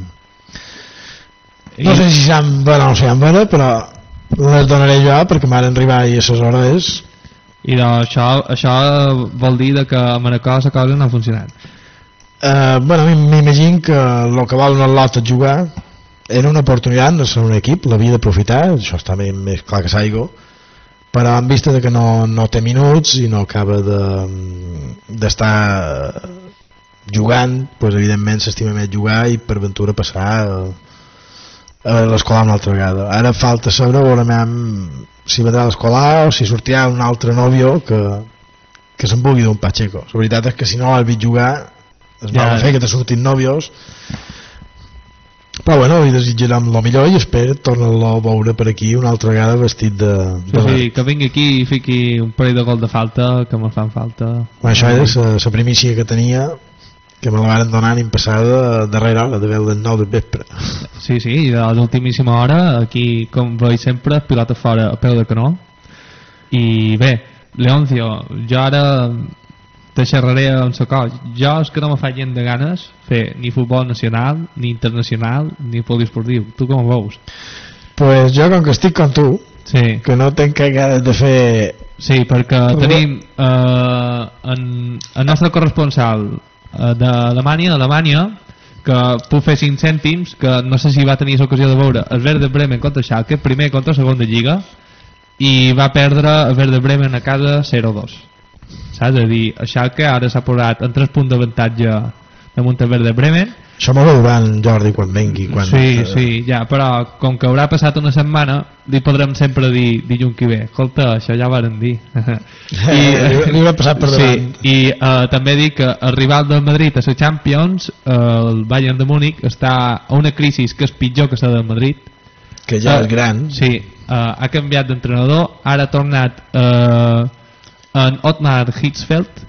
no sé si s'han veure o no s'han veure, però les donaré jo perquè m'han arribat i a les hores. I doncs això vol dir que a Manacor la cosa no ha funcionat. Bueno, m'imagino que el que volen el lot és jugar, era una oportunitat, no ser un equip, l'havia d'aprofitar, això està més clar que s'aigua, però en vista de que no té minuts i no acaba d'estar jugant, doncs evidentment s'estima més jugar i per ventura passar a l'escolar una altra vegada. Ara falta saber si vendrà a l'escolar o si sortirà un altre nòvio que se'n vulgui d'un Pacheco. La veritat és que si no l'has vist jugar es va fer que te surtin nòvios, però bueno, li desitjarem el millor i espero tornar-lo a veure per aquí una altra vegada vestit de sí, que vingui aquí i fiqui un parell de gol de falta que me'n fan falta. Bueno, això és la primícia que tenia, que me la van donar l'any passada darrere hora, de veu del 9 del vespre. Sí, i de l'ultimíssima hora aquí, com veig sempre, pilota fora a peu de canó. I bé, Leoncio, jo ara te xerraré en la cosa. Jo és que no me fa gent de ganes fer ni futbol nacional, ni internacional, ni poliesportiu. Tu com ho veus? Pues jo, com que estic com tu, que no tenc ganes de fer... Sí, perquè tenim el nostre corresponsal d'Alemanya, que puc fer 5 cèntims, que no sé si va tenir l'ocasió de veure el Werder Bremen contra Schalke, primer contra segona lliga, i va perdre el Werder Bremen a casa 0-2. Saps? És a dir, el Schalke ara s'ha posat en 3 punts d'avantatge damunt el Werder Bremen. Això m'ho veurà en Jordi quan vengui. Sí, ja, però com que haurà passat una setmana li podrem sempre dir dilluns que ve, escolta, això ja ho varen dir. Li haurà passat per davant. I també dic que el rival del Madrid a la Champions, el Bayern de Múnich, està a una crisi que és pitjor que la del Madrid, que ja és gran. Sí, ha canviat d'entrenador, ara ha tornat en Otmar Hitzfeld,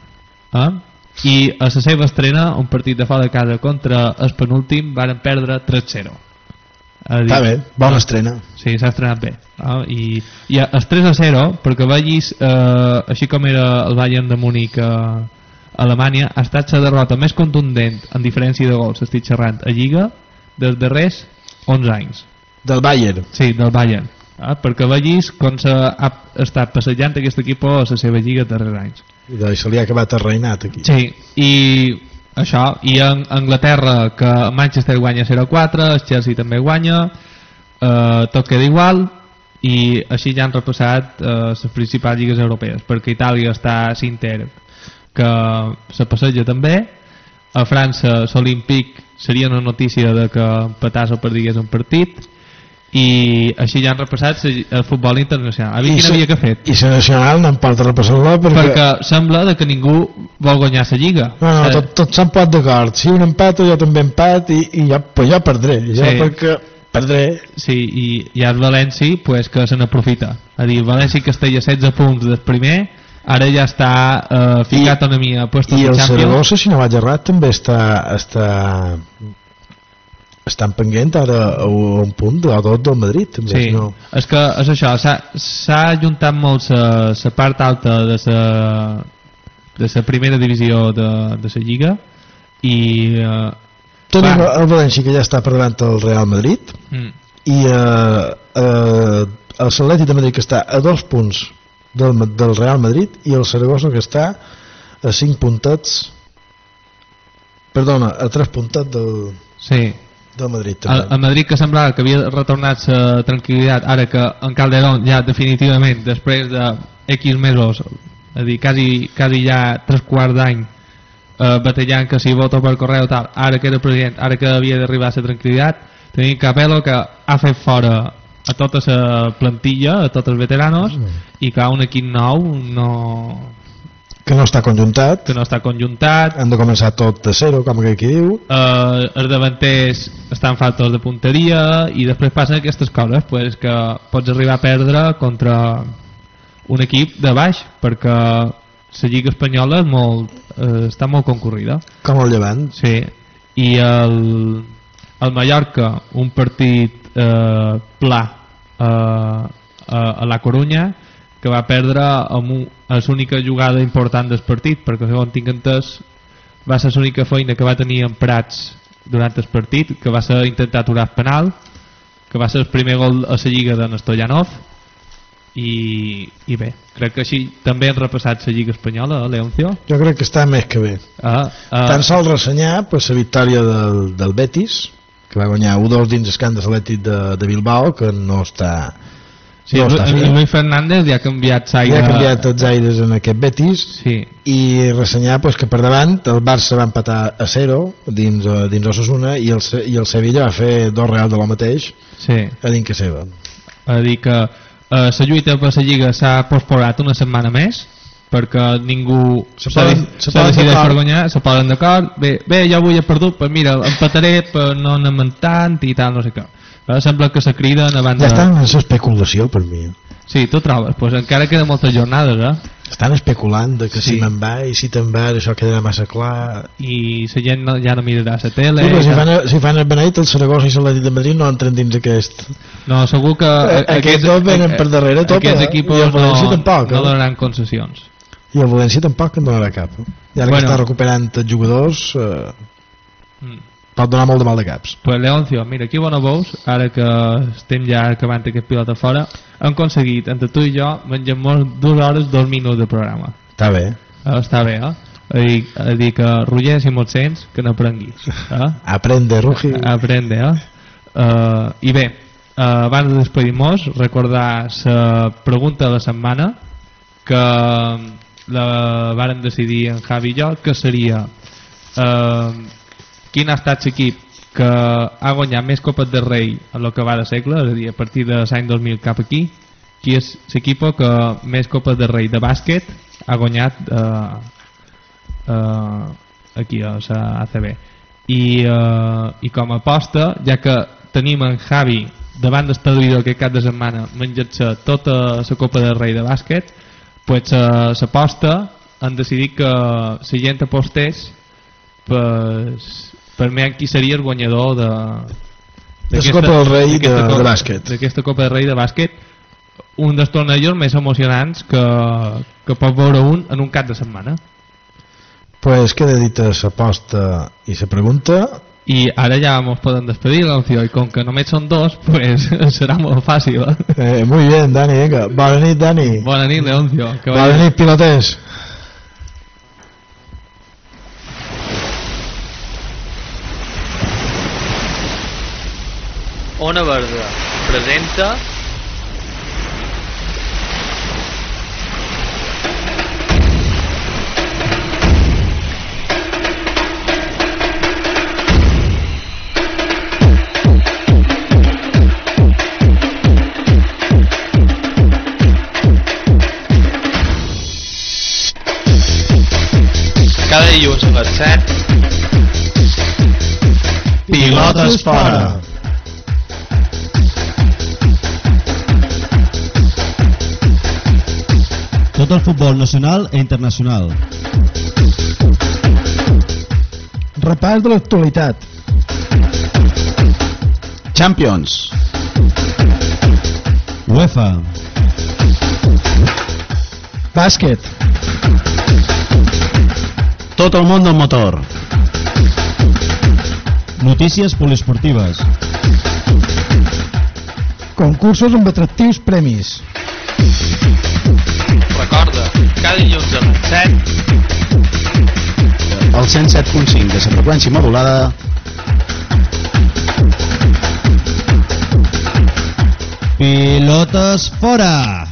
i a la seva estrena, un partit de fora de casa contra el penúltim, varen perdre 3-0. Està bé, bona estrena. Sí, s'ha estrenat bé. I el 3-0, perquè vegis així com era el Bayern de Múnich a Alemanya, ha estat la derrota més contundent en diferència de gols, estic xerrant, a Lliga dels darrers 11 anys. Del Bayern? Sí, del Bayern. Perquè vegis com s'ha estat passejant aquest equip a la seva lliga de darrers anys. I se li ha acabat el reinat aquí. Sí, i això, i en Anglaterra, que Manchester guanya 0-4, el Chelsea també guanya, tot queda igual, i així ja han repassat les principals lligues europees, perquè Itàlia està a l'Inter, que se passeja també, a França l'Olímpic seria una notícia de que empatàs o perdigués un partit, i així ja han repassat el futbol internacional. A mi quina havia que fet? I la nacional no em porta a repassar-la perquè sembla que ningú vol guanyar la lliga. No, tots s'han posat d'acord. Si un empat, jo també empat, i jo perdré. Perquè perdré. Sí, i ja el València que se n'aprofita. A dir, València que estaria 16 punts del primer, ara ja està ficat una mica a puestos de Champions. I el Saragossa, si no vaig errat, també estan pendent ara a un punt o dos del Madrid també, sí, no? És que és això, s'ha ajuntat molt la part alta de la primera divisió de la Lliga i tenim el València que ja està per davant del Real Madrid i el Atlètic de Madrid que està a 2 punts del Real Madrid i el Saragossa que està a 5 puntets Perdona, a 3 puntets del Madrid també. A Madrid, que semblava que havia retornat la tranquil·litat, ara que en Calderón ja definitivament, després de X mesos, és a dir, quasi ja 3/4 d'any batallant que si voto per correu tal, ara que era president, ara que havia d'arribar a la tranquil·litat, tenim Capello que ha fet fora a tota la plantilla, a tots els veteranos, i que ha un equip nou que no està conjuntat, han de començar tot de zero, com aquí diu. Els davanters estan faltos de punteria i després passen aquestes coses, pues, que pots arribar a perdre contra un equip de baix, perquè la Lliga Espanyola està molt concorrida, com el Llevant. Sí. I el Mallorca, un partit pla a la Corunya, que va perdre amb l'única jugada important del partit, perquè segons tinc entès va ser l'única feina que va tenir en Prats durant el partit, que va ser intentar aturar el penal, que va ser el primer gol a la Lliga de Stoyanov. I bé, crec que així també han repassat la Lliga Espanyola, Leoncio. Jo crec que està més que bé. Tan sols ressenyar la victòria del Betis, que va guanyar 1-2 dins el camp de l'Atlètic de Bilbao, que no està... Sí, Luis Fernández ja ha canviat l'aire. Ja ha canviat els aires en aquest Betis, sí. I ressenyar que per davant el Barça va empatar a 0 dins Osasuna i el Sevilla va fer 2 Real de lo mateix, sí. A dins que seva. A dir que la lluita per la Lliga s'ha posposat una setmana més, perquè ningú se decideix per guanyar, se posen d'acord, bé, jo avui he perdut, però mira, empataré per no anar tant i tal, no sé què. Sembla que se criden abans ja estan en l'especulació per mi. Sí, tu trobes, pues encara queden moltes jornades, estan especulant de que si me'n va i si te'n va això quedarà massa clar i la gent ja no mirarà la tele. Si fan el Beneit, el Saragossa i l'Atlètic de Madrid no entren dins aquest. No, segur que aquests dos venen per darrere tot, aquests equipos no donaran concessions. I el València tampoc en donarà cap. I ara que està recuperant els jugadors pot donar molt de mal de caps. Pues Leoncio, mira, aquí bona veus, ara que estem ja acabant aquest pilota fora, hem aconseguit, entre tu i jo, menjar-nos 2 hores 2 minuts de programa. Està bé. Està bé, a dir que, Roger, si m'ho sents, que n'aprenguis. Aprende, Rugi. Aprende, I bé, abans de despedir-nos, recordar la pregunta de la setmana, que la vàrem decidir en Javi i jo, que seria... quin ha estat l'equip que ha guanyat més Copes de Rei en el que va de segle, és a dir, a partir de l'any 2000 cap aquí, qui és l'equip que més Copes de Rei de bàsquet ha guanyat aquí a la ACB. I com a aposta, ja que tenim en Javi davant del televisor aquest cap de setmana menjant-se tota la Copa de Rei de bàsquet, pues l'aposta han decidit que la gent apostés per mi qui seria el guanyador d'aquesta Copa del Rei de bàsquet, d'aquesta Copa del Rei de bàsquet, un dels tornejos més emocionants que pot veure un en un cap de setmana. Pues queda dita l'aposta i la pregunta i ara ja ens podem despedir, i com que només són 2, pues serà molt fàcil. Muy bien, Dani, venga. Bona nit, Dani. Bona nit, Leoncio. Bona nit, piloters. Ona Verda presenta cada dilluns a les 7 Pilotes fora. Tot el futbol nacional i internacional. Repàs de l'actualitat. Champions. UEFA. Bàsquet. Tot el món del motor. Notícies poliesportives. Concursos amb atractius premis. Recorda, cada dilluns a les 7 el 107.5 de la freqüència modulada. Pilotes fora.